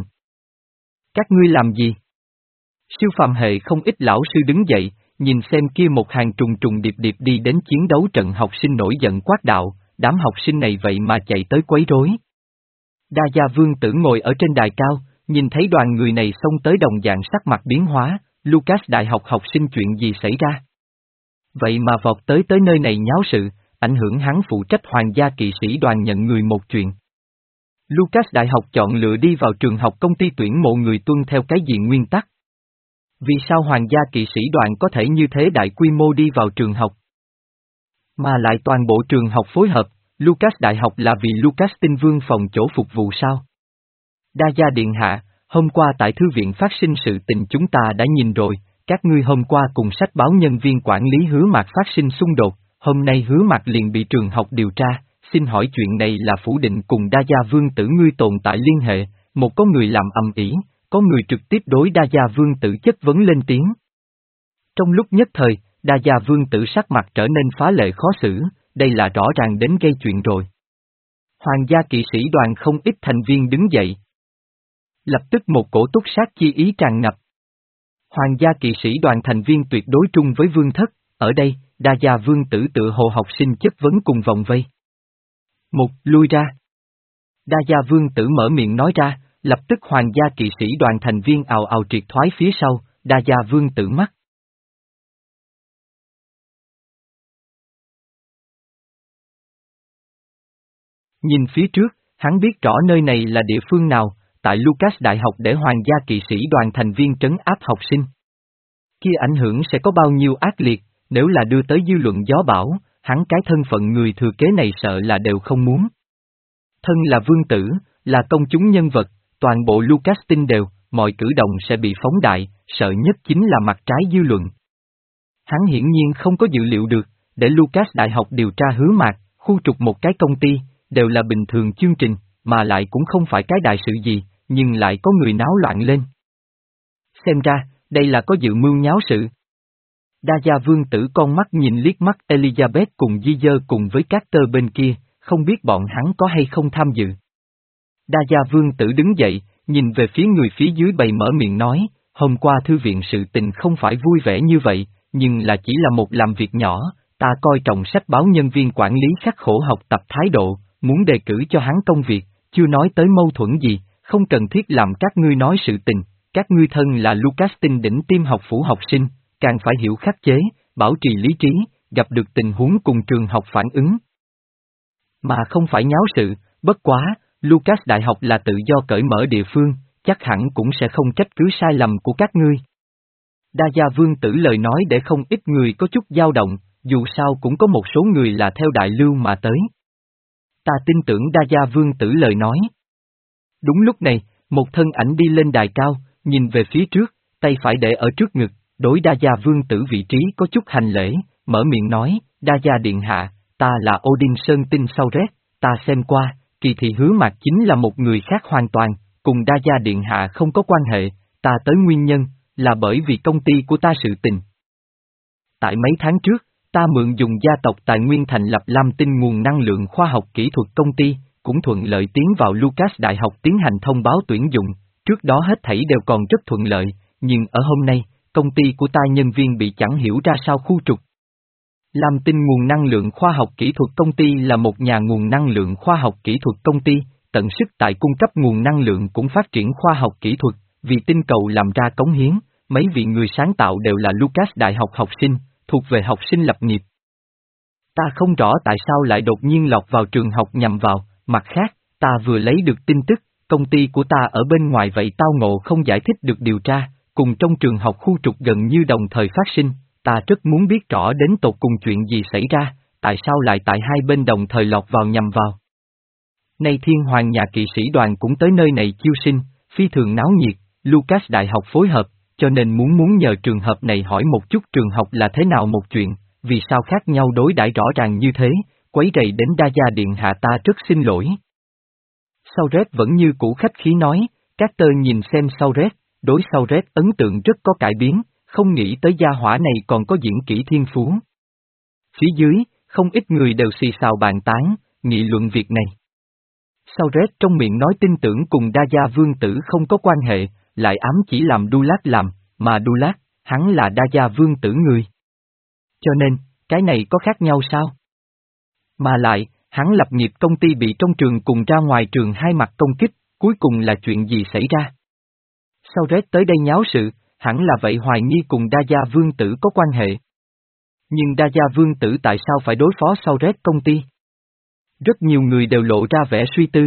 Các ngươi làm gì? Siêu phàm hệ không ít lão sư đứng dậy, nhìn xem kia một hàng trùng trùng điệp điệp đi đến chiến đấu trận học sinh nổi giận quát đạo, đám học sinh này vậy mà chạy tới quấy rối. Đa gia vương tử ngồi ở trên đài cao, nhìn thấy đoàn người này xông tới đồng dạng sắc mặt biến hóa, Lucas Đại học học sinh chuyện gì xảy ra? Vậy mà vọt tới tới nơi này nháo sự, ảnh hưởng hắn phụ trách hoàng gia kỵ sĩ đoàn nhận người một chuyện. Lucas Đại học chọn lựa đi vào trường học công ty tuyển mộ người tuân theo cái gì nguyên tắc? Vì sao hoàng gia kỵ sĩ đoàn có thể như thế đại quy mô đi vào trường học? Mà lại toàn bộ trường học phối hợp, Lucas Đại học là vì Lucas Tinh Vương phòng chỗ phục vụ sao? Đa gia điện hạ, hôm qua tại thư viện phát sinh sự tình chúng ta đã nhìn rồi, các ngươi hôm qua cùng sách báo nhân viên quản lý Hứa Mạc phát sinh xung đột, hôm nay Hứa Mạc liền bị trường học điều tra, xin hỏi chuyện này là phủ định cùng Đa gia vương tử ngươi tồn tại liên hệ, một có người làm ầm ĩ, có người trực tiếp đối Đa gia vương tử chất vấn lên tiếng. Trong lúc nhất thời, Đa gia vương tử sắc mặt trở nên phá lệ khó xử, đây là rõ ràng đến gây chuyện rồi. Hoàng gia kỵ sĩ đoàn không ít thành viên đứng dậy. Lập tức một cổ túc sát chi ý tràn ngập. Hoàng gia kỵ sĩ đoàn thành viên tuyệt đối trung với vương thất, ở đây, Đa gia vương tử tự hồ học sinh chất vấn cùng vòng vây. Một, lui ra. Đa gia vương tử mở miệng nói ra, lập tức hoàng gia kỵ sĩ đoàn thành viên ào ào triệt thoái phía sau, Đa gia vương tử mắt. Nhìn phía trước, hắn biết rõ nơi này là địa phương nào, tại Lucas Đại học để hoàng gia kỵ sĩ đoàn thành viên trấn áp học sinh. Kia ảnh hưởng sẽ có bao nhiêu ác liệt, nếu là đưa tới dư luận gió bão, hắn cái thân phận người thừa kế này sợ là đều không muốn. Thân là vương tử, là công chúng nhân vật, toàn bộ Lucas tin đều, mọi cử động sẽ bị phóng đại, sợ nhất chính là mặt trái dư luận. Hắn hiển nhiên không có dự liệu được, để Lucas Đại học điều tra Hứa Mạc, khu trục một cái công ty, đều là bình thường chương trình, mà lại cũng không phải cái đại sự gì, nhưng lại có người náo loạn lên. Xem ra, đây là có dự mưu nháo sự. Đa gia vương tử con mắt nhìn liếc mắt Elizabeth cùng Di Dơ cùng với Carter bên kia, không biết bọn hắn có hay không tham dự. Đa gia vương tử đứng dậy, nhìn về phía người phía dưới bày mở miệng nói, hôm qua thư viện sự tình không phải vui vẻ như vậy, nhưng là chỉ là một làm việc nhỏ, ta coi trọng sách báo nhân viên quản lý khắc khổ học tập thái độ, muốn đề cử cho hắn công việc, chưa nói tới mâu thuẫn gì, không cần thiết làm các ngươi nói sự tình, các ngươi thân là Lucas tinh đỉnh tiêm học phủ học sinh, càng phải hiểu khắc chế, bảo trì lý trí, gặp được tình huống cùng trường học phản ứng. Mà không phải nháo sự, bất quá, Lucas Đại học là tự do cởi mở địa phương, chắc hẳn cũng sẽ không trách cứ sai lầm của các ngươi. Đa gia vương tử lời nói để không ít người có chút dao động, dù sao cũng có một số người là theo đại lưu mà tới. Ta tin tưởng đa gia vương tử lời nói. Đúng lúc này, một thân ảnh đi lên đài cao, nhìn về phía trước, tay phải để ở trước ngực, đối đa gia vương tử vị trí có chút hành lễ, mở miệng nói, đa gia điện hạ, ta là Odin Sơn Tinh Sauret, ta xem qua, kỳ thị Hứa Mạc chính là một người khác hoàn toàn, cùng đa gia điện hạ không có quan hệ, ta tới nguyên nhân, là bởi vì công ty của ta sự tình. Tại mấy tháng trước, ta mượn dùng gia tộc tài nguyên thành lập Lam Tinh nguồn năng lượng khoa học kỹ thuật công ty, cũng thuận lợi tiến vào Lucas Đại học tiến hành thông báo tuyển dụng, trước đó hết thảy đều còn rất thuận lợi, nhưng ở hôm nay, công ty của ta nhân viên bị chẳng hiểu ra sao khu trục. Lam Tinh nguồn năng lượng khoa học kỹ thuật công ty là một nhà nguồn năng lượng khoa học kỹ thuật công ty, tận sức tại cung cấp nguồn năng lượng cũng phát triển khoa học kỹ thuật, vì tinh cầu làm ra cống hiến, mấy vị người sáng tạo đều là Lucas Đại học học sinh, thuộc về học sinh lập nghiệp. Ta không rõ tại sao lại đột nhiên lọt vào trường học nhằm vào, mặt khác, ta vừa lấy được tin tức, công ty của ta ở bên ngoài vậy tao ngộ không giải thích được điều tra, cùng trong trường học khu trục gần như đồng thời phát sinh, ta rất muốn biết rõ đến tột cùng chuyện gì xảy ra, tại sao lại tại hai bên đồng thời lọt vào nhằm vào. Nay Thiên Hoàng nhà kỵ sĩ đoàn cũng tới nơi này chiêu sinh, phi thường náo nhiệt, Lucas Đại học phối hợp, cho nên muốn muốn nhờ trường hợp này hỏi một chút trường học là thế nào một chuyện, vì sao khác nhau đối đãi rõ ràng như thế, quấy rầy đến đa gia điện hạ ta rất xin lỗi. Sauret vẫn như cũ khách khí nói, Carter nhìn xem Sauret, đối Sauret ấn tượng rất có cải biến, không nghĩ tới gia hỏa này còn có diễn kỹ thiên phú. Phía dưới, không ít người đều xì xào bàn tán, nghị luận việc này. Sauret trong miệng nói tin tưởng cùng đa gia vương tử không có quan hệ, lại ám chỉ làm Dulat làm, mà Dulat, hắn là đa gia vương tử người. Cho nên, cái này có khác nhau sao? Mà lại, hắn lập nghiệp công ty bị trong trường cùng ra ngoài trường hai mặt công kích, cuối cùng là chuyện gì xảy ra? Sauret tới đây nháo sự, hẳn là vậy hoài nghi cùng đa gia vương tử có quan hệ. Nhưng đa gia vương tử tại sao phải đối phó Sauret công ty? Rất nhiều người đều lộ ra vẻ suy tư.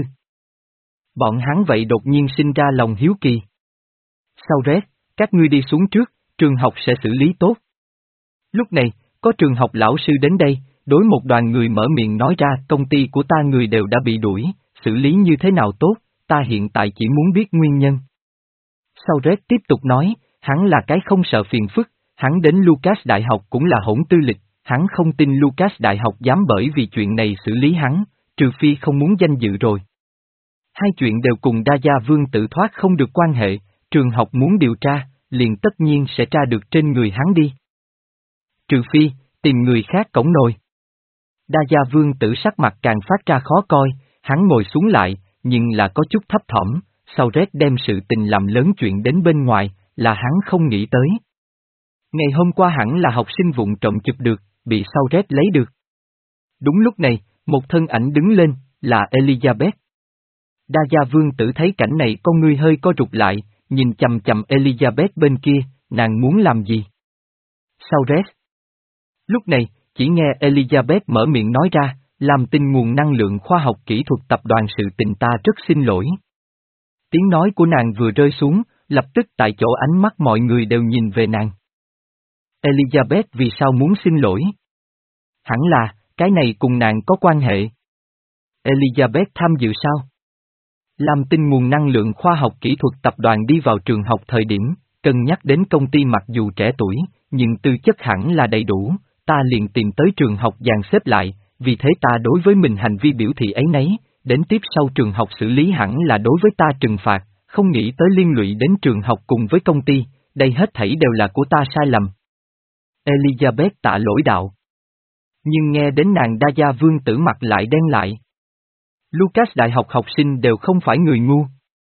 Bọn hắn vậy đột nhiên sinh ra lòng hiếu kỳ. Sauret, các ngươi đi xuống trước, trường học sẽ xử lý tốt. Lúc này, có trường học lão sư đến đây, đối một đoàn người mở miệng nói ra công ty của ta người đều đã bị đuổi, xử lý như thế nào tốt, ta hiện tại chỉ muốn biết nguyên nhân. Sauret tiếp tục nói, hắn là cái không sợ phiền phức, hắn đến Lucas Đại học cũng là hỗn tư lịch, hắn không tin Lucas Đại học dám bởi vì chuyện này xử lý hắn, trừ phi không muốn danh dự rồi. Hai chuyện đều cùng đa gia vương tự thoát không được quan hệ, trường học muốn điều tra, liền tất nhiên sẽ tra được trên người hắn đi. Trừ phi, tìm người khác cổng nồi. Đa gia vương tử sắc mặt càng phát ra khó coi, hắn ngồi xuống lại, nhưng là có chút thấp thỏm, Sauret đem sự tình làm lớn chuyện đến bên ngoài, là hắn không nghĩ tới. Ngày hôm qua hẳn là học sinh vụng trộm chụp được, bị Sauret lấy được. Đúng lúc này, một thân ảnh đứng lên, là Elizabeth. Đa gia vương tử thấy cảnh này con ngươi hơi co rụt lại, nhìn chầm chầm Elizabeth bên kia, nàng muốn làm gì? Sauret. Lúc này, chỉ nghe Elizabeth mở miệng nói ra, làm tin nguồn năng lượng khoa học kỹ thuật tập đoàn sự tình ta rất xin lỗi. Tiếng nói của nàng vừa rơi xuống, lập tức tại chỗ ánh mắt mọi người đều nhìn về nàng. Elizabeth vì sao muốn xin lỗi? Hẳn là, cái này cùng nàng có quan hệ. Elizabeth tham dự sao? Làm tin nguồn năng lượng khoa học kỹ thuật tập đoàn đi vào trường học thời điểm, cân nhắc đến công ty mặc dù trẻ tuổi, nhưng tư chất hẳn là đầy đủ, ta liền tìm tới trường học dàn xếp lại, vì thế ta đối với mình hành vi biểu thị ấy nấy, đến tiếp sau trường học xử lý hẳn là đối với ta trừng phạt, không nghĩ tới liên lụy đến trường học cùng với công ty, đây hết thảy đều là của ta sai lầm. Elizabeth tạ lỗi đạo. Nhưng nghe đến nàng đa gia vương tử mặt lại đen lại. Lucas đại học học sinh đều không phải người ngu.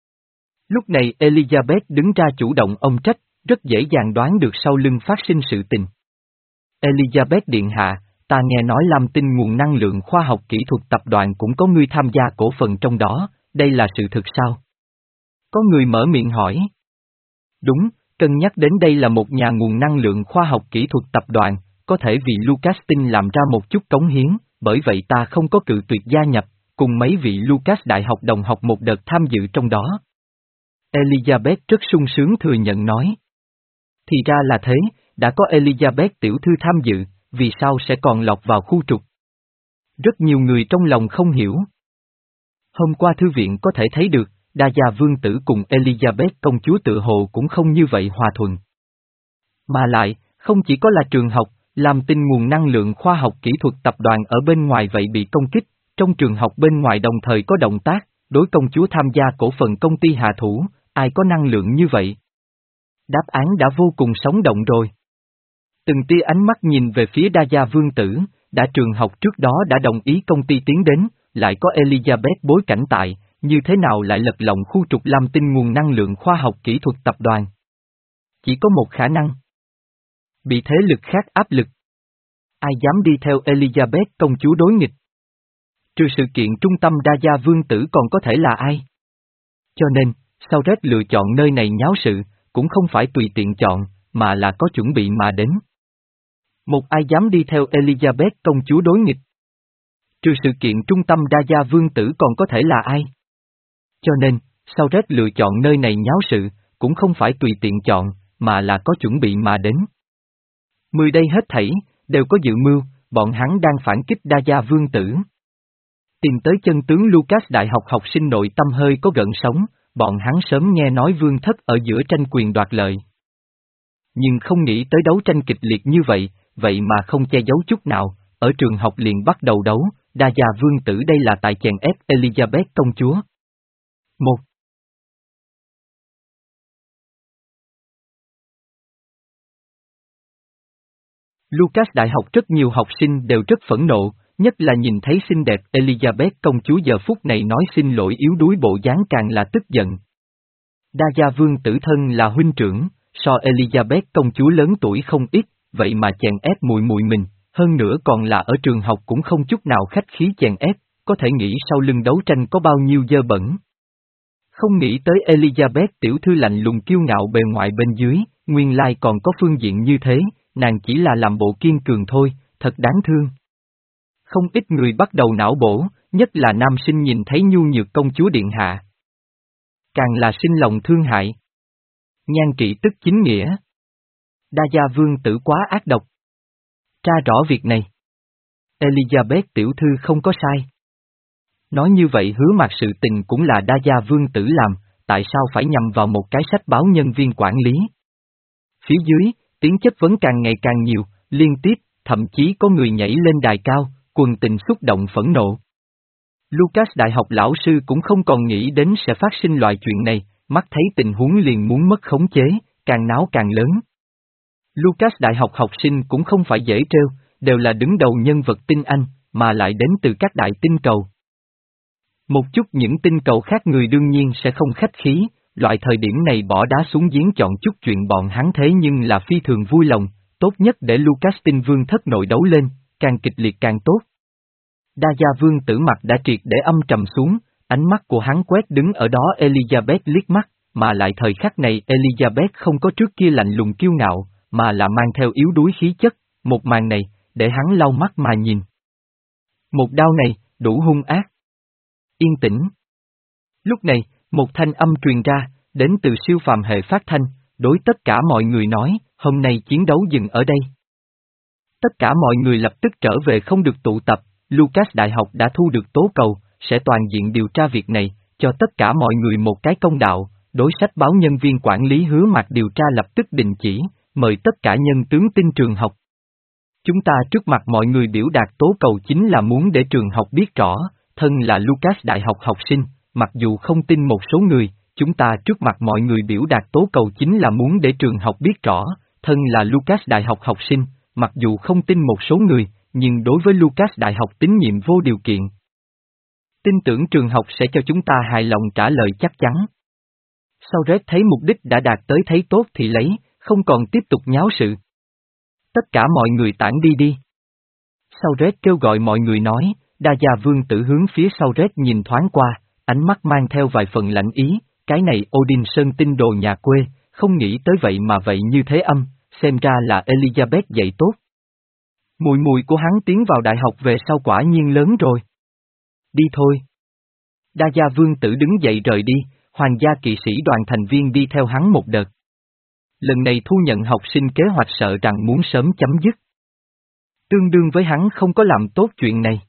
Lúc này Elizabeth đứng ra chủ động ông trách, rất dễ dàng đoán được sau lưng phát sinh sự tình. Elizabeth điện hạ, ta nghe nói Lam Tinh nguồn năng lượng khoa học kỹ thuật tập đoàn cũng có người tham gia cổ phần trong đó, đây là sự thực sao? Có người mở miệng hỏi. Đúng, cân nhắc đến đây là một nhà nguồn năng lượng khoa học kỹ thuật tập đoàn, có thể vì Lucas tin làm ra một chút cống hiến, bởi vậy ta không có cự tuyệt gia nhập, cùng mấy vị Lucas đại học đồng học một đợt tham dự trong đó. Elizabeth rất sung sướng thừa nhận nói. Thì ra là thế, đã có Elizabeth tiểu thư tham dự, vì sao sẽ còn lọt vào khu trục? Rất nhiều người trong lòng không hiểu. Hôm qua thư viện có thể thấy được, Đa gia vương tử cùng Elizabeth công chúa tự hồ cũng không như vậy hòa thuận. Mà lại, không chỉ có là trường học, Lam Tinh nguồn năng lượng khoa học kỹ thuật tập đoàn ở bên ngoài vậy bị công kích, trong trường học bên ngoài đồng thời có động tác, đối công chúa tham gia cổ phần công ty hạ thủ, ai có năng lượng như vậy? Đáp án đã vô cùng sống động rồi. Từng tia ánh mắt nhìn về phía Đa gia vương tử, đã trường học trước đó đã đồng ý công ty tiến đến, lại có Elizabeth bối cảnh tại, như thế nào lại lật lọng khu trục Lam Tinh nguồn năng lượng khoa học kỹ thuật tập đoàn? Chỉ có một khả năng. Bị thế lực khác áp lực. Ai dám đi theo Elizabeth công chúa đối nghịch? Trừ sự kiện trung tâm Đa gia vương tử còn có thể là ai? Cho nên, sau Red lựa chọn nơi này nháo sự, cũng không phải tùy tiện chọn, mà là có chuẩn bị mà đến. Một ai dám đi theo Elizabeth công chúa đối nghịch? Trừ sự kiện trung tâm Đa gia vương tử còn có thể là ai? Cho nên, sau Red lựa chọn nơi này nháo sự, cũng không phải tùy tiện chọn, mà là có chuẩn bị mà đến. Mười đây hết thảy, đều có dự mưu, bọn hắn đang phản kích Đa gia vương tử. Tìm tới chân tướng Lucas đại học học sinh nội tâm hơi có gợn sóng, bọn hắn sớm nghe nói vương thất ở giữa tranh quyền đoạt lợi. Nhưng không nghĩ tới đấu tranh kịch liệt như vậy, vậy mà không che giấu chút nào, ở trường học liền bắt đầu đấu, Đa gia vương tử đây là tại chèn ép Elizabeth công chúa. Một. Lucas đại học rất nhiều học sinh đều rất phẫn nộ, nhất là nhìn thấy xinh đẹp Elizabeth công chúa giờ phút này nói xin lỗi yếu đuối bộ dáng càng là tức giận. Đa gia vương tử thân là huynh trưởng, so Elizabeth công chúa lớn tuổi không ít, vậy mà chèn ép mùi mùi mình, hơn nữa còn là ở trường học cũng không chút nào khách khí chèn ép, có thể nghĩ sau lưng đấu tranh có bao nhiêu dơ bẩn. Không nghĩ tới Elizabeth tiểu thư lạnh lùng kiêu ngạo bề ngoài bên dưới, nguyên lai còn có phương diện như thế, nàng chỉ là làm bộ kiên cường thôi, thật đáng thương. Không ít người bắt đầu não bổ, nhất là nam sinh nhìn thấy nhu nhược công chúa điện hạ. Càng là sinh lòng thương hại. Nhan trị tức chính nghĩa. Đa gia vương tử quá ác độc. Tra rõ việc này. Elizabeth tiểu thư không có sai. Nói như vậy hứa mạc sự tình cũng là đa gia vương tử làm, tại sao phải nhằm vào một cái sách báo nhân viên quản lý? Phía dưới, tiếng chất vấn càng ngày càng nhiều, liên tiếp, thậm chí có người nhảy lên đài cao, quần tình xúc động phẫn nộ. Lucas đại học lão sư cũng không còn nghĩ đến sẽ phát sinh loại chuyện này, mắt thấy tình huống liền muốn mất khống chế, càng náo càng lớn. Lucas đại học học sinh cũng không phải dễ trêu, đều là đứng đầu nhân vật tinh anh, mà lại đến từ các đại tinh cầu. Một chút những tinh cầu khác người đương nhiên sẽ không khách khí, loại thời điểm này bỏ đá xuống giếng chọn chút chuyện bọn hắn thế nhưng là phi thường vui lòng, tốt nhất để Lucas tinh vương thất nội đấu lên, càng kịch liệt càng tốt. Đa gia vương tử mặt đã triệt để âm trầm xuống, ánh mắt của hắn quét đứng ở đó Elizabeth liếc mắt, mà lại thời khắc này Elizabeth không có trước kia lạnh lùng kiêu ngạo, mà là mang theo yếu đuối khí chất, một màn này, để hắn lau mắt mà nhìn. Một đao này, đủ hung ác. Yên tĩnh. Lúc này, một thanh âm truyền ra, đến từ siêu phàm hệ phát thanh, đối tất cả mọi người nói, hôm nay chiến đấu dừng ở đây. Tất cả mọi người lập tức trở về không được tụ tập, Lucas đại học đã thu được tố cầu, sẽ toàn diện điều tra việc này, cho tất cả mọi người một cái công đạo, đối sách báo nhân viên quản lý hứa mặt điều tra lập tức đình chỉ, mời tất cả nhân tướng tin trường học. Chúng ta trước mặt mọi người biểu đạt tố cầu chính là muốn để trường học biết rõ, thân là Lucas Đại học học sinh, mặc dù không tin một số người, chúng ta trước mặt mọi người biểu đạt tố cầu chính là muốn để trường học biết rõ, thân là Lucas Đại học học sinh, mặc dù không tin một số người, nhưng đối với Lucas Đại học tín nhiệm vô điều kiện. Tin tưởng trường học sẽ cho chúng ta hài lòng trả lời chắc chắn. Sau Red thấy mục đích đã đạt tới thấy tốt thì lấy, không còn tiếp tục nháo sự. Tất cả mọi người tản đi đi. Sau Red kêu gọi mọi người nói, Đa Gia Vương Tử hướng phía sau Red nhìn thoáng qua, ánh mắt mang theo vài phần lạnh ý, cái này Odin Sơn tinh đồ nhà quê, không nghĩ tới vậy mà vậy như thế âm, xem ra là Elizabeth dạy tốt. Mùi mùi của hắn tiến vào đại học về sau quả nhiên lớn rồi. Đi thôi. Đa Gia Vương Tử đứng dậy rời đi, hoàng gia kỵ sĩ đoàn thành viên đi theo hắn một đợt. Lần này thu nhận học sinh kế hoạch sợ rằng muốn sớm chấm dứt. Tương đương với hắn không có làm tốt chuyện này.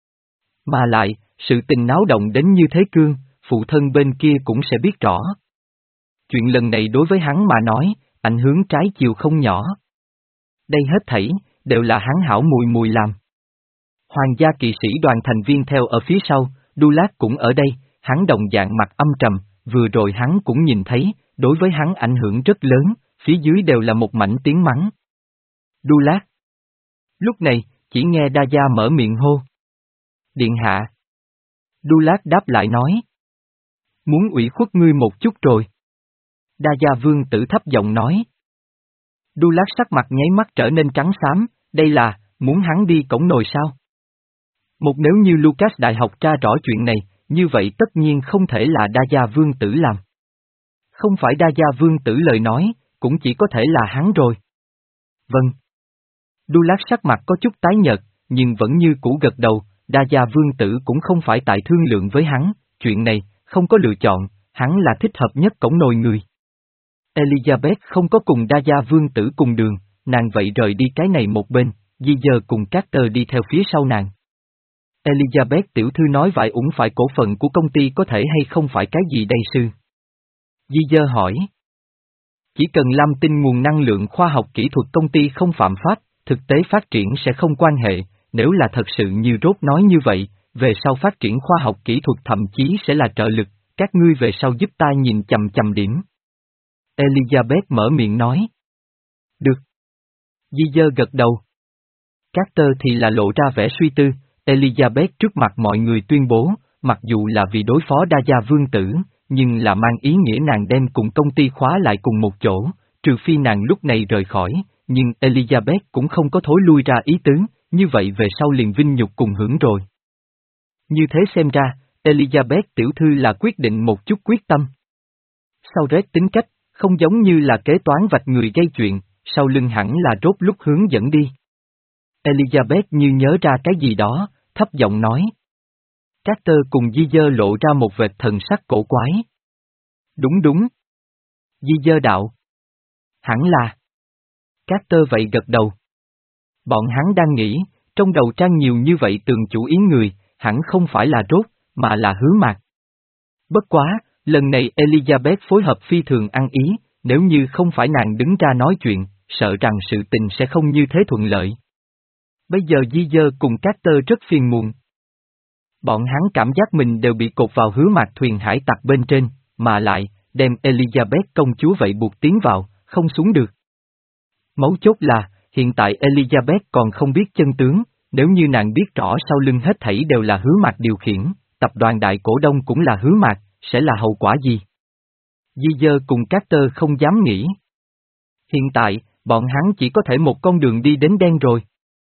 Mà lại, sự tình náo động đến như thế cương, phụ thân bên kia cũng sẽ biết rõ. Chuyện lần này đối với hắn mà nói, ảnh hưởng trái chiều không nhỏ. Đây hết thảy, đều là hắn hảo mùi mùi làm. Hoàng gia kỵ sĩ đoàn thành viên theo ở phía sau, Dulat cũng ở đây, hắn đồng dạng mặt âm trầm, vừa rồi hắn cũng nhìn thấy, đối với hắn ảnh hưởng rất lớn, phía dưới đều là một mảnh tiếng mắng. Dulat. Lúc này, chỉ nghe Đa Gia mở miệng hô. Điện hạ. Dulat đáp lại nói. Muốn ủy khuất ngươi một chút rồi. Đa Gia Vương Tử thấp giọng nói. Dulat sắc mặt nháy mắt trở nên trắng xám, đây là, muốn hắn đi cổng nồi sao? Một nếu như Lucas Đại học tra rõ chuyện này, như vậy tất nhiên không thể là Đa Gia Vương Tử làm. Không phải Đa Gia Vương Tử lời nói, cũng chỉ có thể là hắn rồi. Vâng. Dulat sắc mặt có chút tái nhợt, nhưng vẫn như cũ gật đầu, Đa Gia Vương Tử cũng không phải tại thương lượng với hắn, chuyện này, không có lựa chọn, hắn là thích hợp nhất cổng nồi người. Elizabeth không có cùng Đa Gia Vương Tử cùng đường, nàng vậy rời đi cái này một bên, Di Dơ cùng Carter đi theo phía sau nàng. Elizabeth tiểu thư nói vậy ủng phải cổ phần của công ty có thể hay không phải cái gì đây sư? Di Dơ hỏi. Chỉ cần Lam Tinh nguồn năng lượng khoa học kỹ thuật công ty không phạm pháp, thực tế phát triển sẽ không quan hệ, nếu là thật sự như Rốt nói như vậy, về sau phát triển khoa học kỹ thuật thậm chí sẽ là trợ lực, các ngươi về sau giúp ta nhìn chằm chằm điểm. Elizabeth mở miệng nói. Được. Di Dơ gật đầu. Carter thì là lộ ra vẻ suy tư, Elizabeth trước mặt mọi người tuyên bố, mặc dù là vì đối phó Đa Gia Vương Tử, nhưng là mang ý nghĩa nàng đem cùng công ty khóa lại cùng một chỗ, trừ phi nàng lúc này rời khỏi, nhưng Elizabeth cũng không có thối lui ra ý tứ, như vậy về sau liền vinh nhục cùng hưởng rồi. Như thế xem ra, Elizabeth tiểu thư là quyết định một chút quyết tâm. Sau Red tính cách, không giống như là kế toán vạch người gây chuyện, sau lưng hẳn là Rốt lúc hướng dẫn đi. Elizabeth như nhớ ra cái gì đó, thấp giọng nói. Carter cùng Di Dơ lộ ra một vệt thần sắc cổ quái. Đúng đúng. Di Dơ đạo. Hẳn là. Carter vậy gật đầu. Bọn hắn đang nghĩ, trong đầu trang nhiều như vậy tường chủ ý người, hẳn không phải là Rốt, mà là Hứa Mạc. Bất quá, lần này Elizabeth phối hợp phi thường ăn ý, nếu như không phải nàng đứng ra nói chuyện, sợ rằng sự tình sẽ không như thế thuận lợi. Bây giờ Di Dơ cùng Carter rất phiền muộn. Bọn hắn cảm giác mình đều bị cột vào Hứa Mạc thuyền hải tặc bên trên, mà lại, đem Elizabeth công chúa vậy buộc tiến vào, không xuống được. Mấu chốt là, hiện tại Elizabeth còn không biết chân tướng, nếu như nàng biết rõ sau lưng hết thảy đều là Hứa Mạc điều khiển, tập đoàn đại cổ đông cũng là Hứa Mạc, sẽ là hậu quả gì? Di Dơ cùng Carter không dám nghĩ. Hiện tại, bọn hắn chỉ có thể một con đường đi đến đen rồi.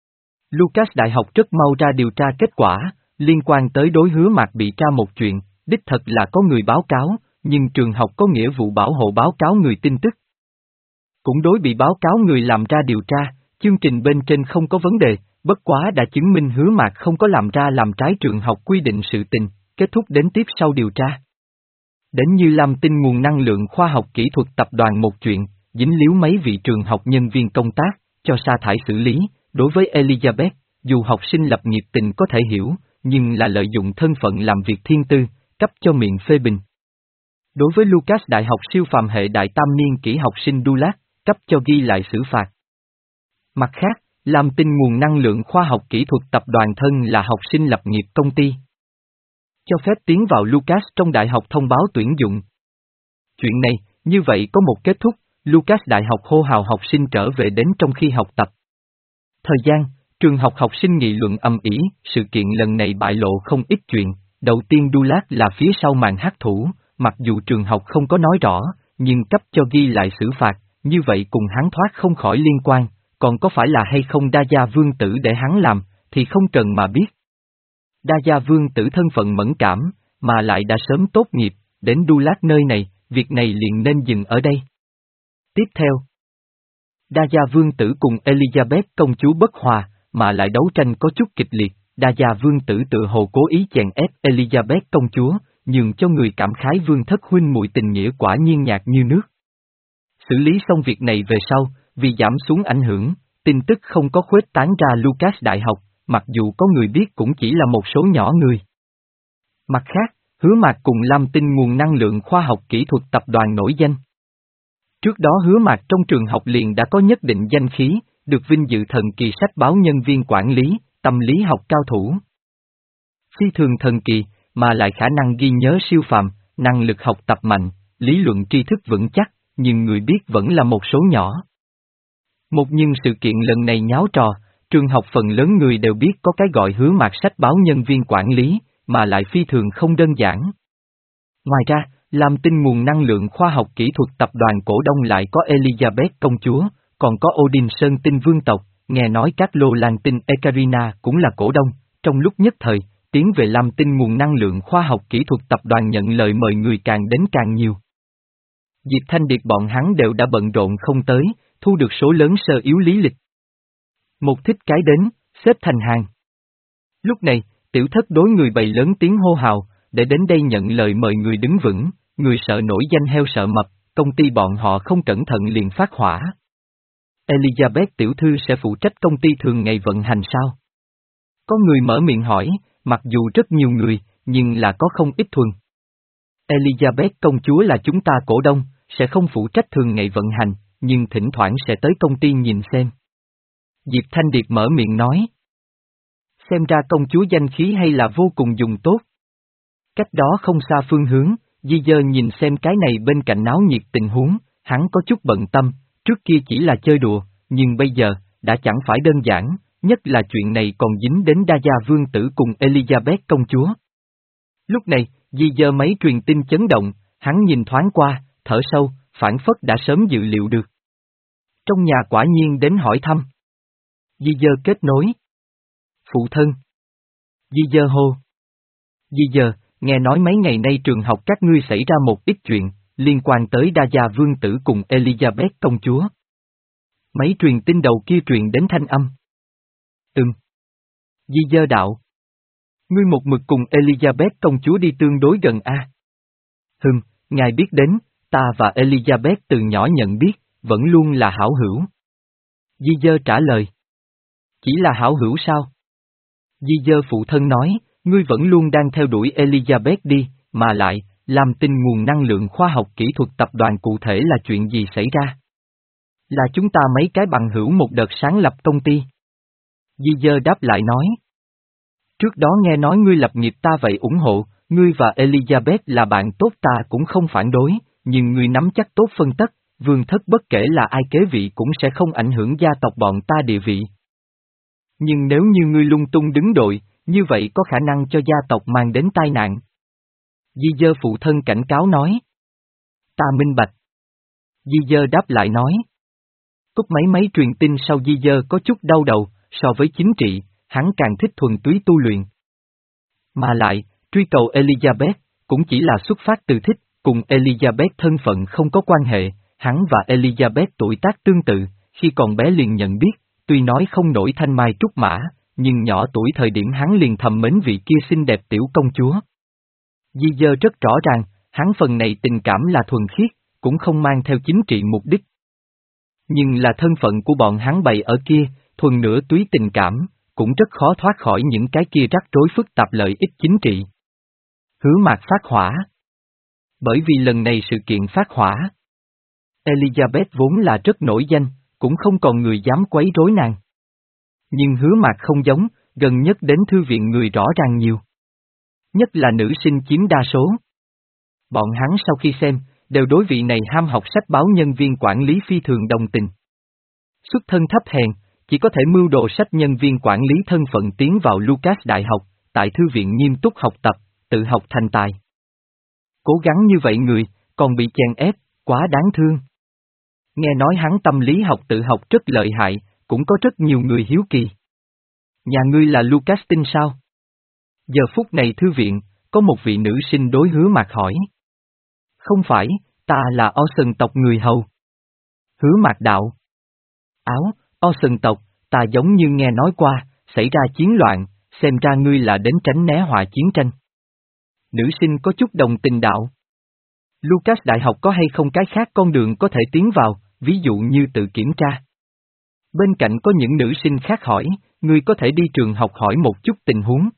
Lucas Đại học rất mau ra điều tra kết quả, liên quan tới đối Hứa Mạc bị tra một chuyện, đích thật là có người báo cáo, nhưng trường học có nghĩa vụ bảo hộ báo cáo người tin tức. Cũng đối bị báo cáo người làm ra điều tra, chương trình bên trên không có vấn đề, bất quá đã chứng minh Hứa Mạc không có làm ra làm trái trường học quy định sự tình, kết thúc đến tiếp sau điều tra. Đến như Lam Tinh nguồn năng lượng khoa học kỹ thuật tập đoàn một chuyện, dính líu mấy vị trường học nhân viên công tác, cho sa thải xử lý, đối với Elizabeth, dù học sinh lập nghiệp tình có thể hiểu, nhưng là lợi dụng thân phận làm việc thiên tư, cấp cho miệng phê bình. Đối với Lucas Đại học siêu phàm hệ đại tam niên kỹ học sinh Dulat, cấp cho ghi lại xử phạt. Mặt khác, Lam Tinh nguồn năng lượng khoa học kỹ thuật tập đoàn thân là học sinh lập nghiệp công ty. Cho phép tiến vào Lucas trong đại học thông báo tuyển dụng. Chuyện này, như vậy có một kết thúc, Lucas đại học hô hào học sinh trở về đến trong khi học tập. Thời gian, trường học học sinh nghị luận ầm ĩ, sự kiện lần này bại lộ không ít chuyện, đầu tiên Dulat là phía sau màn hắc thủ, mặc dù trường học không có nói rõ, nhưng cấp cho ghi lại xử phạt, như vậy cùng hắn thoát không khỏi liên quan, còn có phải là hay không Đa Gia Vương Tử để hắn làm, thì không cần mà biết. Đa Gia Vương Tử thân phận mẫn cảm, mà lại đã sớm tốt nghiệp, đến Dulat nơi này, việc này liền nên dừng ở đây. Tiếp theo, Đa Gia Vương Tử cùng Elizabeth công chúa bất hòa, mà lại đấu tranh có chút kịch liệt, Đa Gia Vương Tử tự hồ cố ý chèn ép Elizabeth công chúa, nhường cho người cảm khái vương thất huynh muội tình nghĩa quả nhiên nhạt như nước. Xử lý xong việc này về sau, vì giảm xuống ảnh hưởng, tin tức không có khuếch tán ra Lucas Đại học, mặc dù có người biết cũng chỉ là một số nhỏ người. Mặt khác, Hứa Mạc cùng Lam Tinh nguồn năng lượng khoa học kỹ thuật tập đoàn nổi danh. Trước đó Hứa Mạc trong trường học liền đã có nhất định danh khí, được vinh dự thần kỳ sách báo nhân viên quản lý, tâm lý học cao thủ. Phi thường thần kỳ, mà lại khả năng ghi nhớ siêu phàm, năng lực học tập mạnh, lý luận tri thức vững chắc, nhưng người biết vẫn là một số nhỏ. Một nhưng sự kiện lần này nháo trò, trường học phần lớn người đều biết có cái gọi Hứa Mạc sách báo nhân viên quản lý, mà lại phi thường không đơn giản. Ngoài ra, Lam Tinh nguồn năng lượng khoa học kỹ thuật tập đoàn cổ đông lại có Elizabeth công chúa, còn có Odin Sơn Tinh vương tộc, nghe nói các lô Lan Tinh Ekaterina cũng là cổ đông, trong lúc nhất thời, tiến về Lam Tinh nguồn năng lượng khoa học kỹ thuật tập đoàn nhận lời mời người càng đến càng nhiều. Diệp Thanh Điệt bọn hắn đều đã bận rộn không tới, thu được số lớn sơ yếu lý lịch. Một thích cái đến, xếp thành hàng. Lúc này, tiểu thất đối người bày lớn tiếng hô hào, để đến đây nhận lời mời người đứng vững, người sợ nổi danh heo sợ mập, công ty bọn họ không cẩn thận liền phát hỏa. Elizabeth tiểu thư sẽ phụ trách công ty thường ngày vận hành sao? Có người mở miệng hỏi, mặc dù rất nhiều người, nhưng là có không ít thuần. Elizabeth công chúa là chúng ta cổ đông, sẽ không phụ trách thường ngày vận hành, nhưng thỉnh thoảng sẽ tới công ty nhìn xem. Diệp Thanh Điệt mở miệng nói. Xem ra công chúa danh khí hay là vô cùng dùng tốt. Cách đó không xa phương hướng, Di Dơ nhìn xem cái này bên cạnh náo nhiệt tình huống, hắn có chút bận tâm, trước kia chỉ là chơi đùa, nhưng bây giờ, đã chẳng phải đơn giản, nhất là chuyện này còn dính đến Đa Gia Vương Tử cùng Elizabeth công chúa. Lúc này, Di Dơ mấy truyền tin chấn động, hắn nhìn thoáng qua, thở sâu, phản phất đã sớm dự liệu được. Trong nhà quả nhiên đến hỏi thăm. Di Dơ kết nối. Phụ thân. Di Dơ hô. Di Dơ, nghe nói mấy ngày nay trường học các ngươi xảy ra một ít chuyện, liên quan tới Đa Gia Vương Tử cùng Elizabeth công chúa. Mấy truyền tin đầu kia truyền đến thanh âm. Ừm. Di Dơ đạo. Ngươi một mực cùng Elizabeth công chúa đi tương đối gần a. À? Hừm, ngài biết đến, ta và Elizabeth từ nhỏ nhận biết, vẫn luôn là hảo hữu. Di Dơ trả lời. Chỉ là hảo hữu sao? Di Dơ phụ thân nói, ngươi vẫn luôn đang theo đuổi Elizabeth đi, mà lại, Lam Tinh nguồn năng lượng khoa học kỹ thuật tập đoàn cụ thể là chuyện gì xảy ra? Là chúng ta mấy cái bằng hữu một đợt sáng lập công ty. Di Dơ đáp lại nói. Trước đó nghe nói ngươi lập nghiệp ta vậy ủng hộ, ngươi và Elizabeth là bạn tốt ta cũng không phản đối, nhưng ngươi nắm chắc tốt phân tất, vương thất bất kể là ai kế vị cũng sẽ không ảnh hưởng gia tộc bọn ta địa vị. Nhưng nếu như ngươi lung tung đứng đội, như vậy có khả năng cho gia tộc mang đến tai nạn. Di Dơ phụ thân cảnh cáo nói. Ta minh bạch. Di Dơ đáp lại nói. Cúp mấy mấy truyền tin sau Di Dơ có chút đau đầu, so với chính trị, hắn càng thích thuần túy tu luyện. Mà lại, truy cầu Elizabeth, cũng chỉ là xuất phát từ thích, cùng Elizabeth thân phận không có quan hệ, hắn và Elizabeth tuổi tác tương tự, khi còn bé liền nhận biết, tuy nói không nổi thanh mai trúc mã, nhưng nhỏ tuổi thời điểm hắn liền thầm mến vị kia xinh đẹp tiểu công chúa. Di Dơ rất rõ ràng, hắn phần này tình cảm là thuần khiết, cũng không mang theo chính trị mục đích. Nhưng là thân phận của bọn hắn bày ở kia, thuần nửa túy tình cảm, cũng rất khó thoát khỏi những cái kia rắc rối phức tạp lợi ích chính trị. Hứa Mạc phát hỏa. Bởi vì lần này sự kiện phát hỏa, Elizabeth vốn là rất nổi danh, cũng không còn người dám quấy rối nàng. Nhưng Hứa Mạc không giống, gần nhất đến thư viện người rõ ràng nhiều. Nhất là nữ sinh chiếm đa số. Bọn hắn sau khi xem, đều đối vị này ham học sách báo nhân viên quản lý phi thường đồng tình. Xuất thân thấp hèn, chỉ có thể mưu đồ sách nhân viên quản lý thân phận tiến vào Lucas Đại học, tại thư viện nghiêm túc học tập, tự học thành tài. Cố gắng như vậy người, còn bị chèn ép, quá đáng thương. Nghe nói hắn tâm lý học tự học rất lợi hại, cũng có rất nhiều người hiếu kỳ. Nhà ngươi là Lucas Tinh sao? Giờ phút này thư viện, có một vị nữ sinh đối Hứa Mạc hỏi. Không phải, ta là Ocean tộc người hầu. Hứa Mạc đạo. Áo, Ocean tộc, ta giống như nghe nói qua, xảy ra chiến loạn, xem ra ngươi là đến tránh né họa chiến tranh. Nữ sinh có chút đồng tình đạo. Lucas Đại học có hay không cái khác con đường có thể tiến vào, ví dụ như tự kiểm tra. Bên cạnh có những nữ sinh khác hỏi, ngươi có thể đi trường học hỏi một chút tình huống.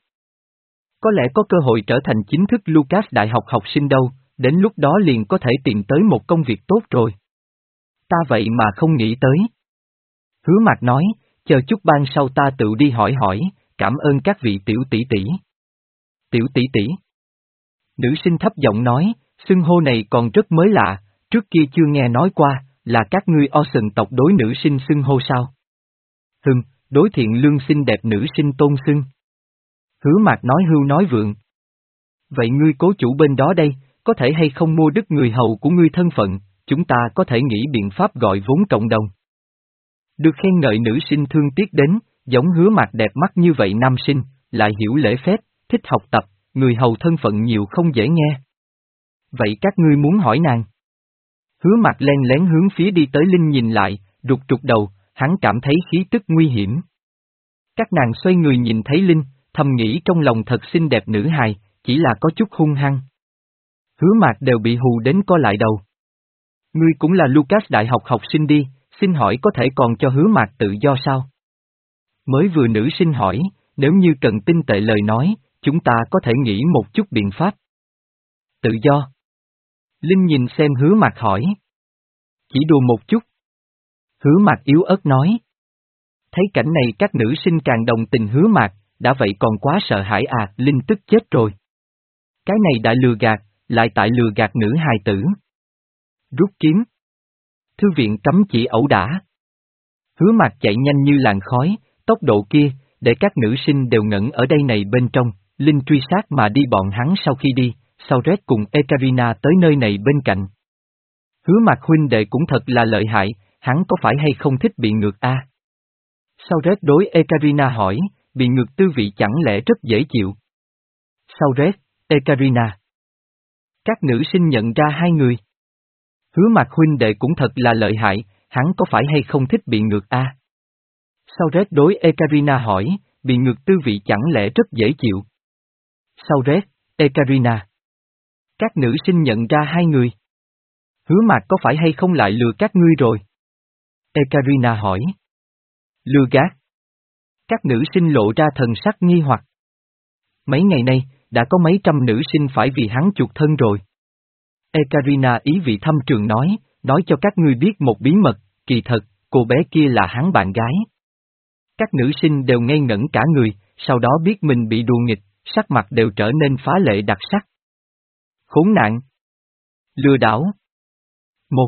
Có lẽ có cơ hội trở thành chính thức Lucas Đại học học sinh đâu, đến lúc đó liền có thể tìm tới một công việc tốt rồi. Ta vậy mà không nghĩ tới. Hứa Mạc nói, chờ chút ban sau ta tự đi hỏi hỏi, cảm ơn các vị tiểu tỷ tỷ. Tiểu tỷ tỷ. Nữ sinh thấp giọng nói, xưng hô này còn rất mới lạ, trước kia chưa nghe nói qua, là các ngươi Ocean tộc đối nữ sinh xưng hô sao? Hừm, đối thiện lương xinh đẹp nữ sinh tôn xưng. Hứa Mạc nói hưu nói vượng. Vậy ngươi cố chủ bên đó đây, có thể hay không mua đứt người hầu của ngươi thân phận, chúng ta có thể nghĩ biện pháp gọi vốn cộng đồng. Được khen ngợi nữ sinh thương tiếc đến, giống Hứa Mạc đẹp mắt như vậy nam sinh, lại hiểu lễ phép, thích học tập, người hầu thân phận nhiều không dễ nghe. Vậy các ngươi muốn hỏi nàng? Hứa Mạc len lén hướng phía đi tới Linh nhìn lại, rụt rụt đầu, hắn cảm thấy khí tức nguy hiểm. Các nàng xoay người nhìn thấy Linh, thầm nghĩ trong lòng thật xinh đẹp nữ hài, chỉ là có chút hung hăng. Hứa Mạc đều bị hù đến co lại đầu. Ngươi cũng là Lucas Đại học học sinh đi, xin hỏi có thể còn cho Hứa Mạc tự do sao? Mới vừa nữ sinh hỏi, nếu như cần tin tệ lời nói, chúng ta có thể nghĩ một chút biện pháp. Tự do. Linh nhìn xem Hứa Mạc hỏi. Chỉ đùa một chút. Hứa Mạc yếu ớt nói. Thấy cảnh này các nữ sinh càng đồng tình Hứa Mạc, đã vậy còn quá sợ hãi à, Linh tức chết rồi. Cái này đã lừa gạt, lại tại lừa gạt nữ hài tử. Rút kiếm. Thư viện cấm chỉ ẩu đả. Hứa Mạc chạy nhanh như làn khói, tốc độ kia, để các nữ sinh đều ngẩn ở đây này bên trong, Linh truy sát mà đi bọn hắn sau khi đi, sau Red cùng Ekaterina tới nơi này bên cạnh. Hứa Mạc huynh đệ cũng thật là lợi hại, hắn có phải hay không thích bị ngược a? Sau Red đối Ekaterina hỏi, bị ngược tư vị chẳng lẽ rất dễ chịu? Sau Red, Ekaterina. Các nữ sinh nhận ra hai người. Hứa Mạc huynh đệ cũng thật là lợi hại, hắn có phải hay không thích bị ngược a? Sau Red đối Ekaterina hỏi, bị ngược tư vị chẳng lẽ rất dễ chịu? Sau Red, Ekaterina. Các nữ sinh nhận ra hai người. Hứa Mạc có phải hay không lại lừa các ngươi rồi? Ekaterina hỏi. Lừa gạt. Các nữ sinh lộ ra thần sắc nghi hoặc. Mấy ngày nay, đã có mấy trăm nữ sinh phải vì hắn chuộc thân rồi. Ekaterina ý vị thâm trường nói, nói cho các ngươi biết một bí mật, kỳ thật, cô bé kia là hắn bạn gái. Các nữ sinh đều ngây ngẩn cả người, sau đó biết mình bị đùa nghịch, sắc mặt đều trở nên phá lệ đặc sắc. Khốn nạn. Lừa đảo. Một.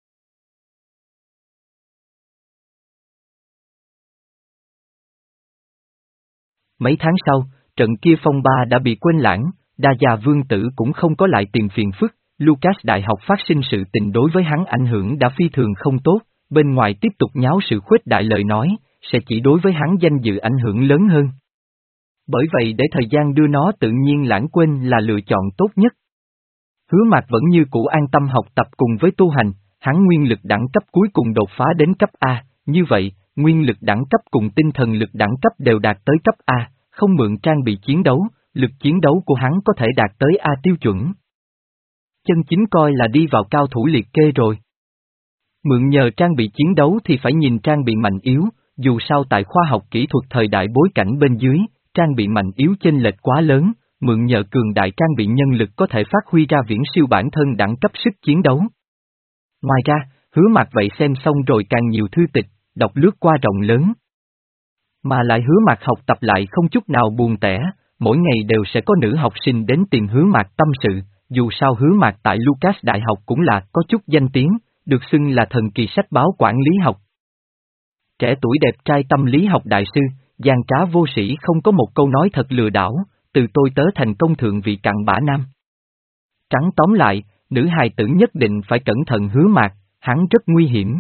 Mấy tháng sau, trận kia phong ba đã bị quên lãng, Đa Già Vương Tử cũng không có lại tìm phiền phức, Lucas Đại học phát sinh sự tình đối với hắn ảnh hưởng đã phi thường không tốt, bên ngoài tiếp tục nháo sự khuếch đại lời nói, sẽ chỉ đối với hắn danh dự ảnh hưởng lớn hơn. Bởi vậy để thời gian đưa nó tự nhiên lãng quên là lựa chọn tốt nhất. Hứa Mạc vẫn như cũ an tâm học tập cùng với tu hành, hắn nguyên lực đẳng cấp cuối cùng đột phá đến cấp A, như vậy, nguyên lực đẳng cấp cùng tinh thần lực đẳng cấp đều đạt tới cấp A, không mượn trang bị chiến đấu, lực chiến đấu của hắn có thể đạt tới A tiêu chuẩn. Chân chính coi là đi vào cao thủ liệt kê rồi. Mượn nhờ trang bị chiến đấu thì phải nhìn trang bị mạnh yếu, dù sao tại khoa học kỹ thuật thời đại bối cảnh bên dưới, trang bị mạnh yếu chênh lệch quá lớn, mượn nhờ cường đại trang bị nhân lực có thể phát huy ra viễn siêu bản thân đẳng cấp sức chiến đấu. Ngoài ra, Hứa Mạc vậy xem xong rồi càng nhiều thư tịch, đọc lướt qua rộng lớn. Mà lại Hứa Mạc học tập lại không chút nào buồn tẻ, mỗi ngày đều sẽ có nữ học sinh đến tìm Hứa Mạc tâm sự, dù sao Hứa Mạc tại Lucas Đại học cũng là có chút danh tiếng, được xưng là thần kỳ sách báo quản lý học. Trẻ tuổi đẹp trai tâm lý học đại sư, gian trá vô sĩ không có một câu nói thật lừa đảo, từ tôi tớ thành công thượng vị cặn bã nam. Trắng tóm lại, nữ hài tử nhất định phải cẩn thận Hứa Mạc, hắn rất nguy hiểm.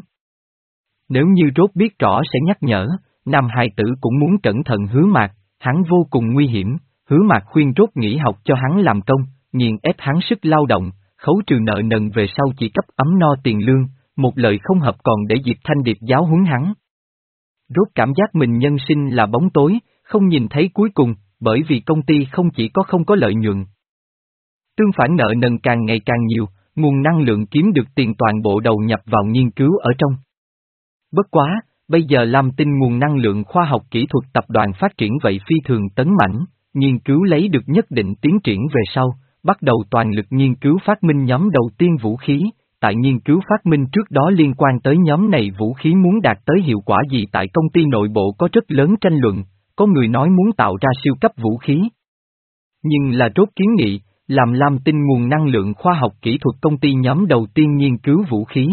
Nếu như Rốt biết rõ sẽ nhắc nhở, nam hài tử cũng muốn cẩn thận Hứa Mạc, hắn vô cùng nguy hiểm, Hứa Mạc khuyên Rốt nghỉ học cho hắn làm công, nghiền ép hắn sức lao động, khấu trừ nợ nần về sau chỉ cấp ấm no tiền lương, một lời không hợp còn để Diệp Thanh Điệp giáo huấn hắn. Rốt cảm giác mình nhân sinh là bóng tối, không nhìn thấy cuối cùng, bởi vì công ty không chỉ có không có lợi nhuận. Tương phản nợ nần càng ngày càng nhiều, nguồn năng lượng kiếm được tiền toàn bộ đầu nhập vào nghiên cứu ở trong. Bất quá, bây giờ Lam Tinh nguồn năng lượng khoa học kỹ thuật tập đoàn phát triển vậy phi thường tấn mãnh, nghiên cứu lấy được nhất định tiến triển về sau, bắt đầu toàn lực nghiên cứu phát minh nhóm đầu tiên vũ khí. Tại nghiên cứu phát minh trước đó liên quan tới nhóm này vũ khí muốn đạt tới hiệu quả gì tại công ty nội bộ có rất lớn tranh luận, có người nói muốn tạo ra siêu cấp vũ khí. Nhưng là Rốt kiến nghị, làm Lam Tinh nguồn năng lượng khoa học kỹ thuật công ty nhóm đầu tiên nghiên cứu vũ khí.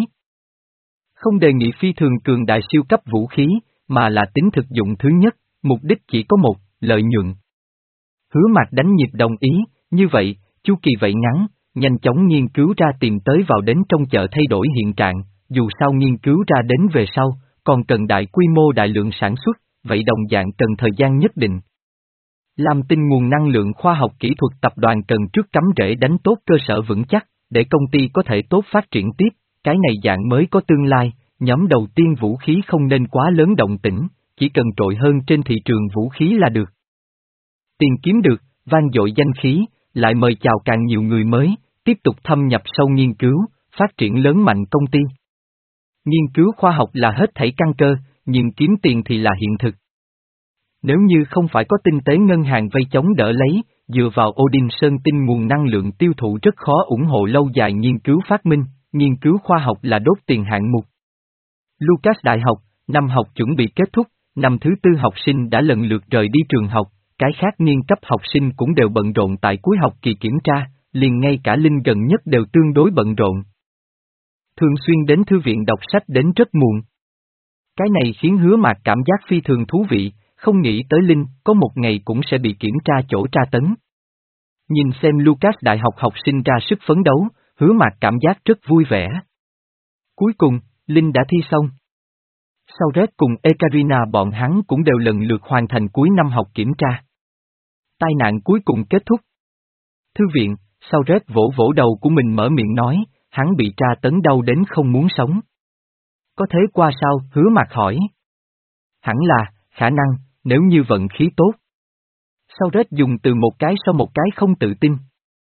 Không đề nghị phi thường cường đại siêu cấp vũ khí, mà là tính thực dụng thứ nhất, mục đích chỉ có một, lợi nhuận. Hứa Mạc đánh nhịp đồng ý, như vậy, chu kỳ vậy ngắn. Nhanh chóng nghiên cứu ra tìm tới vào đến trong chợ thay đổi hiện trạng, dù sao nghiên cứu ra đến về sau, còn cần đại quy mô đại lượng sản xuất, vậy đồng dạng cần thời gian nhất định. Lam Tinh nguồn năng lượng khoa học kỹ thuật tập đoàn cần trước cắm rễ đánh tốt cơ sở vững chắc, để công ty có thể tốt phát triển tiếp, cái này dạng mới có tương lai, nhóm đầu tiên vũ khí không nên quá lớn động tĩnh, chỉ cần trội hơn trên thị trường vũ khí là được. Tiền kiếm được, vang dội danh khí, lại mời chào càng nhiều người mới, tiếp tục thâm nhập sâu nghiên cứu, phát triển lớn mạnh công ty. Nghiên cứu khoa học là hết thảy căn cơ, nhưng kiếm tiền thì là hiện thực. Nếu như không phải có tinh tế ngân hàng vay chống đỡ lấy, dựa vào Odin Sơn Tinh nguồn năng lượng tiêu thụ rất khó ủng hộ lâu dài nghiên cứu phát minh, nghiên cứu khoa học là đốt tiền hạng mục. Lucas Đại học, năm học chuẩn bị kết thúc, năm thứ tư học sinh đã lần lượt rời đi trường học, cái khác niên cấp học sinh cũng đều bận rộn tại cuối học kỳ kiểm tra. Liền ngay cả Linh gần nhất đều tương đối bận rộn. Thường xuyên đến thư viện đọc sách đến rất muộn. Cái này khiến Hứa Mạc cảm giác phi thường thú vị, không nghĩ tới Linh có một ngày cũng sẽ bị kiểm tra chỗ tra tấn. Nhìn xem Lucas Đại học học sinh ra sức phấn đấu, Hứa Mạc cảm giác rất vui vẻ. Cuối cùng, Linh đã thi xong. Sau Red cùng Ekaterina bọn hắn cũng đều lần lượt hoàn thành cuối năm học kiểm tra. Tai nạn cuối cùng kết thúc. Thư viện. Sau Red vỗ vỗ đầu của mình mở miệng nói, hắn bị tra tấn đau đến không muốn sống. Có thế qua sao? Hứa Mạc hỏi. Hẳn là, khả năng, nếu như vận khí tốt. Sau Red dùng từ một cái sau một cái không tự tin.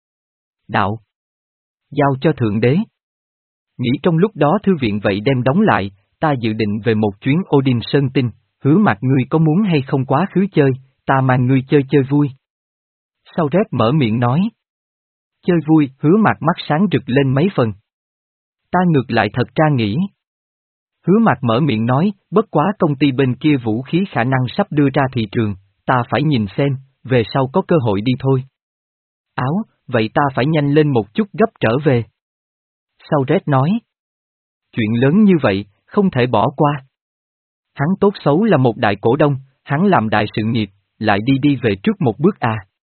Đạo. Giao cho Thượng Đế. Nghĩ trong lúc đó thư viện vậy đem đóng lại, ta dự định về một chuyến Odin Sơn Tinh, Hứa Mạc ngươi có muốn hay không quá khứ chơi, ta mang ngươi chơi chơi vui. Sau Red mở miệng nói. Chơi vui, Hứa Mạc mắt sáng rực lên mấy phần. Ta ngược lại thật ra nghĩ. Hứa Mạc mở miệng nói, bất quá công ty bên kia vũ khí khả năng sắp đưa ra thị trường, ta phải nhìn xem, về sau có cơ hội đi thôi. Áo, vậy ta phải nhanh lên một chút gấp trở về. Sau Red nói. Chuyện lớn như vậy, không thể bỏ qua. Hắn tốt xấu là một đại cổ đông, hắn làm đại sự nghiệp, lại đi đi về trước một bước à.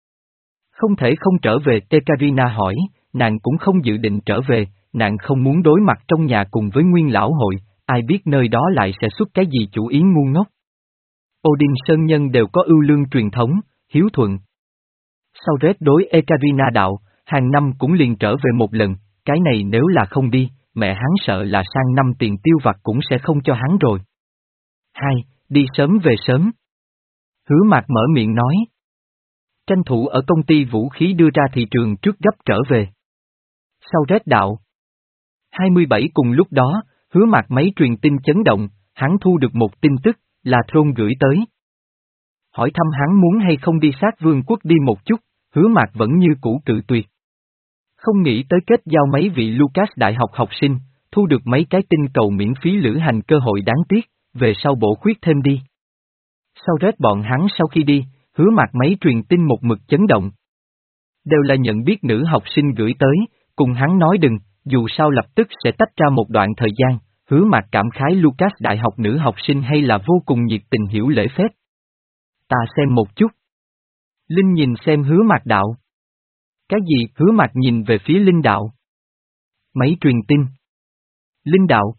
Không thể không trở về, Ekaterina hỏi, nàng cũng không dự định trở về, nàng không muốn đối mặt trong nhà cùng với nguyên lão hội, ai biết nơi đó lại sẽ xuất cái gì chủ ý ngu ngốc. Odin Sơn Nhân đều có ưu lương truyền thống, hiếu thuận. Sau Red đối Ekaterina đạo, hàng năm cũng liền trở về một lần, cái này nếu là không đi, mẹ hắn sợ là sang năm tiền tiêu vặt cũng sẽ không cho hắn rồi. Hai, đi sớm về sớm. Hứa Mạc mở miệng nói. Tranh thủ ở công ty vũ khí đưa ra thị trường trước gấp trở về. Sau Red đạo. hai mươi bảy cùng lúc đó, Hứa Mạc máy truyền tin chấn động, hắn thu được một tin tức, là Throne gửi tới. Hỏi thăm hắn muốn hay không đi sát vương quốc đi một chút, Hứa Mạc vẫn như cũ cự tuyệt. Không nghĩ tới kết giao mấy vị Lucas Đại học học sinh, thu được mấy cái tinh cầu miễn phí lữ hành cơ hội đáng tiếc, về sau bổ khuyết thêm đi. Sau rết bọn hắn sau khi đi, Hứa Mạc máy truyền tin một mực chấn động. Đều là nhận biết nữ học sinh gửi tới, cùng hắn nói đừng, dù sao lập tức sẽ tách ra một đoạn thời gian. Hứa Mạc cảm khái Lucas đại học nữ học sinh hay là vô cùng nhiệt tình hiểu lễ phép. Ta xem một chút. Linh nhìn xem Hứa Mạc đạo. Cái gì? Hứa Mạc nhìn về phía Linh đạo. Máy truyền tin. Linh đạo.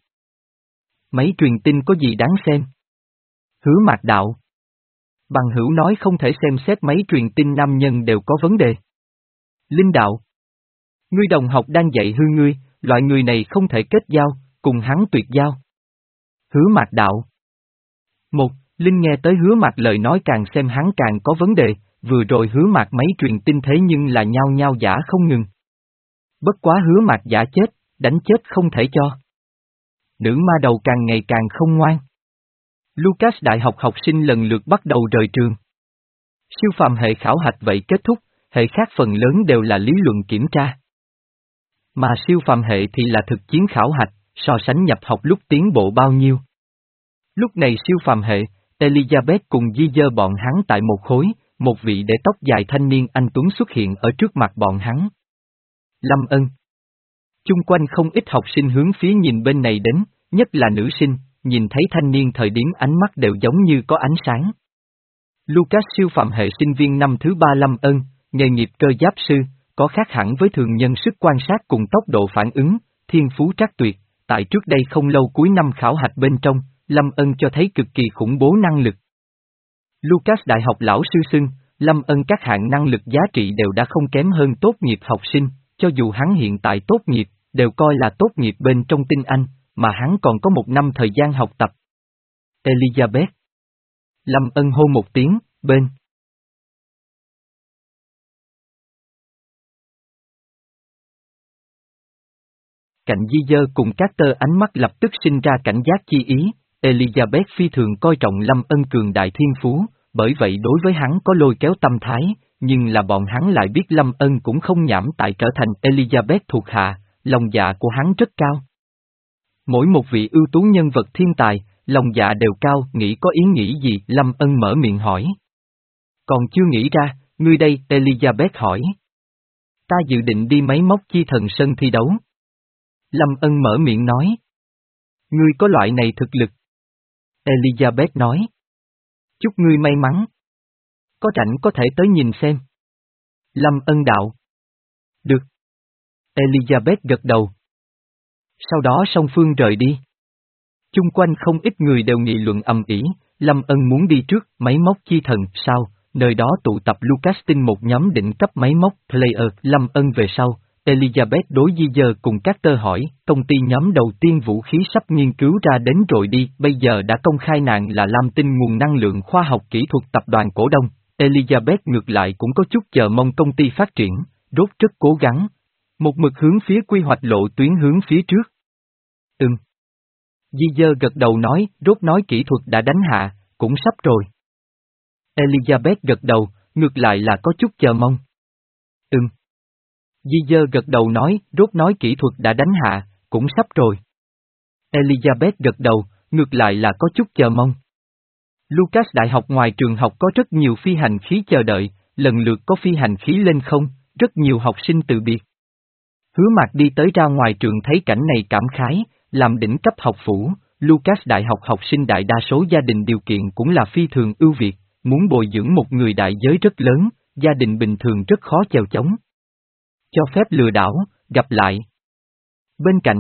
Máy truyền tin có gì đáng xem? Hứa Mạc đạo. Bằng hữu nói không thể xem xét máy truyền tin nam nhân đều có vấn đề. Linh đạo. Ngươi đồng học đang dạy hư ngươi, loại người này không thể kết giao, cùng hắn tuyệt giao. Hứa Mạc đạo. Một, Linh nghe tới Hứa Mạc lời nói càng xem hắn càng có vấn đề, vừa rồi Hứa Mạc máy truyền tin thế nhưng là nhao nhao giả không ngừng. Bất quá Hứa Mạc giả chết, đánh chết không thể cho. Nữ ma đầu càng ngày càng không ngoan. Lucas đại học học sinh lần lượt bắt đầu rời trường. Siêu phàm hệ khảo hạch vậy kết thúc, hệ khác phần lớn đều là lý luận kiểm tra. Mà siêu phàm hệ thì là thực chiến khảo hạch, so sánh nhập học lúc tiến bộ bao nhiêu. Lúc này siêu phàm hệ, Elizabeth cùng Di Dơ bọn hắn tại một khối, một vị để tóc dài thanh niên anh Tuấn xuất hiện ở trước mặt bọn hắn. Lâm Ân. Chung quanh không ít học sinh hướng phía nhìn bên này đến, nhất là nữ sinh, nhìn thấy thanh niên thời điểm ánh mắt đều giống như có ánh sáng. Lucas siêu phàm hệ sinh viên năm thứ ba Lâm Ân, nghề nghiệp cơ giáp sư, có khác hẳn với thường nhân sức quan sát cùng tốc độ phản ứng, thiên phú trắc tuyệt, tại trước đây không lâu cuối năm khảo hạch bên trong, Lâm Ân cho thấy cực kỳ khủng bố năng lực. Lucas đại học lão sư xưng, Lâm Ân các hạng năng lực giá trị đều đã không kém hơn tốt nghiệp học sinh, cho dù hắn hiện tại tốt nghiệp, đều coi là tốt nghiệp bên trong tinh Anh, mà hắn còn có một năm thời gian học tập. Elizabeth. Lâm Ân hô một tiếng, bên. Cạnh Di Dơ cùng Carter ánh mắt lập tức sinh ra cảnh giác chi ý, Elizabeth phi thường coi trọng Lâm Ân cường đại thiên phú, bởi vậy đối với hắn có lôi kéo tâm thái, nhưng là bọn hắn lại biết Lâm Ân cũng không nhảm tại trở thành Elizabeth thuộc hạ, lòng dạ của hắn rất cao. Mỗi một vị ưu tú nhân vật thiên tài, lòng dạ đều cao, nghĩ có ý nghĩ gì, Lâm Ân mở miệng hỏi. Còn chưa nghĩ ra, ngươi đây, Elizabeth hỏi. Ta dự định đi máy móc chi thần sân thi đấu. Lâm Ân mở miệng nói. Ngươi có loại này thực lực. Elizabeth nói. Chúc ngươi may mắn. Có rảnh có thể tới nhìn xem. Lâm Ân đạo. Được. Elizabeth gật đầu. Sau đó song phương rời đi. Chung quanh không ít người đều nghị luận ầm ĩ, Lâm Ân muốn đi trước, máy móc chi thần, sao, nơi đó tụ tập Lucas tin một nhóm đỉnh cấp máy móc, player, Lâm Ân về sau, Elizabeth đối Di Dơ cùng Carter hỏi, công ty nhóm đầu tiên vũ khí sắp nghiên cứu ra đến rồi đi, bây giờ đã công khai nạn là Lam Tinh nguồn năng lượng khoa học kỹ thuật tập đoàn cổ đông, Elizabeth ngược lại cũng có chút chờ mong công ty phát triển, rốt rất cố gắng, một mực hướng phía quy hoạch lộ tuyến hướng phía trước. Ừm. Di Dơ gật đầu nói, rốt nói kỹ thuật đã đánh hạ, cũng sắp rồi. Elizabeth gật đầu, ngược lại là có chút chờ mong. Ừm. Di Dơ gật đầu nói, rốt nói kỹ thuật đã đánh hạ, cũng sắp rồi. Elizabeth gật đầu, ngược lại là có chút chờ mong. Lucas đại học ngoài trường học có rất nhiều phi hành khí chờ đợi, lần lượt có phi hành khí lên không, rất nhiều học sinh từ biệt. Hứa Mạc đi tới ra ngoài trường thấy cảnh này cảm khái, làm đỉnh cấp học phủ, Lucas đại học học sinh đại đa số gia đình điều kiện cũng là phi thường ưu việt, muốn bồi dưỡng một người đại giới rất lớn, gia đình bình thường rất khó chèo chống. Cho phép lừa đảo, gặp lại. Bên cạnh,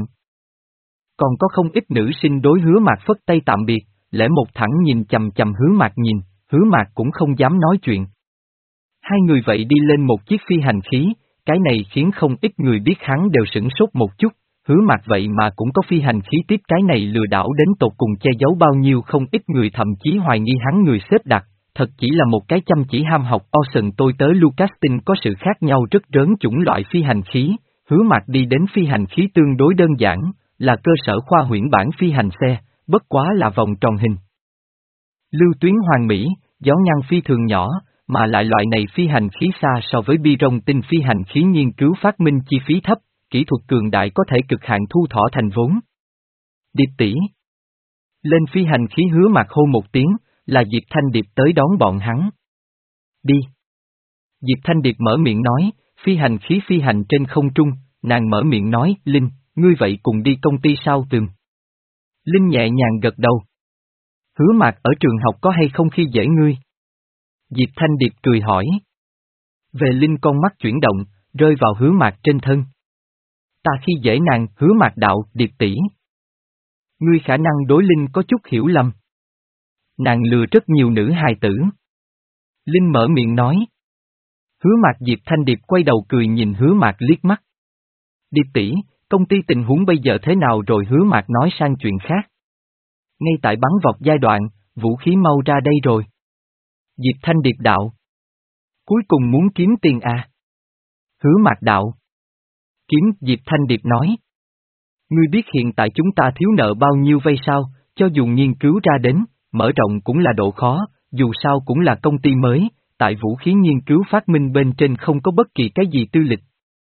còn có không ít nữ sinh đối Hứa Mạc phất tay tạm biệt, lẽ một thẳng nhìn chầm chầm Hứa Mạc nhìn, Hứa Mạc cũng không dám nói chuyện. Hai người vậy đi lên một chiếc phi hành khí, cái này khiến không ít người biết hắn đều sửng sốt một chút, Hứa Mạc vậy mà cũng có phi hành khí tiếp, cái này lừa đảo đến tột cùng che giấu bao nhiêu, không ít người thậm chí hoài nghi hắn người xếp đặt, thật chỉ là một cái chăm chỉ ham học. Ocean tôi tới Lucastin có sự khác nhau rất lớn chủng loại phi hành khí, Hứa Mạc đi đến phi hành khí tương đối đơn giản, là cơ sở khoa huyễn bản phi hành xe, bất quá là vòng tròn hình. Lưu tuyến hoàn mỹ, gió nhăn phi thường nhỏ, mà lại loại này phi hành khí xa so với bi rong tinh phi hành khí nghiên cứu phát minh chi phí thấp, kỹ thuật cường đại có thể cực hạn thu thỏ thành vốn. Điệp tỷ. Lên phi hành khí Hứa Mạc hô một tiếng, là Diệp Thanh Điệp tới đón bọn hắn. Đi. Diệp Thanh Điệp mở miệng nói, phi hành khí phi hành trên không trung, nàng mở miệng nói, Linh, ngươi vậy cùng đi công ty sao từng. Linh nhẹ nhàng gật đầu. Hứa Mạc ở trường học có hay không khi dễ ngươi? Diệp Thanh Điệp cười hỏi. Về Linh con mắt chuyển động, rơi vào Hứa Mạc trên thân. Ta khi dễ nàng, Hứa Mạc đạo, Điệp tỷ. Ngươi khả năng đối Linh có chút hiểu lầm. Nàng lừa rất nhiều nữ hài tử. Linh mở miệng nói. Hứa Mạc Diệp Thanh Điệp quay đầu cười nhìn Hứa Mạc liếc mắt. Điệp tỷ, công ty tình huống bây giờ thế nào rồi? Hứa Mạc nói sang chuyện khác. Ngay tại bắn vọt giai đoạn, vũ khí mau ra đây rồi. Diệp Thanh Điệp đạo. Cuối cùng muốn kiếm tiền à? Hứa Mạc đạo. Kiếm, Diệp Thanh Điệp nói. Ngươi biết hiện tại chúng ta thiếu nợ bao nhiêu vay sao, cho dù nghiên cứu ra đến, mở rộng cũng là độ khó, dù sao cũng là công ty mới, tại vũ khí nghiên cứu phát minh bên trên không có bất kỳ cái gì tư lịch.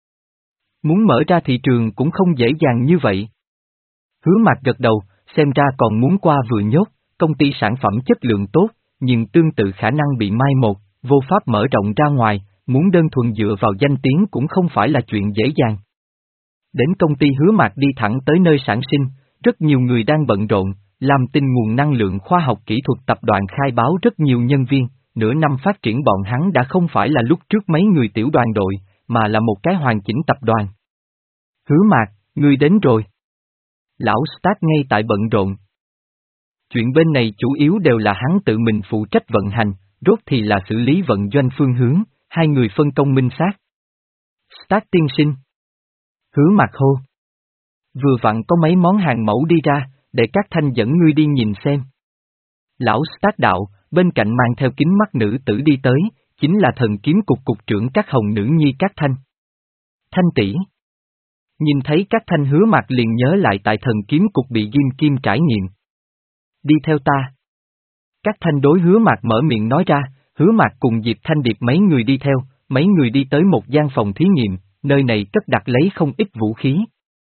Muốn mở ra thị trường cũng không dễ dàng như vậy. Hứa Mạc gật đầu, xem ra còn muốn qua vừa nhốt, công ty sản phẩm chất lượng tốt, nhưng tương tự khả năng bị mai một, vô pháp mở rộng ra ngoài, muốn đơn thuần dựa vào danh tiếng cũng không phải là chuyện dễ dàng. Đến công ty Hứa Mạc đi thẳng tới nơi sản sinh, rất nhiều người đang bận rộn, làm tin nguồn năng lượng khoa học kỹ thuật tập đoàn khai báo rất nhiều nhân viên, nửa năm phát triển bọn hắn đã không phải là lúc trước mấy người tiểu đoàn đội, mà là một cái hoàn chỉnh tập đoàn. Hứa Mạc, ngươi đến rồi. Lão Stark ngay tại bận rộn. Chuyện bên này chủ yếu đều là hắn tự mình phụ trách vận hành, rốt thì là xử lý vận doanh phương hướng, hai người phân công minh xác. Stark tiên sinh. Hứa Mạc hô. Vừa vặn có mấy món hàng mẫu đi ra, để các thanh dẫn ngươi đi nhìn xem. Lão Stark đạo, bên cạnh mang theo kính mắt nữ tử đi tới, chính là thần kiếm cục cục trưởng các hồng nữ nhi các thanh. Thanh tỷ. Nhìn thấy các thanh Hứa Mạc liền nhớ lại tại thần kiếm cục bị ghim kim trải nghiệm. Đi theo ta. Các thanh đối Hứa Mạc mở miệng nói ra, Hứa Mạc cùng Diệp Thanh Điệp mấy người đi theo, mấy người đi tới một gian phòng thí nghiệm, nơi này cất đặt lấy không ít vũ khí.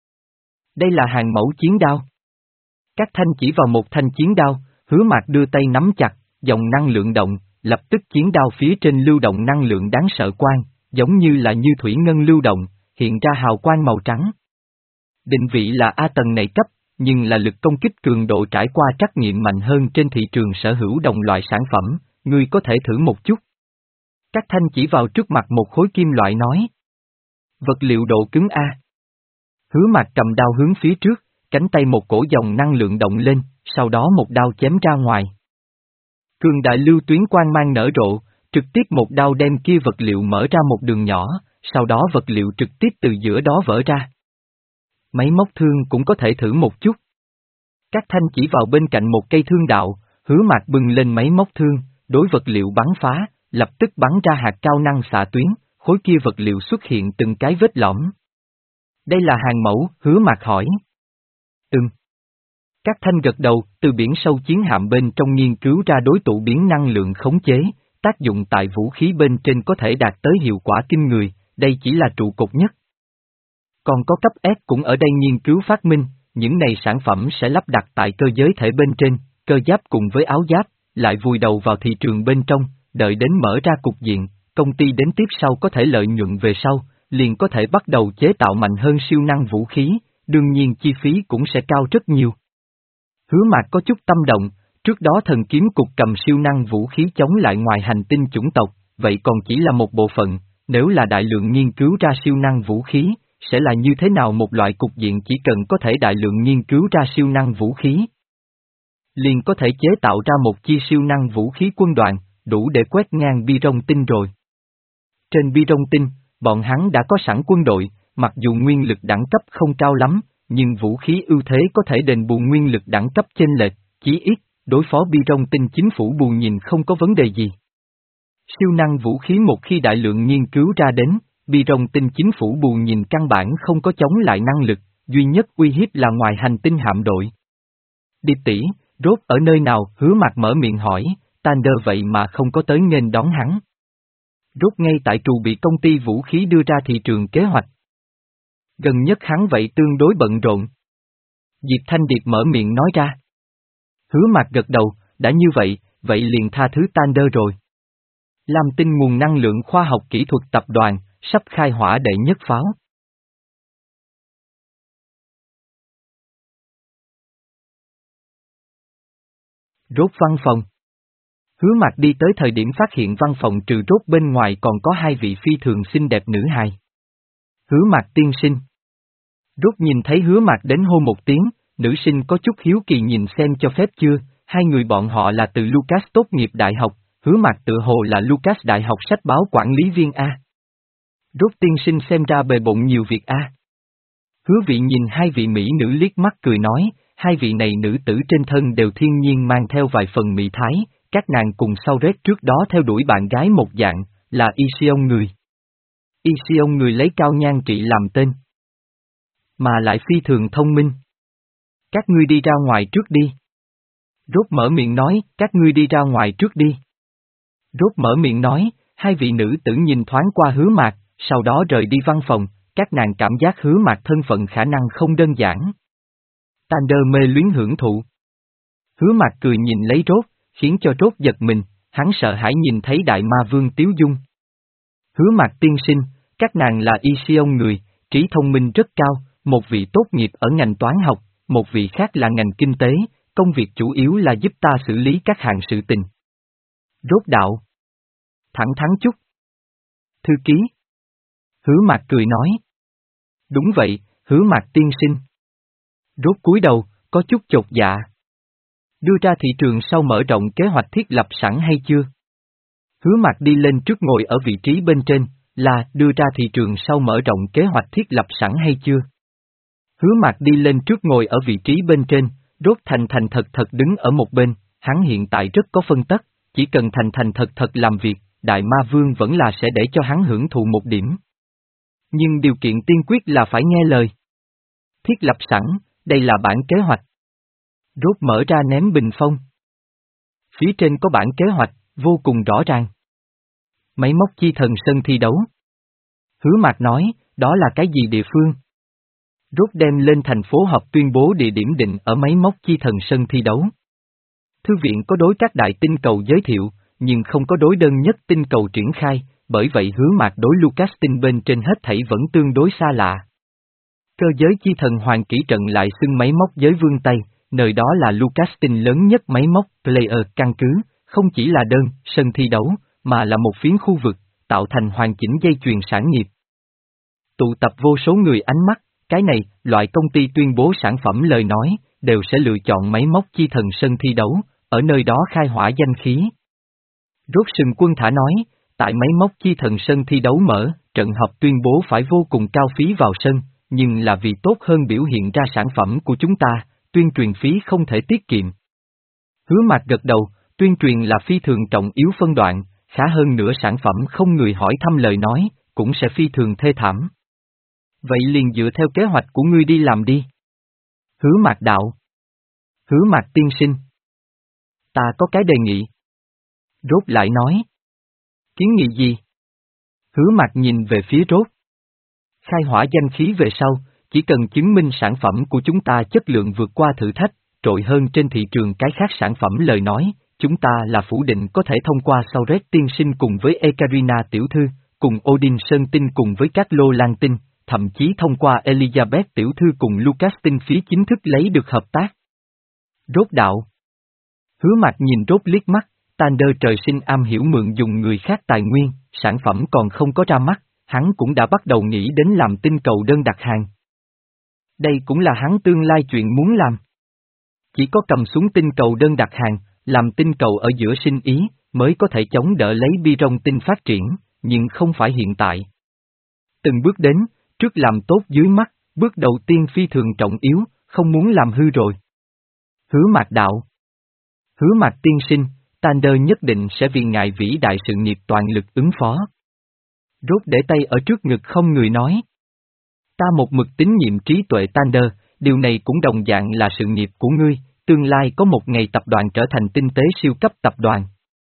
Đây là hàng mẫu chiến đao. Các thanh chỉ vào một thanh chiến đao, Hứa Mạc đưa tay nắm chặt, dòng năng lượng động, lập tức chiến đao phía trên lưu động năng lượng đáng sợ quang, giống như là như thủy ngân lưu động, hiện ra hào quang màu trắng. Định vị là A tầng này cấp, nhưng là lực công kích cường độ trải qua trắc nghiệm mạnh hơn trên thị trường sở hữu đồng loại sản phẩm, ngươi có thể thử một chút. Các thanh chỉ vào trước mặt một khối kim loại nói. Vật liệu độ cứng A. Hứa Mạc cầm đao hướng phía trước, cánh tay một cổ dòng năng lượng động lên, sau đó một đao chém ra ngoài. Cường đại lưu tuyến quang mang nở rộ, trực tiếp một đao đem kia vật liệu mở ra một đường nhỏ, sau đó vật liệu trực tiếp từ giữa đó vỡ ra. Máy móc thương cũng có thể thử một chút. Các thanh chỉ vào bên cạnh một cây thương đạo, Hứa Mạc bừng lên máy móc thương, đối vật liệu bắn phá, lập tức bắn ra hạt cao năng xạ tuyến, khối kia vật liệu xuất hiện từng cái vết lõm. Đây là hàng mẫu, Hứa Mạc hỏi. Ừm. Các thanh gật đầu, từ biển sâu chiến hạm bên trong nghiên cứu ra đối tụ biến năng lượng khống chế, tác dụng tại vũ khí bên trên có thể đạt tới hiệu quả kinh người, đây chỉ là trụ cột nhất. Còn có cấp S cũng ở đây nghiên cứu phát minh, những này sản phẩm sẽ lắp đặt tại cơ giới thể bên trên, cơ giáp cùng với áo giáp, lại vùi đầu vào thị trường bên trong, đợi đến mở ra cục diện, công ty đến tiếp sau có thể lợi nhuận về sau, liền có thể bắt đầu chế tạo mạnh hơn siêu năng vũ khí, đương nhiên chi phí cũng sẽ cao rất nhiều. Hứa Mạc có chút tâm động, trước đó thần kiếm cục cầm siêu năng vũ khí chống lại ngoài hành tinh chủng tộc, vậy còn chỉ là một bộ phận, nếu là đại lượng nghiên cứu ra siêu năng vũ khí, sẽ là như thế nào một loại cục diện chỉ cần có thể đại lượng nghiên cứu ra siêu năng vũ khí. Liền có thể chế tạo ra một chi siêu năng vũ khí quân đoàn, đủ để quét ngang bi rong tinh rồi. Trên bi rong tinh, bọn hắn đã có sẵn quân đội, mặc dù nguyên lực đẳng cấp không cao lắm, nhưng vũ khí ưu thế có thể đền bù nguyên lực đẳng cấp chênh lệch, chí ít, đối phó bi rong tinh chính phủ bù nhìn không có vấn đề gì. Siêu năng vũ khí một khi đại lượng nghiên cứu ra đến, bi rong tinh chính phủ bù nhìn căn bản không có chống lại năng lực, duy nhất uy hiếp là ngoài hành tinh hạm đội. Điệp tỷ, rốt ở nơi nào? Hứa Mạc mở miệng hỏi, Tander vậy mà không có tới nghênh đón hắn. Rốt ngay tại trù bị công ty vũ khí đưa ra thị trường kế hoạch. Gần nhất hắn vậy tương đối bận rộn. Diệp Thanh Điệp mở miệng nói ra. Hứa Mạc gật đầu, đã như vậy, vậy liền tha thứ Thunder rồi. Lam Tinh nguồn năng lượng khoa học kỹ thuật tập đoàn, sắp khai hỏa đệ nhất pháo. Rốt văn phòng. Hứa Mạc đi tới thời điểm phát hiện văn phòng trừ rốt bên ngoài còn có hai vị phi thường xinh đẹp nữ hài. Hứa Mạc tiên sinh. Rốt nhìn thấy Hứa Mạc đến hô một tiếng, nữ sinh có chút hiếu kỳ nhìn xem cho phép chưa, hai người bọn họ là từ Lucas tốt nghiệp đại học, Hứa Mạc tự hồ là Lucas đại học sách báo quản lý viên A. Rốt tiên sinh xem ra bề bộn nhiều việc A. Hứa vị nhìn hai vị mỹ nữ liếc mắt cười nói, hai vị này nữ tử trên thân đều thiên nhiên mang theo vài phần mỹ thái, các nàng cùng sau rét trước đó theo đuổi bạn gái một dạng, là Ision người. Ision người lấy cao nhan trị làm tên. Mà lại phi thường thông minh. Các ngươi đi ra ngoài trước đi. Rốt mở miệng nói, các ngươi đi ra ngoài trước đi. Rốt mở miệng nói, hai vị nữ tử nhìn thoáng qua Hứa Mạc, sau đó rời đi văn phòng, các nàng cảm giác Hứa Mạc thân phận khả năng không đơn giản. Thunder mê luyến hưởng thụ. Hứa Mạc cười nhìn lấy Rốt, khiến cho Rốt giật mình, hắn sợ hãi nhìn thấy đại ma vương Tiếu Dung. Hứa Mạc tiên sinh, các nàng là Ision người, trí thông minh rất cao, một vị tốt nghiệp ở ngành toán học, một vị khác là ngành kinh tế, công việc chủ yếu là giúp ta xử lý các hạng sự tình. Rốt đạo. Thẳng thắn chút. Thư ký. Hứa Mạc cười nói. Đúng vậy, Hứa Mạc tiên sinh. Rốt cúi đầu, có chút chột dạ. Đưa ra thị trường sau mở rộng kế hoạch thiết lập sẵn hay chưa? Hứa Mạc đi lên trước ngồi ở vị trí bên trên, là đưa ra thị trường sau mở rộng kế hoạch thiết lập sẵn hay chưa? Hứa Mạc đi lên trước ngồi ở vị trí bên trên, Rốt thành thành thật thật đứng ở một bên, hắn hiện tại rất có phân tất, chỉ cần thành thành thật thật làm việc, Đại Ma Vương vẫn là sẽ để cho hắn hưởng thụ một điểm. Nhưng điều kiện tiên quyết là phải nghe lời. Thiết lập sẵn, đây là bản kế hoạch. Rốt mở ra ném bình phong. Phía trên có bản kế hoạch, vô cùng rõ ràng. Máy móc chi thần sân thi đấu. Hứa Mạc nói, đó là cái gì địa phương? Rốt đem lên thành phố họp tuyên bố địa điểm định ở máy móc chi thần sân thi đấu. Thư viện có đối các đại tinh cầu giới thiệu, nhưng không có đối đơn nhất tinh cầu triển khai, bởi vậy Hứa Mạc đối Lucas tinh bên trên hết thảy vẫn tương đối xa lạ. Cơ giới chi thần Hoàng Kỷ Trận lại xưng máy móc giới vương Tây, nơi đó là Lucas tinh lớn nhất máy móc player căn cứ, không chỉ là đơn, sân thi đấu, mà là một phiến khu vực, tạo thành hoàn chỉnh dây chuyền sản nghiệp. Tụ tập vô số người ánh mắt, cái này, loại công ty tuyên bố sản phẩm lời nói, đều sẽ lựa chọn máy móc chi thần sân thi đấu, ở nơi đó khai hỏa danh khí. Rốt sừng quân thả nói, tại máy móc chi thần sân thi đấu mở, trận họp tuyên bố phải vô cùng cao phí vào sân, nhưng là vì tốt hơn biểu hiện ra sản phẩm của chúng ta, tuyên truyền phí không thể tiết kiệm. Hứa Mạc gật đầu, tuyên truyền là phi thường trọng yếu phân đoạn, khá hơn nữa sản phẩm không người hỏi thăm lời nói, cũng sẽ phi thường thê thảm. Vậy liền dựa theo kế hoạch của ngươi đi làm đi. Hứa Mạc đạo. Hứa Mạc tiên sinh. Ta có cái đề nghị. Rốt lại nói. Kiến nghị gì? Hứa Mạc nhìn về phía Rốt. Khai hỏa danh khí về sau, chỉ cần chứng minh sản phẩm của chúng ta chất lượng vượt qua thử thách, trội hơn trên thị trường cái khác sản phẩm lời nói, chúng ta là phủ định có thể thông qua Sauret tiên sinh cùng với Ekarina tiểu thư, cùng Odin Sơn Tinh cùng với các Lô Lan Tinh, thậm chí thông qua Elizabeth tiểu thư cùng Lucas Tinh phía chính thức lấy được hợp tác. Rốt đạo. Hứa Mạc nhìn Rốt liếc mắt, Thunder trời sinh am hiểu mượn dùng người khác tài nguyên, sản phẩm còn không có ra mắt, hắn cũng đã bắt đầu nghĩ đến làm tinh cầu đơn đặt hàng. Đây cũng là hắn tương lai chuyện muốn làm. Chỉ có cầm xuống tinh cầu đơn đặt hàng, làm tinh cầu ở giữa sinh ý, mới có thể chống đỡ lấy bi rong tinh phát triển, nhưng không phải hiện tại. Từng bước đến, trước làm tốt dưới mắt, bước đầu tiên phi thường trọng yếu, không muốn làm hư rồi. Hứa Mạc đạo. Hứa Mạc tiên sinh, Thunder nhất định sẽ vì ngài vĩ đại sự nghiệp toàn lực ứng phó. Rốt để tay ở trước ngực không người nói. Ta một mực tín nhiệm trí tuệ Thunder, điều này cũng đồng dạng là sự nghiệp của ngươi, tương lai có một ngày tập đoàn trở thành tinh tế siêu cấp tập đoàn.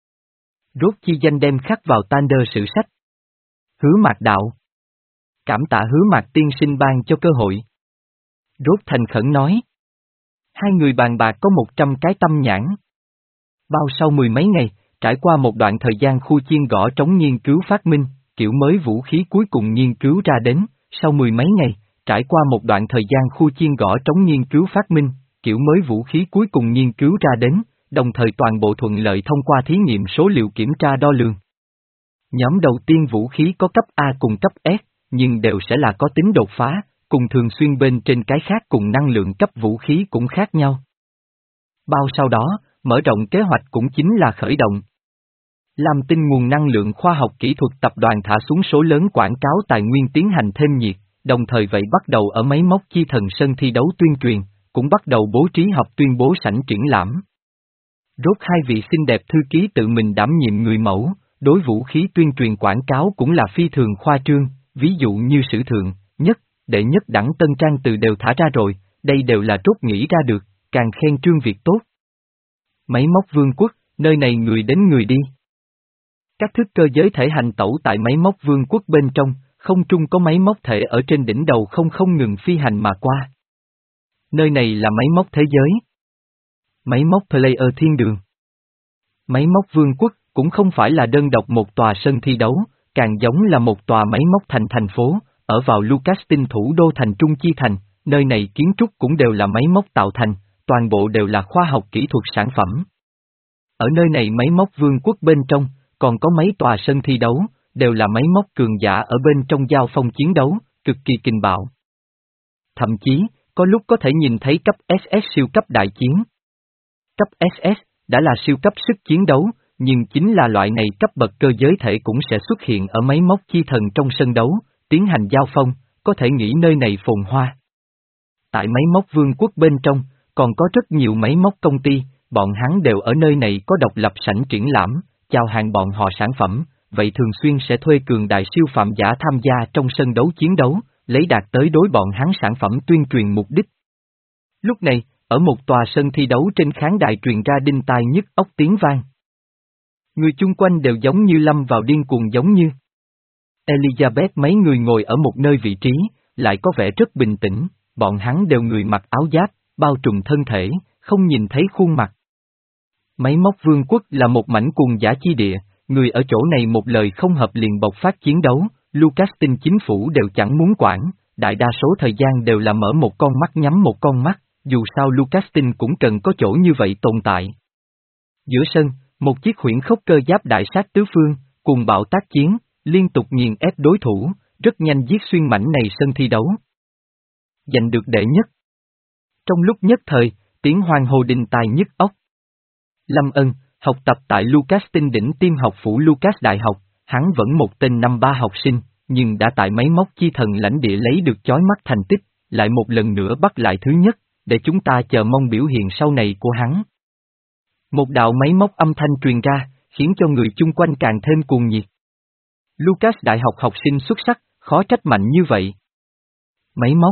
Rốt chi danh đem khắc vào Thunder sử sách. Hứa Mạc đạo. Cảm tạ Hứa Mạc tiên sinh ban cho cơ hội. Rốt thành khẩn nói. Hai người bàn bạc có một trăm cái tâm nhãn. Bao sau mười mấy ngày, trải qua một đoạn thời gian khu chiên gõ trống nghiên cứu phát minh, kiểu mới vũ khí cuối cùng nghiên cứu ra đến, sau mười mấy ngày, trải qua một đoạn thời gian khu chiên gõ trống nghiên cứu phát minh, kiểu mới vũ khí cuối cùng nghiên cứu ra đến, đồng thời toàn bộ thuận lợi thông qua thí nghiệm số liệu kiểm tra đo lường. Nhóm đầu tiên vũ khí có cấp A cùng cấp S, nhưng đều sẽ là có tính đột phá, cùng thường xuyên bên trên cái khác cùng năng lượng cấp vũ khí cũng khác nhau. Bao sau đó, mở rộng kế hoạch cũng chính là khởi động. Lam Tinh nguồn năng lượng khoa học kỹ thuật tập đoàn thả xuống số lớn quảng cáo tài nguyên tiến hành thêm nhiệt, đồng thời vậy bắt đầu ở máy móc chi thần sân thi đấu tuyên truyền, cũng bắt đầu bố trí họp tuyên bố sảnh triển lãm. Rốt hai vị xinh đẹp thư ký tự mình đảm nhiệm người mẫu, đối vũ khí tuyên truyền quảng cáo cũng là phi thường khoa trương, ví dụ như sử thượng, nhất, đệ nhất đẳng tân trang từ đều thả ra rồi, đây đều là Rốt nghĩ ra được, càng khen Trương Việt tốt. Máy móc vương quốc, nơi này người đến người đi. Các thức cơ giới thể hành tẩu tại máy móc vương quốc bên trong, không trung có máy móc thể ở trên đỉnh đầu không không ngừng phi hành mà qua. Nơi này là máy móc thế giới. Máy móc player thiên đường. Máy móc vương quốc cũng không phải là đơn độc một tòa sân thi đấu, càng giống là một tòa máy móc thành thành phố, ở vào Lucastin thủ đô thành Trung Chi Thành, nơi này kiến trúc cũng đều là máy móc tạo thành, toàn bộ đều là khoa học kỹ thuật sản phẩm. Ở nơi này máy móc vương quốc bên trong, còn có mấy tòa sân thi đấu, đều là máy móc cường giả ở bên trong giao phong chiến đấu, cực kỳ kinh bạo. Thậm chí, có lúc có thể nhìn thấy cấp ét ét siêu cấp đại chiến. Cấp ét ét đã là siêu cấp sức chiến đấu, nhưng chính là loại này cấp bậc cơ giới thể cũng sẽ xuất hiện ở máy móc chi thần trong sân đấu, tiến hành giao phong, có thể nghĩ nơi này phồn hoa. Tại máy móc vương quốc bên trong, còn có rất nhiều máy móc công ty, bọn hắn đều ở nơi này có độc lập sảnh triển lãm, chào hàng bọn họ sản phẩm, vậy thường xuyên sẽ thuê cường đại siêu phạm giả tham gia trong sân đấu chiến đấu, lấy đạt tới đối bọn hắn sản phẩm tuyên truyền mục đích. Lúc này, ở một tòa sân thi đấu trên khán đài truyền ra đinh tai nhức óc tiếng vang. Người chung quanh đều giống như lâm vào điên cuồng giống như. Elizabeth mấy người ngồi ở một nơi vị trí, lại có vẻ rất bình tĩnh, bọn hắn đều người mặc áo giáp, bao trùm thân thể, không nhìn thấy khuôn mặt. Máy móc vương quốc là một mảnh cuồng giả chi địa, người ở chỗ này một lời không hợp liền bộc phát chiến đấu, Lucastin chính phủ đều chẳng muốn quản, đại đa số thời gian đều là mở một con mắt nhắm một con mắt, dù sao Lucastin cũng cần có chỗ như vậy tồn tại. Giữa sân, một chiếc huyễn khốc cơ giáp đại sát tứ phương, cùng bạo tác chiến, liên tục nghiền ép đối thủ, rất nhanh giết xuyên mảnh này sân thi đấu. Giành được đệ nhất. Trong lúc nhất thời, tiếng hoan hô đinh tai nhức óc. Lâm Ân, học tập tại Lucastin đỉnh tiêm học phủ Lucas Đại học, hắn vẫn một tên năm ba học sinh, nhưng đã tại máy móc chi thần lãnh địa lấy được chói mắt thành tích, lại một lần nữa bắt lại thứ nhất, để chúng ta chờ mong biểu hiện sau này của hắn. Một đạo máy móc âm thanh truyền ra, khiến cho người chung quanh càng thêm cuồng nhiệt. Lucas Đại học học sinh xuất sắc, khó trách mạnh như vậy. Máy móc.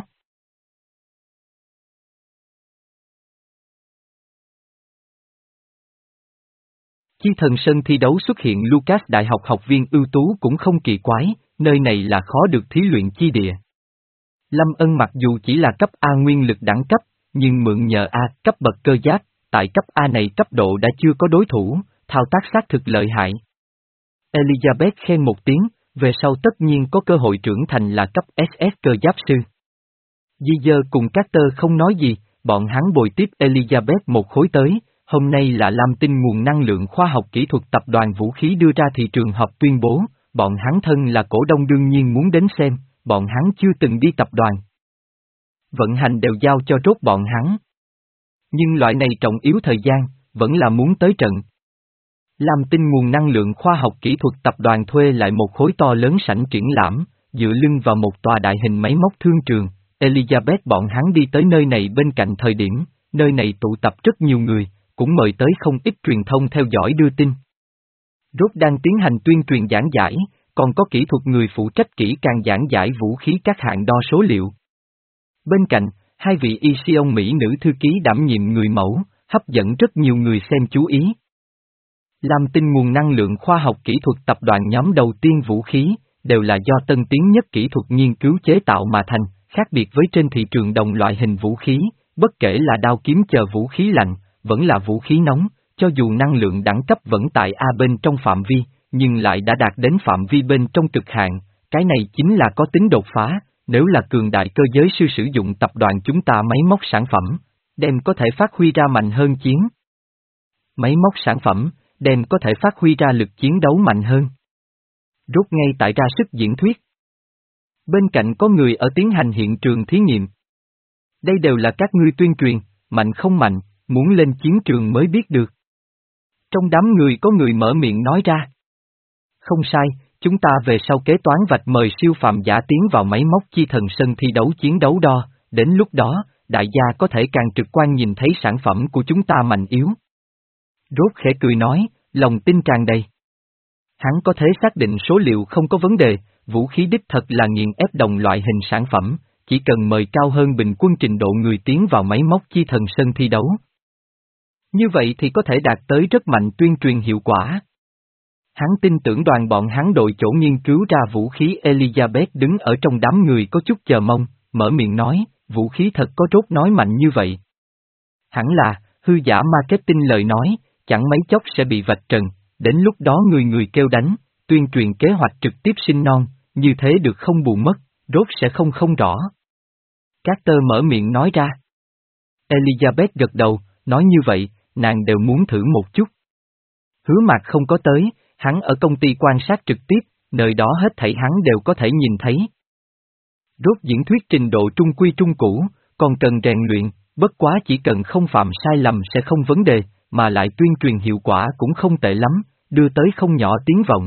Chi thần sân thi đấu xuất hiện Lucas Đại học học viên ưu tú cũng không kỳ quái, nơi này là khó được thí luyện chi địa. Lâm Ân mặc dù chỉ là cấp A nguyên lực đẳng cấp, nhưng mượn nhờ A cấp bậc cơ giáp, tại cấp A này cấp độ đã chưa có đối thủ, thao tác xác thực lợi hại. Elizabeth khen một tiếng, về sau tất nhiên có cơ hội trưởng thành là cấp ét ét cơ giáp sư. Di Dơ cùng Carter không nói gì, bọn hắn bồi tiếp Elizabeth một khối tới, hôm nay là Lam Tinh nguồn năng lượng khoa học kỹ thuật tập đoàn vũ khí đưa ra thị trường họp tuyên bố, bọn hắn thân là cổ đông đương nhiên muốn đến xem, bọn hắn chưa từng đi tập đoàn. Vận hành đều giao cho Rốt bọn hắn. Nhưng loại này trọng yếu thời gian, vẫn là muốn tới trận. Lam Tinh nguồn năng lượng khoa học kỹ thuật tập đoàn thuê lại một khối to lớn sảnh triển lãm, dựa lưng vào một tòa đại hình máy móc thương trường, Elizabeth bọn hắn đi tới nơi này bên cạnh thời điểm, nơi này tụ tập rất nhiều người, cũng mời tới không ít truyền thông theo dõi đưa tin. Rốt đang tiến hành tuyên truyền giảng giải, còn có kỹ thuật người phụ trách kỹ càng giảng giải vũ khí các hạng đo số liệu. Bên cạnh, hai vị y xê ông Mỹ nữ thư ký đảm nhiệm người mẫu, hấp dẫn rất nhiều người xem chú ý. Lam Tinh nguồn năng lượng khoa học kỹ thuật tập đoàn nhóm đầu tiên vũ khí, đều là do tân tiến nhất kỹ thuật nghiên cứu chế tạo mà thành, khác biệt với trên thị trường đồng loại hình vũ khí, bất kể là đao kiếm chờ vũ khí lạnh, vẫn là vũ khí nóng, cho dù năng lượng đẳng cấp vẫn tại A bên trong phạm vi, nhưng lại đã đạt đến phạm vi bên trong cực hạn, cái này chính là có tính đột phá, nếu là cường đại cơ giới sư sử dụng tập đoàn chúng ta máy móc sản phẩm, đem có thể phát huy ra mạnh hơn chiến. Máy móc sản phẩm, đem có thể phát huy ra lực chiến đấu mạnh hơn. Rút ngay tại ra sức diễn thuyết. Bên cạnh có người ở tiến hành hiện trường thí nghiệm. Đây đều là các ngươi tuyên truyền, mạnh không mạnh, muốn lên chiến trường mới biết được. Trong đám người có người mở miệng nói ra. Không sai, chúng ta về sau kế toán vạch mời siêu phàm giả tiến vào máy móc chi thần sân thi đấu chiến đấu đo, đến lúc đó, đại gia có thể càng trực quan nhìn thấy sản phẩm của chúng ta mạnh yếu. Rốt khẽ cười nói, lòng tin tràn đầy. Hắn có thể xác định số liệu không có vấn đề, vũ khí đích thật là nghiền ép đồng loại hình sản phẩm, chỉ cần mời cao hơn bình quân trình độ người tiến vào máy móc chi thần sân thi đấu. Như vậy thì có thể đạt tới rất mạnh tuyên truyền hiệu quả. Hắn tin tưởng đoàn bọn hắn đội chỗ nghiên cứu ra vũ khí. Elizabeth đứng ở trong đám người có chút chờ mong, mở miệng nói, vũ khí thật có Rốt nói mạnh như vậy. Hẳn là, hư giả marketing lời nói, chẳng mấy chốc sẽ bị vạch trần, đến lúc đó người người kêu đánh, tuyên truyền kế hoạch trực tiếp sinh non, như thế được không bù mất, Rốt sẽ không không rõ. Carter mở miệng nói ra. Elizabeth gật đầu, nói như vậy, nàng đều muốn thử một chút. Hứa Mạc không có tới, hắn ở công ty quan sát trực tiếp, nơi đó hết thảy hắn đều có thể nhìn thấy. Rốt diễn thuyết trình độ trung quy trung cũ, còn cần rèn luyện, bất quá chỉ cần không phạm sai lầm sẽ không vấn đề, mà lại tuyên truyền hiệu quả cũng không tệ lắm, đưa tới không nhỏ tiếng vọng.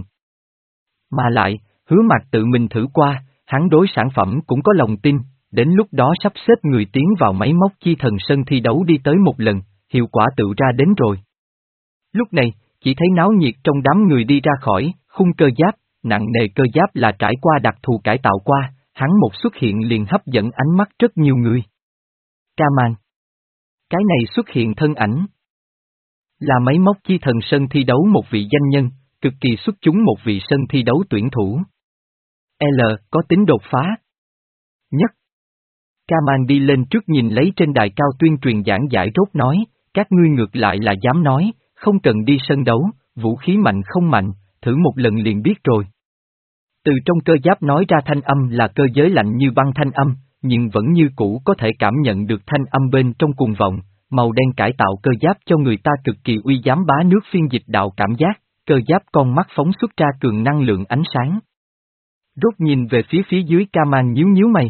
Mà lại, Hứa Mạc tự mình thử qua, hắn đối sản phẩm cũng có lòng tin, đến lúc đó sắp xếp người tiến vào máy móc chi thần sân thi đấu đi tới một lần, hiệu quả tự ra đến rồi. Lúc này, chỉ thấy náo nhiệt trong đám người đi ra khỏi, khung cơ giáp, nặng nề cơ giáp là trải qua đặc thù cải tạo qua, hắn một xuất hiện liền hấp dẫn ánh mắt rất nhiều người. Kaman. Cái này xuất hiện thân ảnh. Là máy móc chi thần sân thi đấu một vị danh nhân, cực kỳ xuất chúng một vị sân thi đấu tuyển thủ. L, có tính đột phá. Nhất. Kaman đi lên trước nhìn lấy trên đài cao tuyên truyền giảng giải Rốt nói, các ngươi ngược lại là dám nói, không cần đi sân đấu, vũ khí mạnh không mạnh, thử một lần liền biết rồi. Từ trong cơ giáp nói ra thanh âm là cơ giới lạnh như băng thanh âm, nhưng vẫn như cũ có thể cảm nhận được thanh âm bên trong cuồng vọng, màu đen cải tạo cơ giáp cho người ta cực kỳ uy dám bá nước phiên dịch đạo cảm giác, cơ giáp con mắt phóng xuất ra cường năng lượng ánh sáng. Rốt nhìn về phía phía dưới Kaman nhíu nhíu mày.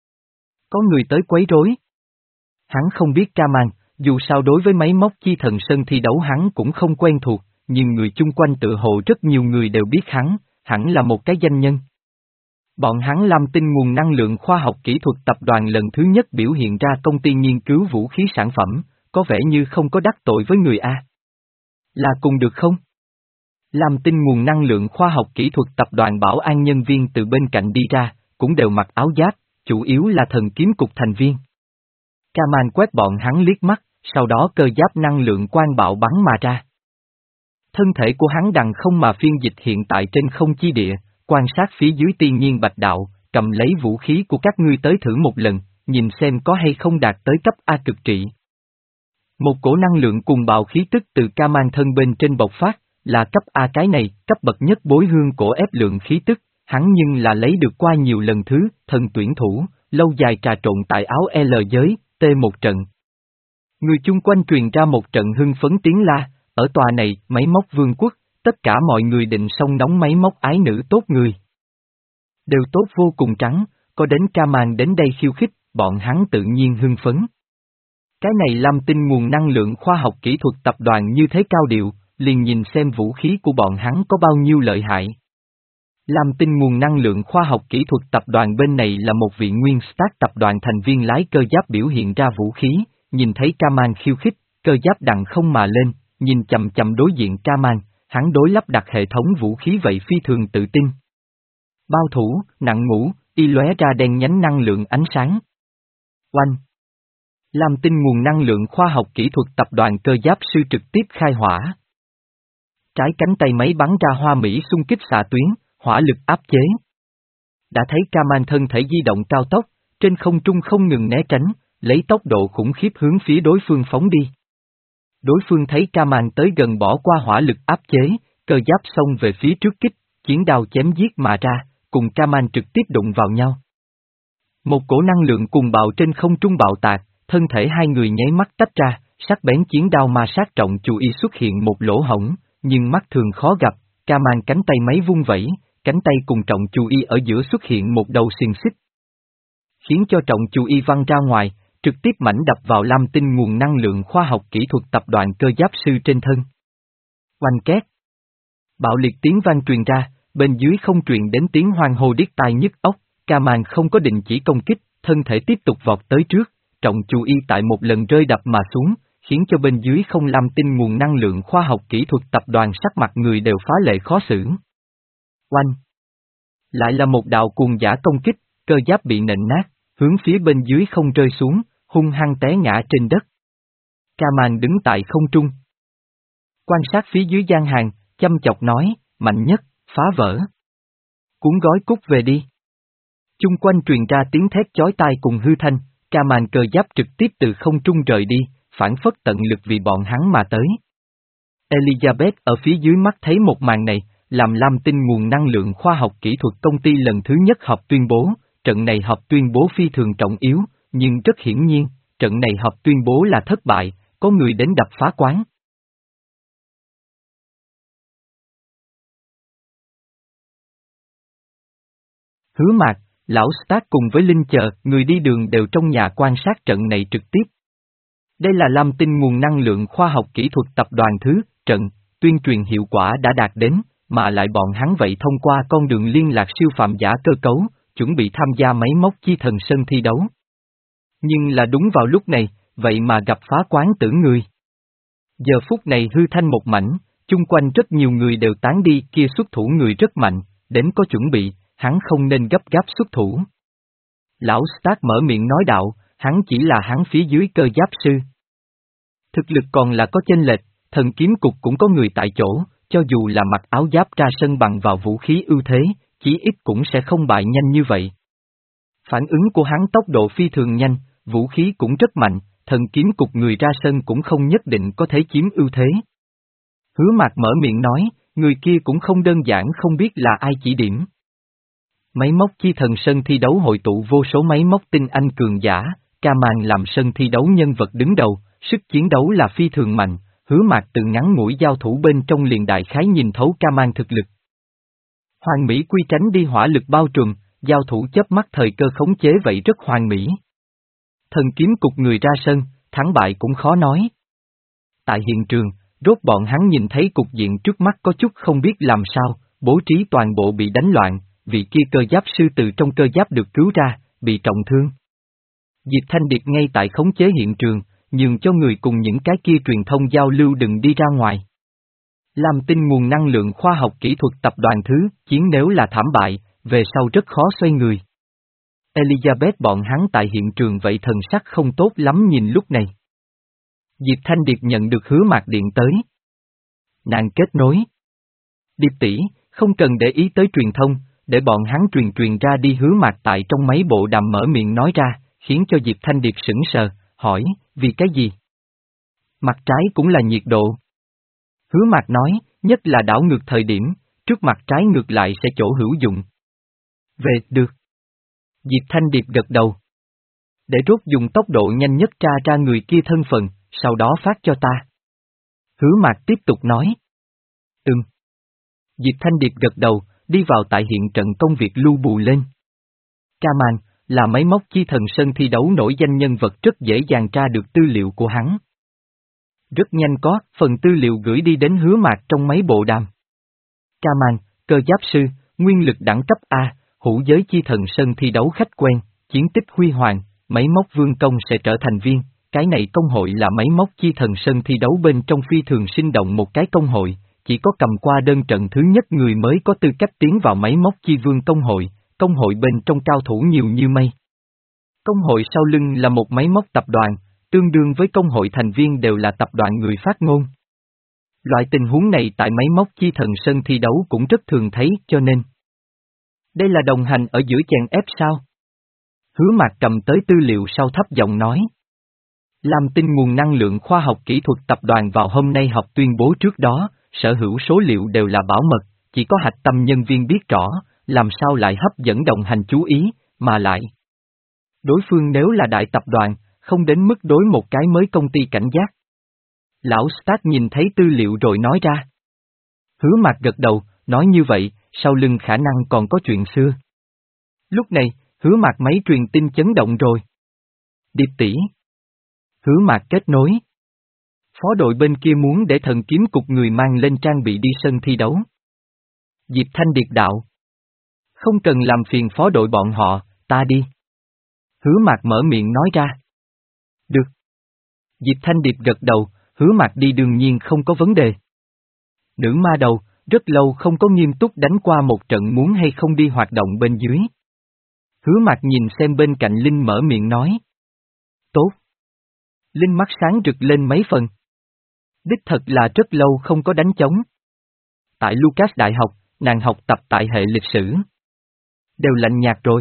Có người tới quấy rối. Hắn không biết Kaman, dù sao đối với máy móc chi thần sân thi đấu hắn cũng không quen thuộc, nhưng người chung quanh tự hồ rất nhiều người đều biết hắn, hẳn là một cái danh nhân. Bọn hắn làm tin nguồn năng lượng khoa học kỹ thuật tập đoàn lần thứ nhất biểu hiện ra công ty nghiên cứu vũ khí sản phẩm, có vẻ như không có đắc tội với người A. Là cùng được không? Làm tin nguồn năng lượng khoa học kỹ thuật tập đoàn bảo an nhân viên từ bên cạnh đi ra, cũng đều mặc áo giáp, chủ yếu là thần kiếm cục thành viên. Kaman quét bọn hắn liếc mắt, sau đó cơ giáp năng lượng quang bạo bắn mà ra. Thân thể của hắn đằng không mà phiên dịch hiện tại trên không chi địa, quan sát phía dưới tiên nhiên bạch đạo, cầm lấy vũ khí của các ngươi tới thử một lần, nhìn xem có hay không đạt tới cấp A cực trị. Một cổ năng lượng cùng bạo khí tức từ Kaman thân bên trên bộc phát, là cấp A cái này, cấp bậc nhất bối hương cổ ép lượng khí tức, hắn nhưng là lấy được qua nhiều lần thứ, thần tuyển thủ, lâu dài trà trộn tại áo L giới, T một trận. Người chung quanh truyền ra một trận hưng phấn tiếng la, ở tòa này, máy móc vương quốc, tất cả mọi người định xong nóng máy móc ái nữ tốt người. Đều tốt vô cùng trắng, có đến Kaman đến đây khiêu khích, bọn hắn tự nhiên hưng phấn. Cái này làm tin nguồn năng lượng khoa học kỹ thuật tập đoàn như thế cao điệu, liền nhìn xem vũ khí của bọn hắn có bao nhiêu lợi hại. Làm tin nguồn năng lượng khoa học kỹ thuật tập đoàn bên này là một vị nguyên Stark tập đoàn thành viên lái cơ giáp biểu hiện ra vũ khí, nhìn thấy Kaman khiêu khích, cơ giáp đằng không mà lên, nhìn chầm chầm đối diện Kaman, hắn đối lắp đặt hệ thống vũ khí vậy phi thường tự tin. Bao thủ, nặng ngũ, y lóe ra đen nhánh năng lượng ánh sáng. Oanh! Làm tin nguồn năng lượng khoa học kỹ thuật tập đoàn cơ giáp sư trực tiếp khai hỏa. Trái cánh tay máy bắn ra hoa mỹ xung kích xạ tuyến, hỏa lực áp chế. Đã thấy Kaman thân thể di động cao tốc, trên không trung không ngừng né tránh, lấy tốc độ khủng khiếp hướng phía đối phương phóng đi. Đối phương thấy Kaman tới gần bỏ qua hỏa lực áp chế, cơ giáp xông về phía trước kích, chiến đao chém giết mà ra, cùng Kaman trực tiếp đụng vào nhau. Một cổ năng lượng cuồng bạo trên không trung bạo tạc, thân thể hai người nháy mắt tách ra, sắc bén chiến đao ma sát trọng chú y xuất hiện một lỗ hổng, nhưng mắt thường khó gặp, Kaman cánh tay máy vung vẩy, cánh tay cùng trọng chú y ở giữa xuất hiện một đầu xiềng xích. Khiến cho trọng chú y văng ra ngoài, trực tiếp mảnh đập vào Lam Tinh nguồn năng lượng khoa học kỹ thuật tập đoàn cơ giáp sư trên thân. Oanh két. Bạo liệt tiếng vang truyền ra, bên dưới không truyền đến tiếng hoang hô điếc tai nhức óc, Kaman không có định chỉ công kích, thân thể tiếp tục vọt tới trước, trọng chú y tại một lần rơi đập mà xuống, khiến cho bên dưới không Lam Tinh nguồn năng lượng khoa học kỹ thuật tập đoàn sắc mặt người đều phá lệ khó xử. Oanh. Lại là một đạo cuồng dã công kích, cơ giáp bị nện nát, hướng phía bên dưới không rơi xuống, hung hăng té ngã trên đất. Kaman đứng tại không trung. Quan sát phía dưới gian hàng, chăm chọc nói, mạnh nhất, phá vỡ. Cuốn gói cút về đi. Chung quanh truyền ra tiếng thét chói tai cùng hư thanh, Kaman cơ giáp trực tiếp từ không trung rời đi, phản phất tận lực vì bọn hắn mà tới. Elizabeth ở phía dưới mắt thấy một màn này, làm Lam Tinh nguồn năng lượng khoa học kỹ thuật công ty lần thứ nhất họp tuyên bố, trận này họp tuyên bố phi thường trọng yếu, nhưng rất hiển nhiên, trận này họp tuyên bố là thất bại, có người đến đập phá quán. Hứa Mạc, lão Stark cùng với Linh chờ, người đi đường đều trong nhà quan sát trận này trực tiếp. Đây là Lam Tinh nguồn năng lượng khoa học kỹ thuật tập đoàn thứ, trận, tuyên truyền hiệu quả đã đạt đến, mà lại bọn hắn vậy thông qua con đường liên lạc siêu phàm giả cơ cấu, chuẩn bị tham gia máy móc chi thần sân thi đấu. Nhưng là đúng vào lúc này, vậy mà gặp phá quán tử người. Giờ phút này hư thanh một mảnh, chung quanh rất nhiều người đều tán đi, kia xuất thủ người rất mạnh, đến có chuẩn bị, hắn không nên gấp gáp xuất thủ. Lão Stark mở miệng nói đạo, hắn chỉ là hắn phía dưới cơ giáp sư. Thực lực còn là có chênh lệch, thần kiếm cục cũng có người tại chỗ, cho dù là mặc áo giáp ra sân bằng vào vũ khí ưu thế, chí ít cũng sẽ không bại nhanh như vậy. Phản ứng của hắn tốc độ phi thường nhanh, vũ khí cũng rất mạnh, thần kiếm cục người ra sân cũng không nhất định có thể chiếm ưu thế. Hứa Mạc mở miệng nói, người kia cũng không đơn giản không biết là ai chỉ điểm. Máy móc chi thần sân thi đấu hội tụ vô số máy móc tinh anh cường giả, Kaman làm sân thi đấu nhân vật đứng đầu, sức chiến đấu là phi thường mạnh, Hứa Mạc từ ngắn ngủi giao thủ bên trong liền đại khái nhìn thấu Kaman thực lực. Hoàn mỹ quy tránh đi hỏa lực bao trùm, giao thủ chớp mắt thời cơ khống chế vậy rất hoàn mỹ. Thần kiếm cục người ra sân, thắng bại cũng khó nói. Tại hiện trường, rốt bọn hắn nhìn thấy cục diện trước mắt có chút không biết làm sao, bố trí toàn bộ bị đánh loạn, vị kia cơ giáp sư từ trong cơ giáp được cứu ra, bị trọng thương. Diệp Thanh Điệp ngay tại khống chế hiện trường, nhường cho người cùng những cái kia truyền thông giao lưu đừng đi ra ngoài. Lam Tinh nguồn năng lượng khoa học kỹ thuật tập đoàn thứ, chiến nếu là thảm bại, về sau rất khó xoay người. Elizabeth bọn hắn tại hiện trường vậy thần sắc không tốt lắm nhìn lúc này. Diệp Thanh Điệp nhận được Hứa Mạc điện tới. Nàng kết nối. Điệp tỷ, không cần để ý tới truyền thông, để bọn hắn truyền truyền ra đi. Hứa Mạc tại trong máy bộ đàm mở miệng nói ra, khiến cho Diệp Thanh Điệp sững sờ, hỏi, vì cái gì? Mặt trái cũng là nhiệt độ. Hứa Mạc nói, nhất là đảo ngược thời điểm, trước mặt trái ngược lại sẽ chỗ hữu dụng. Về, được. Diệp Thanh Điệp gật đầu. Để rốt dùng tốc độ nhanh nhất tra ra người kia thân phận, sau đó phát cho ta. Hứa Mạc tiếp tục nói. Ừm. Diệp Thanh Điệp gật đầu, đi vào tại hiện trận công việc lưu bù lên. Kaman, là máy móc chi thần sân thi đấu nổi danh nhân vật rất dễ dàng tra được tư liệu của hắn. Rất nhanh có, phần tư liệu gửi đi đến Hứa Mạc trong máy bộ đàm. Kaman, cơ giáp sư, nguyên lực đẳng cấp A, hữu giới chi thần sân thi đấu khách quen, chiến tích huy hoàng, máy móc vương công sẽ trở thành viên, cái này công hội là máy móc chi thần sân thi đấu bên trong phi thường sinh động một cái công hội, chỉ có cầm qua đơn trận thứ nhất người mới có tư cách tiến vào máy móc chi vương công hội, công hội bên trong cao thủ nhiều như mây. Công hội sau lưng là một máy móc tập đoàn, tương đương với công hội thành viên đều là tập đoàn người phát ngôn. Loại tình huống này tại máy móc chi thần sân thi đấu cũng rất thường thấy, cho nên đây là đồng hành ở giữa chèn ép sao? Hứa Mạc cầm tới tư liệu sau thấp giọng nói. Lam Tinh nguồn năng lượng khoa học kỹ thuật tập đoàn vào hôm nay họp tuyên bố trước đó, sở hữu số liệu đều là bảo mật, chỉ có hạch tâm nhân viên biết rõ, làm sao lại hấp dẫn đồng hành chú ý, mà lại. Đối phương nếu là đại tập đoàn, không đến mức đối một cái mới công ty cảnh giác. Lão Stark nhìn thấy tư liệu rồi nói ra. Hứa Mạc gật đầu, nói như vậy, sau lưng khả năng còn có chuyện xưa. Lúc này, Hứa Mạc máy truyền tin chấn động rồi. Điệp tỷ. Hứa Mạc kết nối. Phó đội bên kia muốn để thần kiếm cục người mang lên trang bị đi sân thi đấu. Diệp Thanh Điệp đạo. Không cần làm phiền phó đội bọn họ, ta đi. Hứa Mạc mở miệng nói ra. Được. Diệp Thanh Điệp gật đầu, Hứa Mạc đi đương nhiên không có vấn đề. Nữ ma đầu, rất lâu không có nghiêm túc đánh qua một trận muốn hay không đi hoạt động bên dưới. Hứa Mạc nhìn xem bên cạnh Linh mở miệng nói. Tốt. Linh mắt sáng rực lên mấy phần. Đích thật là rất lâu không có đánh trống. Tại Lucas Đại học, nàng học tập tại hệ lịch sử. Đều lạnh nhạt rồi.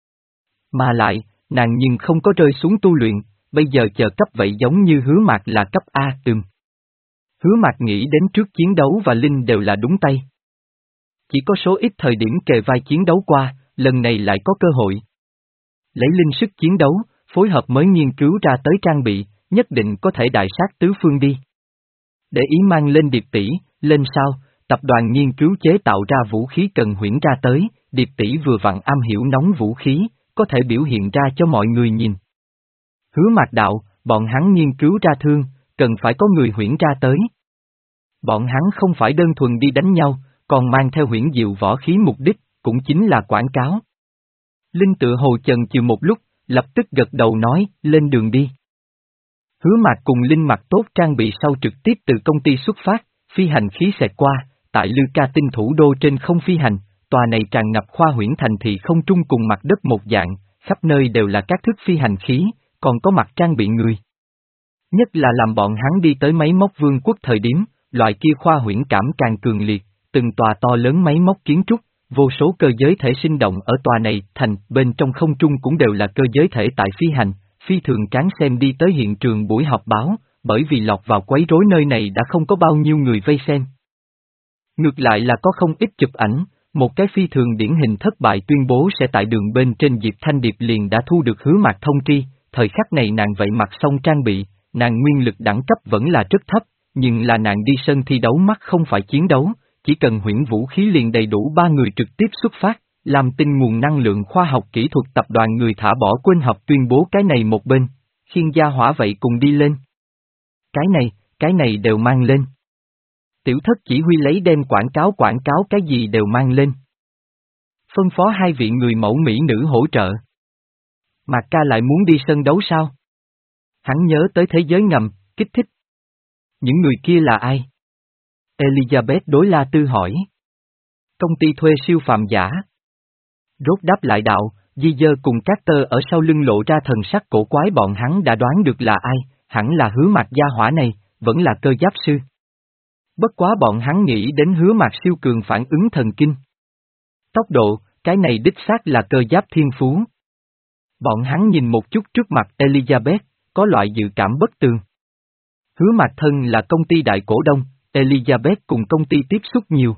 Mà lại, nàng nhưng không có rơi xuống tu luyện, bây giờ chờ cấp vậy giống như Hứa Mạc là cấp A tường. Hứa Mạc nghĩ đến trước chiến đấu và Linh đều là đúng tay. Chỉ có số ít thời điểm kề vai chiến đấu qua, lần này lại có cơ hội. Lấy Linh sức chiến đấu, phối hợp mới nghiên cứu ra tới trang bị, nhất định có thể đại sát tứ phương đi. Để ý mang lên Điệp tỷ, lên sao, tập đoàn nghiên cứu chế tạo ra vũ khí cần huyễn ra tới, Điệp tỷ vừa vặn am hiểu nóng vũ khí, có thể biểu hiện ra cho mọi người nhìn. Hứa Mạc đạo, bọn hắn nghiên cứu ra thương, cần phải có người huyễn ra tới. Bọn hắn không phải đơn thuần đi đánh nhau, còn mang theo huyễn diệu võ khí mục đích, cũng chính là quảng cáo. Linh tự hồ chần chừ một lúc, lập tức gật đầu nói, lên đường đi. Hứa Mạc cùng Linh mặc tốt trang bị sau trực tiếp từ công ty xuất phát, phi hành khí xẹt qua, tại Lư Ca Tinh thủ đô trên không phi hành, tòa này tràn ngập khoa huyễn thành thị không trung cùng mặt đất một dạng, khắp nơi đều là các thức phi hành khí, còn có mặt trang bị người. Nhất là làm bọn hắn đi tới máy móc vương quốc thời điểm, loại kia khoa huyễn cảm càng cường liệt, từng tòa to lớn máy móc kiến trúc, vô số cơ giới thể sinh động ở tòa này thành bên trong không trung cũng đều là cơ giới thể tại phi hành, phi thường cán xem đi tới hiện trường buổi họp báo, bởi vì lọt vào quấy rối nơi này đã không có bao nhiêu người vây xem. Ngược lại là có không ít chụp ảnh, một cái phi thường điển hình thất bại tuyên bố sẽ tại đường bên trên Diệp Thanh Điệp liền đã thu được Hứa Mạc thông tri, thời khắc này nàng vậy mặc xong trang bị, nàng nguyên lực đẳng cấp vẫn là rất thấp, nhưng là nàng đi sân thi đấu mắt không phải chiến đấu, chỉ cần huyễn vũ khí liền đầy đủ ba người trực tiếp xuất phát, làm tinh nguồn năng lượng khoa học kỹ thuật tập đoàn người thả bỏ quên họp tuyên bố cái này một bên, khiên gia hỏa vậy cùng đi lên. Cái này, cái này đều mang lên. Tiểu thất chỉ huy lấy đem quảng cáo quảng cáo cái gì đều mang lên. Phân phó hai vị người mẫu mỹ nữ hỗ trợ. Mạc ca lại muốn đi sân đấu sao? Hắn nhớ tới thế giới ngầm, kích thích. Những người kia là ai? Elizabeth đối La Tư hỏi. Công ty thuê siêu phàm giả. Rốt đáp lại đạo, Di Dơ cùng Carter ở sau lưng lộ ra thần sắc cổ quái bọn hắn đã đoán được là ai, hẳn là Hứa Mạc gia hỏa này, vẫn là cơ giáp sư. Bất quá bọn hắn nghĩ đến Hứa Mạc siêu cường phản ứng thần kinh. Tốc độ, cái này đích xác là cơ giáp thiên phú. Bọn hắn nhìn một chút trước mặt Elizabeth, có loại dự cảm bất tường. Hứa Mạc thân là công ty đại cổ đông, Elizabeth cùng công ty tiếp xúc nhiều.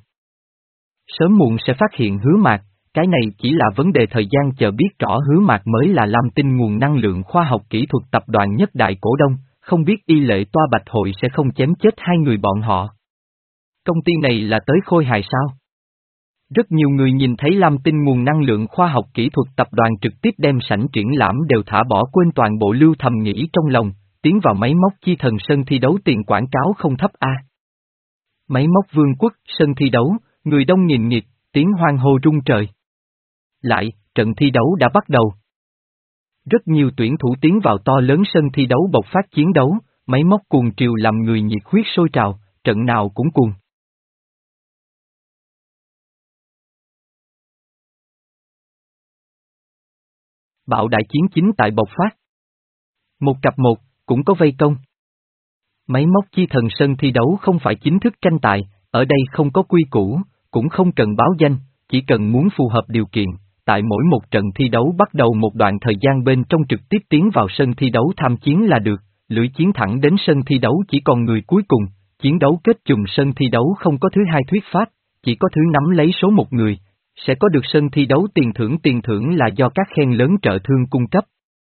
Sớm muộn sẽ phát hiện Hứa Mạc, cái này chỉ là vấn đề thời gian chờ biết rõ Hứa Mạc mới là Lam Tinh nguồn năng lượng khoa học kỹ thuật tập đoàn nhất đại cổ đông, không biết y lệ toa bạch hội sẽ không chém chết hai người bọn họ. Công ty này là tới khôi hài sao? Rất nhiều người nhìn thấy Lam Tinh nguồn năng lượng khoa học kỹ thuật tập đoàn trực tiếp đem sảnh triển lãm đều thả bỏ quên toàn bộ lưu thầm nghĩ trong lòng, tiến vào máy móc chi thần sân thi đấu tiền quảng cáo không thấp a. Máy móc vương quốc, sân thi đấu, người đông nghìn nghịt, tiếng hoan hô rung trời. Lại, trận thi đấu đã bắt đầu. Rất nhiều tuyển thủ tiến vào to lớn sân thi đấu bộc phát chiến đấu, máy móc cuồng triều làm người nhiệt huyết sôi trào, trận nào cũng cuồng. Bạo đại chiến chính tại bộc phát. Một cặp một, cũng có vây công. Máy móc chi thần sân thi đấu không phải chính thức tranh tài, ở đây không có quy củ, cũng không cần báo danh, chỉ cần muốn phù hợp điều kiện, tại mỗi một trận thi đấu bắt đầu một đoạn thời gian bên trong trực tiếp tiến vào sân thi đấu tham chiến là được, lưỡi chiến thẳng đến sân thi đấu chỉ còn người cuối cùng, chiến đấu kết trùng sân thi đấu không có thứ hai thuyết pháp, chỉ có thứ nắm lấy số một người, sẽ có được sân thi đấu tiền thưởng tiền thưởng là do các khen lớn trợ thương cung cấp.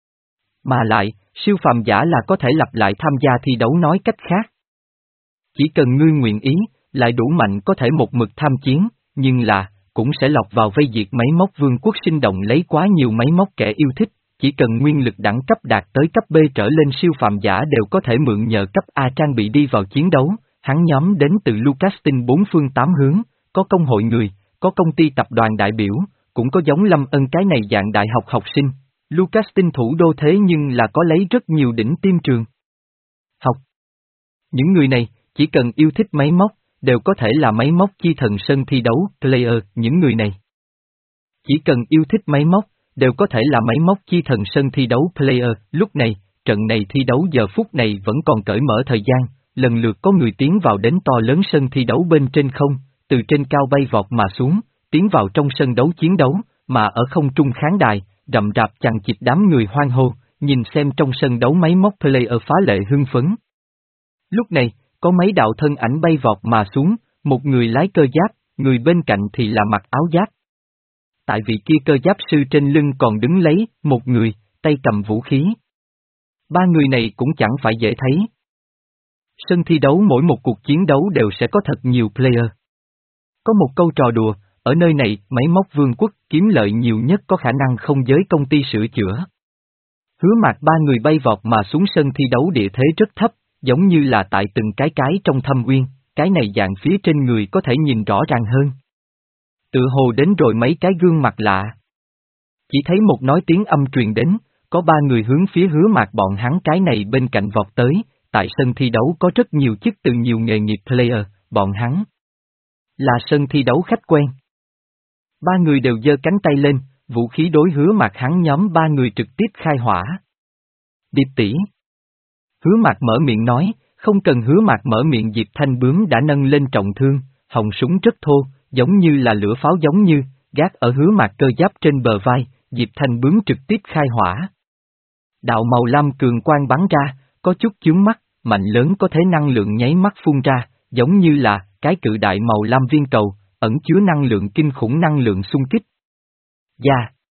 Mà lại, siêu phàm giả là có thể lặp lại tham gia thi đấu nói cách khác. Chỉ cần ngươi nguyện ý, lại đủ mạnh có thể một mực tham chiến, nhưng là, cũng sẽ lọt vào vây diệt máy móc vương quốc sinh động lấy quá nhiều máy móc kẻ yêu thích, chỉ cần nguyên lực đẳng cấp đạt tới cấp B trở lên siêu phàm giả đều có thể mượn nhờ cấp A trang bị đi vào chiến đấu, hắn nhóm đến từ Lucastin bốn phương tám hướng, có công hội người, có công ty tập đoàn đại biểu, cũng có giống Lâm Ân cái này dạng đại học học sinh. Lucastin thủ đô thế nhưng là có lấy rất nhiều đỉnh tiêm trường học. Những người này, chỉ cần yêu thích máy móc, đều có thể là máy móc chi thần sân thi đấu, player, những người này. Chỉ cần yêu thích máy móc, đều có thể là máy móc chi thần sân thi đấu player, lúc này, trận này thi đấu giờ phút này vẫn còn cởi mở thời gian, lần lượt có người tiến vào đến to lớn sân thi đấu bên trên không, từ trên cao bay vọt mà xuống, tiến vào trong sân đấu chiến đấu, mà ở không trung khán đài, rậm rạp chằng chịt đám người hoan hô, nhìn xem trong sân đấu máy móc player phá lệ hưng phấn. Lúc này, có mấy đạo thân ảnh bay vọt mà xuống, một người lái cơ giáp, người bên cạnh thì là mặc áo giáp. Tại vị kia cơ giáp sư trên lưng còn đứng lấy, một người, tay cầm vũ khí. Ba người này cũng chẳng phải dễ thấy. Sân thi đấu mỗi một cuộc chiến đấu đều sẽ có thật nhiều player. Có một câu trò đùa, ở nơi này, máy móc vương quốc kiếm lợi nhiều nhất có khả năng không giới công ty sửa chữa. Hứa Mạc ba người bay vọt mà xuống sân thi đấu địa thế rất thấp, giống như là tại từng cái cái trong thâm uyên, cái này dạng phía trên người có thể nhìn rõ ràng hơn. Tự hồ đến rồi mấy cái gương mặt lạ. Chỉ thấy một nói tiếng âm truyền đến, có ba người hướng phía Hứa Mạc bọn hắn cái này bên cạnh vọt tới, tại sân thi đấu có rất nhiều chức từ nhiều nghề nghiệp player, bọn hắn là sân thi đấu khách quen. Ba người đều giơ cánh tay lên, vũ khí đối Hứa Mạc hắn nhóm ba người trực tiếp khai hỏa. Điệp tỷ. Hứa Mạc mở miệng nói, không cần Hứa Mạc mở miệng Diệp Thanh bướm đã nâng lên trọng thương, họng súng rất thô, giống như là lửa pháo giống như, gác ở Hứa Mạc cơ giáp trên bờ vai, Diệp Thanh bướm trực tiếp khai hỏa. Đạo màu lam cường quang bắn ra, có chút chướng mắt, mạnh lớn có thể năng lượng nháy mắt phun ra, giống như là cái cự đại màu lam viên cầu, ẩn chứa năng lượng kinh khủng năng lượng xung kích. Dạ.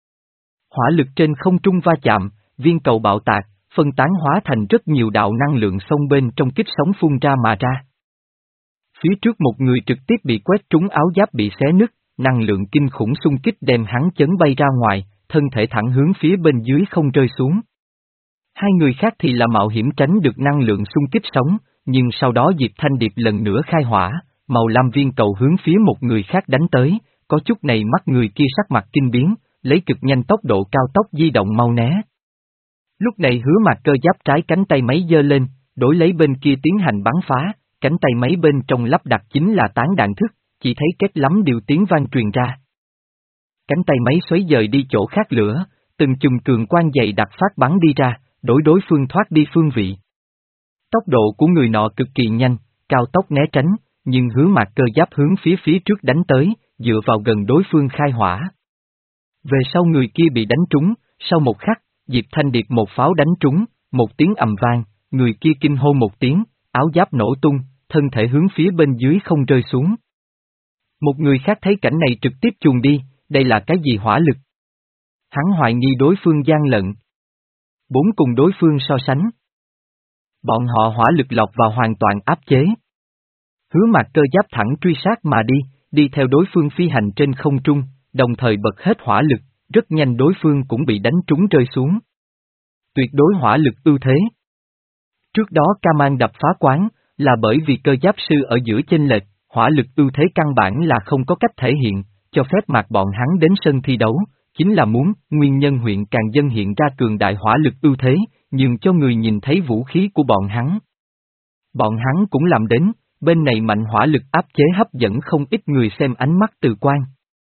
Hỏa lực trên không trung va chạm, viên cầu bạo tạc, phân tán hóa thành rất nhiều đạo năng lượng xông bên trong kích sóng phun ra mà ra. Phía trước một người trực tiếp bị quét trúng áo giáp bị xé nứt, năng lượng kinh khủng xung kích đem hắn chấn bay ra ngoài, thân thể thẳng hướng phía bên dưới không rơi xuống. Hai người khác thì là mạo hiểm tránh được năng lượng xung kích sóng, nhưng sau đó Diệp Thanh Điệp lần nữa khai hỏa, màu lam viên cầu hướng phía một người khác đánh tới, có chút này mắt người kia sắc mặt kinh biến, lấy cực nhanh tốc độ cao tốc di động mau né. Lúc này Hứa Mạc cơ giáp trái cánh tay máy giơ lên, đối lấy bên kia tiến hành bắn phá, cánh tay máy bên trong lắp đặt chính là tán đạn thức, chỉ thấy kết lắm điều tiếng vang truyền ra. Cánh tay máy xoáy dời đi chỗ khác lửa, từng chùm cường quang dày đặc phát bắn đi ra, đổi đối phương thoát đi phương vị. Tốc độ của người nọ cực kỳ nhanh, cao tốc né tránh, nhưng Hứa Mạc cơ giáp hướng phía phía trước đánh tới, dựa vào gần đối phương khai hỏa. Về sau người kia bị đánh trúng, sau một khắc, Diệp Thanh Điệp một pháo đánh trúng, một tiếng ầm vang, người kia kinh hô một tiếng, áo giáp nổ tung, thân thể hướng phía bên dưới không rơi xuống. Một người khác thấy cảnh này trực tiếp chuồn đi, đây là cái gì hỏa lực? Hắn hoài nghi đối phương gian lận. Bốn cùng đối phương so sánh. Bọn họ hỏa lực lọc vào hoàn toàn áp chế. Hứa Mạc cơ giáp thẳng truy sát mà đi, đi theo đối phương phi hành trên không trung, đồng thời bật hết hỏa lực, rất nhanh đối phương cũng bị đánh trúng rơi xuống. Tuyệt đối hỏa lực ưu thế. Trước đó Kaman đập phá quán, là bởi vì cơ giáp sư ở giữa chênh lệch, hỏa lực ưu thế căn bản là không có cách thể hiện, cho phép Mạc bọn hắn đến sân thi đấu, chính là muốn nguyên nhân huyện càng dân hiện ra cường đại hỏa lực ưu thế, nhường cho người nhìn thấy vũ khí của bọn hắn. Bọn hắn cũng làm đến, bên này mạnh hỏa lực áp chế hấp dẫn không ít người xem ánh mắt từ quan.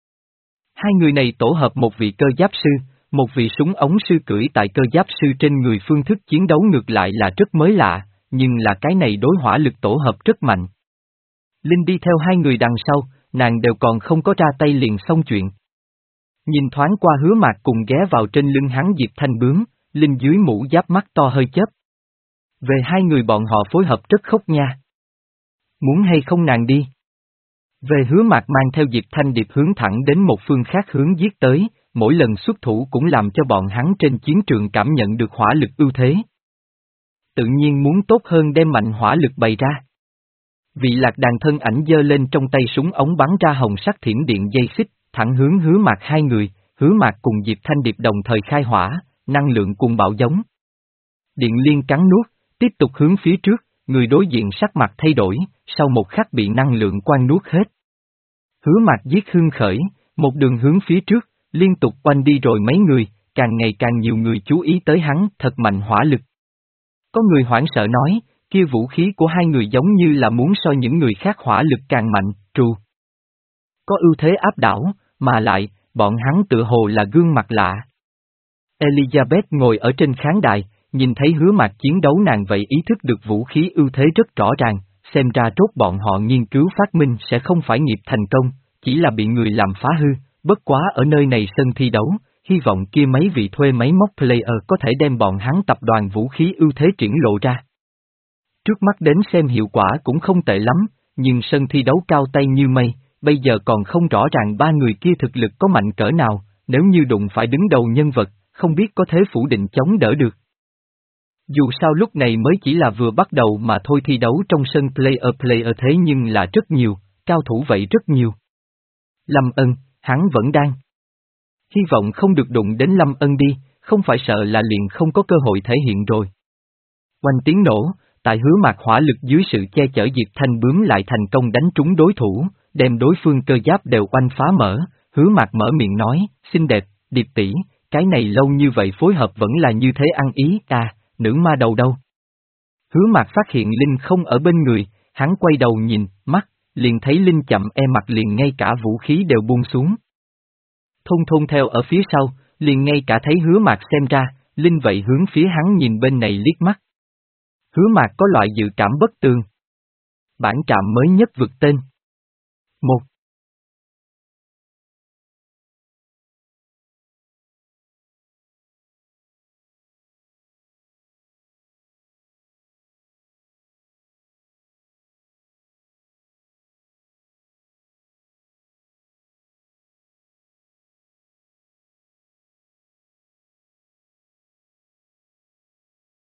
Hai người này tổ hợp một vị cơ giáp sư, một vị súng ống sư cưỡi tại cơ giáp sư trên người, phương thức chiến đấu ngược lại là rất mới lạ, nhưng là cái này đối hỏa lực tổ hợp rất mạnh. Linh đi theo hai người đằng sau, nàng đều còn không có ra tay liền xong chuyện. Nhìn thoáng qua Hứa Mạc cùng ghé vào trên lưng hắn Diệp Thanh bướm, Linh dưới mũ giáp mắt to hơi chớp. Về hai người bọn họ phối hợp rất khốc nha. Muốn hay không nàng đi? Về Hứa Mạc mang theo Diệp Thanh Điệp hướng thẳng đến một phương khác hướng giết tới, mỗi lần xuất thủ cũng làm cho bọn hắn trên chiến trường cảm nhận được hỏa lực ưu thế. Tự nhiên muốn tốt hơn đem mạnh hỏa lực bày ra. Vị lạc đàn thân ảnh giơ lên trong tay súng ống bắn ra hồng sắc thiểm điện dây xích, thẳng hướng Hứa Mạc hai người, Hứa Mạc cùng Diệp Thanh Điệp đồng thời khai hỏa, năng lượng cuồng bạo giống. Điện liên cắn nuốt, tiếp tục hướng phía trước, người đối diện sắc mặt thay đổi, sau một khắc bị năng lượng quang nuốt hết. Hứa Mạc giết hưng khởi, một đường hướng phía trước, liên tục quanh đi rồi mấy người, càng ngày càng nhiều người chú ý tới hắn, thật mạnh hỏa lực. Có người hoảng sợ nói, kia vũ khí của hai người giống như là muốn so những người khác hỏa lực càng mạnh, trù. Có ưu thế áp đảo, mà lại, bọn hắn tựa hồ là gương mặt lạ. Elizabeth ngồi ở trên khán đài, nhìn thấy Hứa Mạc chiến đấu nàng vậy ý thức được vũ khí ưu thế rất rõ ràng, xem ra rốt bọn họ nghiên cứu phát minh sẽ không phải nghiệp thành công, chỉ là bị người làm phá hư, bất quá ở nơi này sân thi đấu, hy vọng kia mấy vị thuê máy móc player có thể đem bọn hắn tập đoàn vũ khí ưu thế triển lộ ra. Trước mắt đến xem hiệu quả cũng không tệ lắm, nhưng sân thi đấu cao tay như mây, bây giờ còn không rõ ràng ba người kia thực lực có mạnh cỡ nào, nếu như đụng phải đứng đầu nhân vật, không biết có thế phủ định chống đỡ được. Dù sao lúc này mới chỉ là vừa bắt đầu mà thôi, thi đấu trong sân player player thế nhưng là rất nhiều, cao thủ vậy rất nhiều. Lâm Ân, hắn vẫn đang. Hy vọng không được đụng đến Lâm Ân đi, không phải sợ là liền không có cơ hội thể hiện rồi. Oanh tiếng nổ, tại Hứa Mạc hỏa lực dưới sự che chở Diệp Thanh bướm lại thành công đánh trúng đối thủ, đem đối phương cơ giáp đều oanh phá mở, Hứa Mạc mở miệng nói, xinh đẹp, Điệp tỷ, cái này lâu như vậy phối hợp vẫn là như thế ăn ý, à, nữ ma đầu đâu. Hứa Mạc phát hiện Linh không ở bên người, hắn quay đầu nhìn, mắt, liền thấy Linh chậm e mặt liền ngay cả vũ khí đều buông xuống. Thôn thôn theo ở phía sau, liền ngay cả thấy Hứa Mạc xem ra, Linh vậy hướng phía hắn nhìn bên này liếc mắt. Hứa Mạc có loại dự cảm bất tường. Bản trạm mới nhất vượt tên. Một.